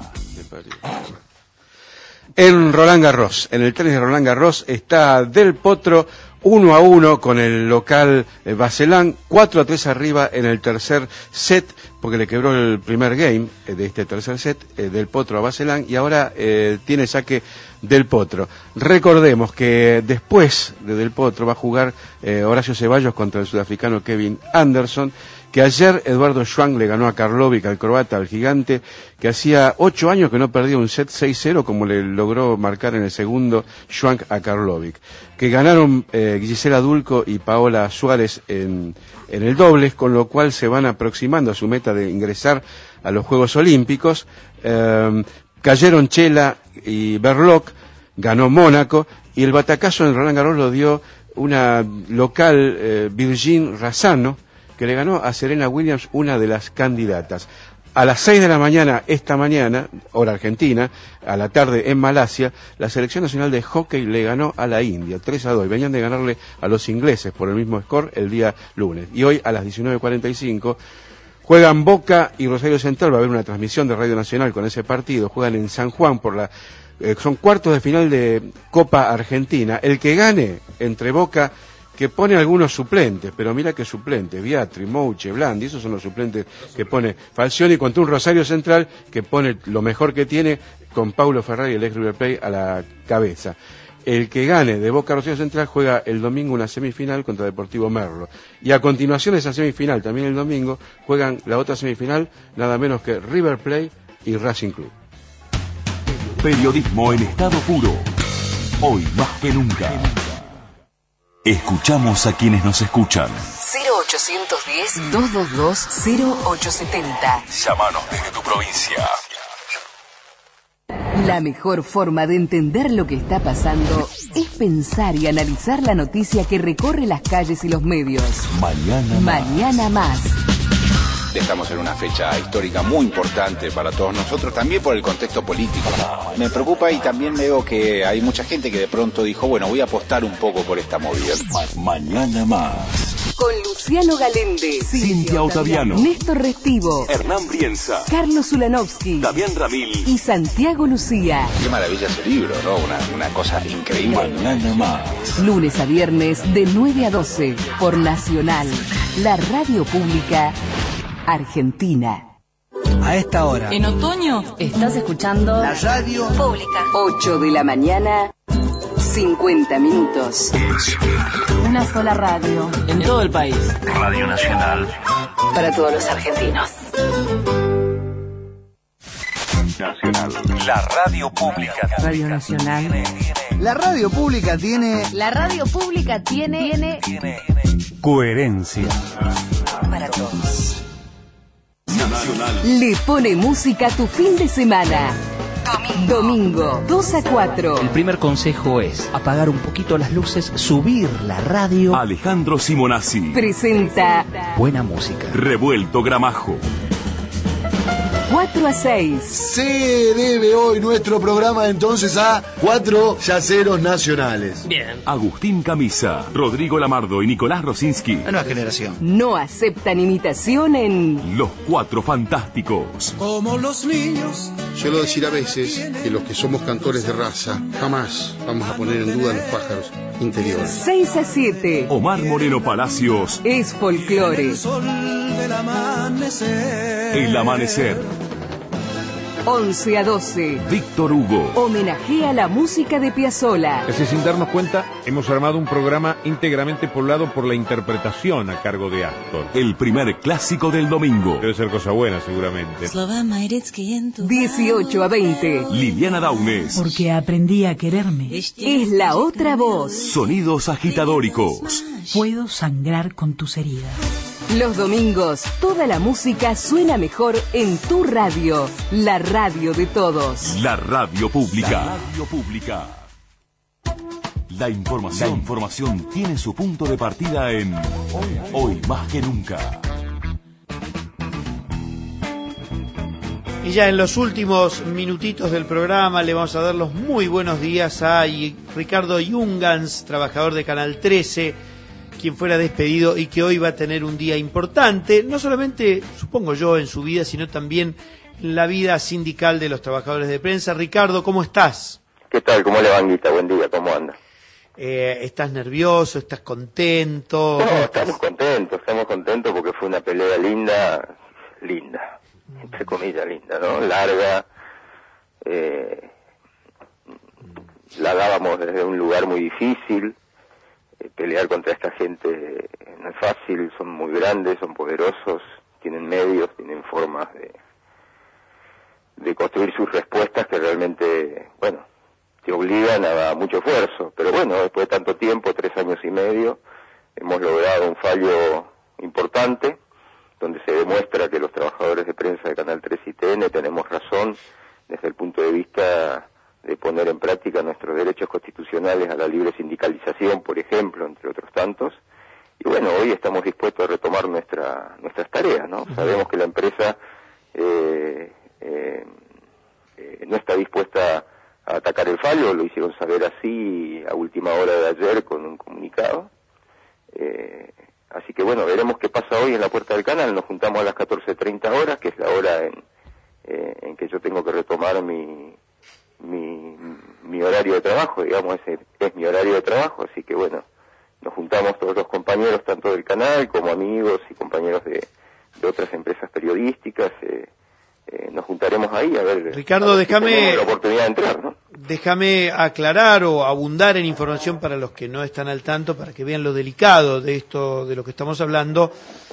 En Roland Garros, en el tenis de Roland Garros, está Del Potro uno a uno con el local eh, Vacelan, cuatro a tres arriba en el tercer set, porque le quebró el primer game eh, de este tercer set, eh, Del Potro a Vacelan, y ahora eh, tiene saque Del Potro. Recordemos que después de Del Potro va a jugar eh, Horacio Ceballos contra el sudafricano Kevin Anderson, que ayer Eduardo Schwank le ganó a Karlovic, al croata, al gigante, que hacía ocho años que no perdía un set seis cero, como le logró marcar en el segundo Schwank a Karlovic. Que ganaron eh, Gisela Dulco y Paola Suárez en, en el dobles, con lo cual se van aproximando a su meta de ingresar a los Juegos Olímpicos. Eh, cayeron Chela y Berloc, ganó Mónaco, y el batacazo en Roland Garros lo dio una local, eh, Virgin Razzano, que le ganó a Serena Williams, una de las candidatas. A las seis de la mañana, esta mañana, hora argentina, a la tarde en Malasia, la Selección Nacional de Hockey le ganó a la India, tres a dos. Venían de ganarle a los ingleses por el mismo score el día lunes. Y hoy, a las diecinueve cuarenta y cinco, juegan Boca y Rosario Central. Va a haber una transmisión de Radio Nacional con ese partido. Juegan en San Juan por la... Eh, son cuartos de final de Copa Argentina. El que gane entre Boca, que pone algunos suplentes, pero mira qué suplentes, Viatri, Mouche, Blandi, esos son los suplentes que pone Falcioni contra un Rosario Central que pone lo mejor que tiene con Paulo Ferrari y el ex River Plate a la cabeza. El que gane de Boca Rosario Central juega el domingo una semifinal contra Deportivo Merlo. Y a continuación de esa semifinal, también el domingo, juegan la otra semifinal, nada menos que River Plate y Racing Club. Periodismo en estado puro. Hoy más que nunca. Escuchamos a quienes nos escuchan. cero ochocientos diez, doscientos veintidós, cero ochocientos setenta. Llámanos desde tu provincia. La mejor forma de entender lo que está pasando es pensar y analizar la noticia que recorre las calles y los medios. Mañana, Mañana más. Estamos en una fecha histórica muy importante para todos nosotros, también por el contexto político. Me preocupa y también veo que hay mucha gente que de pronto dijo, bueno, voy a apostar un poco por esta movida. Mañana más. Con Luciano Galende, Cintia Ottaviano, Néstor Restivo, Hernán Brienza, Carlos Ulanovsky, Damián Ramil y Santiago Lucía. Qué maravilla ese libro, ¿no? Una, una cosa increíble. Mañana más. Lunes a viernes de nueve a doce por Nacional, la radio pública Argentina. A esta hora. En otoño estás escuchando la radio pública. ocho de la mañana, cincuenta minutos. Una sola radio. En todo el país. Radio Nacional. Para todos los argentinos. Nacional. La radio pública. Radio Nacional. La radio pública tiene... La radio pública tiene... Tiene... Coherencia. Para todos. Nacional. Le pone música a tu fin de semana. Domingo. Domingo, dos a cuatro. El primer consejo es apagar un poquito las luces, subir la radio. Alejandro Simonazzi Presenta buena música. Revuelto Gramajo. cuatro a seis. Se debe hoy nuestro programa entonces a cuatro yaceros nacionales. Bien. Agustín Camisa, Rodrigo Lamardo y Nicolás Rosinski. La nueva generación. No aceptan imitación en Los Cuatro Fantásticos. Como los niños. Suelo decir a veces que los que somos cantores de raza jamás vamos a poner en duda los pájaros interiores. seis a siete. Omar Moreno Palacios. Es folclore. El sol del amanecer. El Amanecer. once a doce. Víctor Hugo. Homenajea a la música de Piazzolla. Casi sin darnos cuenta, hemos armado un programa íntegramente poblado por la interpretación a cargo de Astor. El primer clásico del domingo. Debe ser cosa buena, seguramente. dieciocho a veinte. Liliana Daunes. Porque aprendí a quererme. Es la otra voz. Sonidos agitadóricos. Puedo sangrar con tus heridas. Los domingos, toda la música suena mejor en tu radio, la radio de todos. La radio pública. La radio pública. La información, la información tiene su punto de partida en Hoy, Hoy Más que Nunca. Y ya en los últimos minutitos del programa le vamos a dar los muy buenos días a Ricardo Jungans, trabajador de Canal trece, quien fuera despedido y que hoy va a tener un día importante, no solamente, supongo yo, en su vida, sino también en la vida sindical de los trabajadores de prensa. Ricardo, ¿cómo estás? ¿Qué tal? ¿Cómo le va, Anguita? Buen día, ¿cómo anda? Eh, ¿Estás nervioso? ¿Estás contento? No, estamos contentos, estamos contentos porque fue una pelea linda, linda, entre comillas linda, ¿no? Larga, eh, la dábamos desde un lugar muy difícil. Eh, pelear contra esta gente no es fácil, son muy grandes, son poderosos, tienen medios, tienen formas de, de construir sus respuestas que realmente, bueno, te obligan a, a mucho esfuerzo. Pero bueno, después de tanto tiempo, tres años y medio, hemos logrado un fallo importante, donde se demuestra que los trabajadores de prensa de Canal tres y T N tenemos razón desde el punto de vista de poner en práctica nuestros derechos constitucionales a la libre sindicalización, por ejemplo, entre otros tantos. Y bueno, hoy estamos dispuestos a retomar nuestra, nuestras tareas, ¿no? Uh-huh. Sabemos que la empresa eh, eh, eh, no está dispuesta a atacar el fallo, lo hicieron saber así a última hora de ayer con un comunicado. Eh, así que bueno, veremos qué pasa hoy en la puerta del canal. Nos juntamos a las catorce treinta horas, que es la hora en, eh, en que yo tengo que retomar mi... Mi, mi horario de trabajo, digamos, es, es mi horario de trabajo, así que bueno, nos juntamos todos los compañeros, tanto del canal como amigos y compañeros de, de otras empresas periodísticas, eh, eh, nos juntaremos ahí a ver. Ricardo, a ver déjame si la oportunidad de entrar, ¿no? Déjame aclarar o abundar en información para los que no están al tanto, para que vean lo delicado de esto, de lo que estamos hablando.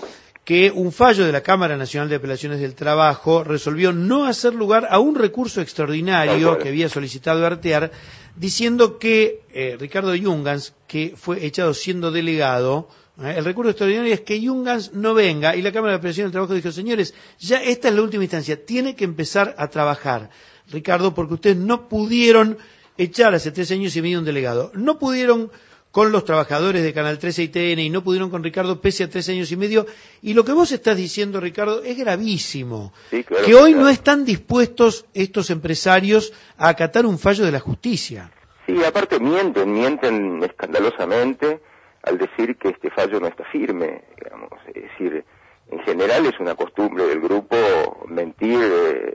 Que un fallo de la Cámara Nacional de Apelaciones del Trabajo resolvió no hacer lugar a un recurso extraordinario que había solicitado Artear, diciendo que eh, Ricardo Jungans, que fue echado siendo delegado, eh, el recurso extraordinario es que Jungans no venga, y la Cámara de Apelaciones del Trabajo dijo, señores, ya esta es la última instancia, tiene que empezar a trabajar, Ricardo, porque ustedes no pudieron echar hace tres años y medio un delegado, no pudieron con los trabajadores de Canal trece y T N y no pudieron con Ricardo pese a tres años y medio. Y lo que vos estás diciendo, Ricardo, es gravísimo. Sí, claro, que hoy claro. no están dispuestos estos empresarios a acatar un fallo de la justicia. Sí, aparte mienten, mienten escandalosamente al decir que este fallo no está firme, digamos. Es decir, en general es una costumbre del grupo mentir eh,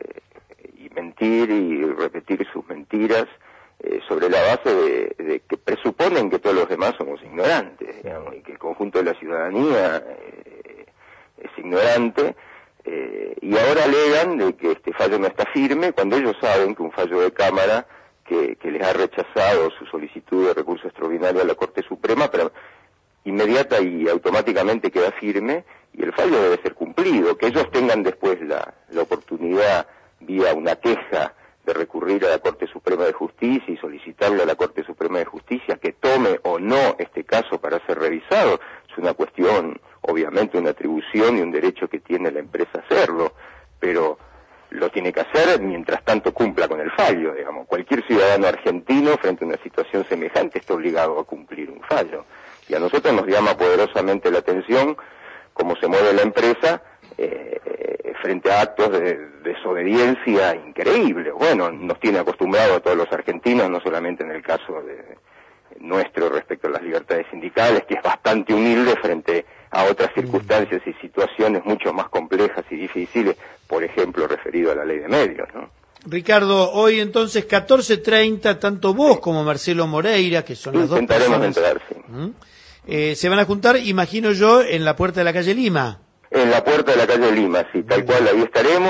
y mentir y repetir sus mentiras, Eh, sobre la base de, de que presuponen que todos los demás somos ignorantes, digamos, y que el conjunto de la ciudadanía eh, es ignorante, eh, y ahora alegan de que este fallo no está firme, cuando ellos saben que un fallo de Cámara que, que les ha rechazado su solicitud de recurso extraordinario a la Corte Suprema, pero inmediata y automáticamente queda firme, y el fallo debe ser cumplido, que ellos tengan después la, la oportunidad, vía una queja, de recurrir a la Corte Suprema de Justicia y solicitarle a la Corte Suprema de Justicia que tome o no este caso para ser revisado. Es una cuestión, obviamente, una atribución y un derecho que tiene la empresa hacerlo, pero lo tiene que hacer mientras tanto cumpla con el fallo, digamos. Cualquier ciudadano argentino frente a una situación semejante está obligado a cumplir un fallo. Y a nosotros nos llama poderosamente la atención cómo se mueve la empresa eh, frente a actos de desobediencia increíbles. Bueno, nos tiene acostumbrados a todos los argentinos, no solamente en el caso de nuestro respecto a las libertades sindicales, que es bastante humilde frente a otras circunstancias y situaciones mucho más complejas y difíciles, por ejemplo, referido a la ley de medios, ¿no? Ricardo, hoy entonces catorce treinta, tanto vos como Marcelo Moreira, que son las dos Intentaremos personas, entrar, sí. ¿Mm? eh, se van a juntar, imagino yo, en la puerta de la calle Lima. En la puerta de la calle Lima, sí, tal cual, ahí estaremos.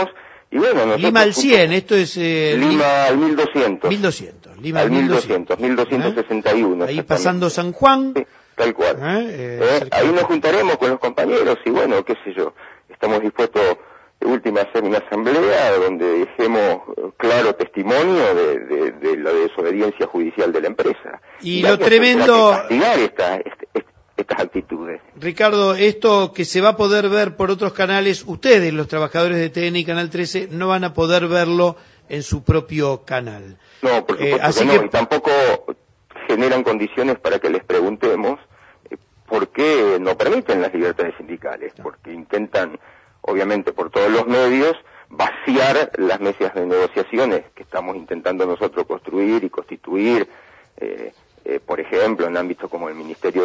Y bueno, nosotros Lima al cien, esto es... Eh, Lima al mil doscientos. mil doscientos, Lima al al mil doscientos. mil doscientos sesenta y uno. Ahí pasando San Juan. Sí, tal cual. ¿Eh? Eh, Eh, ahí nos juntaremos con los compañeros y bueno, qué sé yo, estamos dispuestos de última a hacer una asamblea donde dejemos claro testimonio de, de, de la desobediencia judicial de la empresa. Y, y lo tremendo... castigar esta, este, este, estas actitudes. Ricardo, esto que se va a poder ver por otros canales, ustedes, los trabajadores de T N y Canal trece, no van a poder verlo en su propio canal. No, por supuesto eh, así que no, que... y tampoco generan condiciones para que les preguntemos eh, por qué no permiten las libertades sindicales, porque intentan, obviamente por todos los medios, vaciar las mesas de negociaciones que estamos intentando nosotros construir y constituir, eh, eh, por ejemplo, en ámbitos como el Ministerio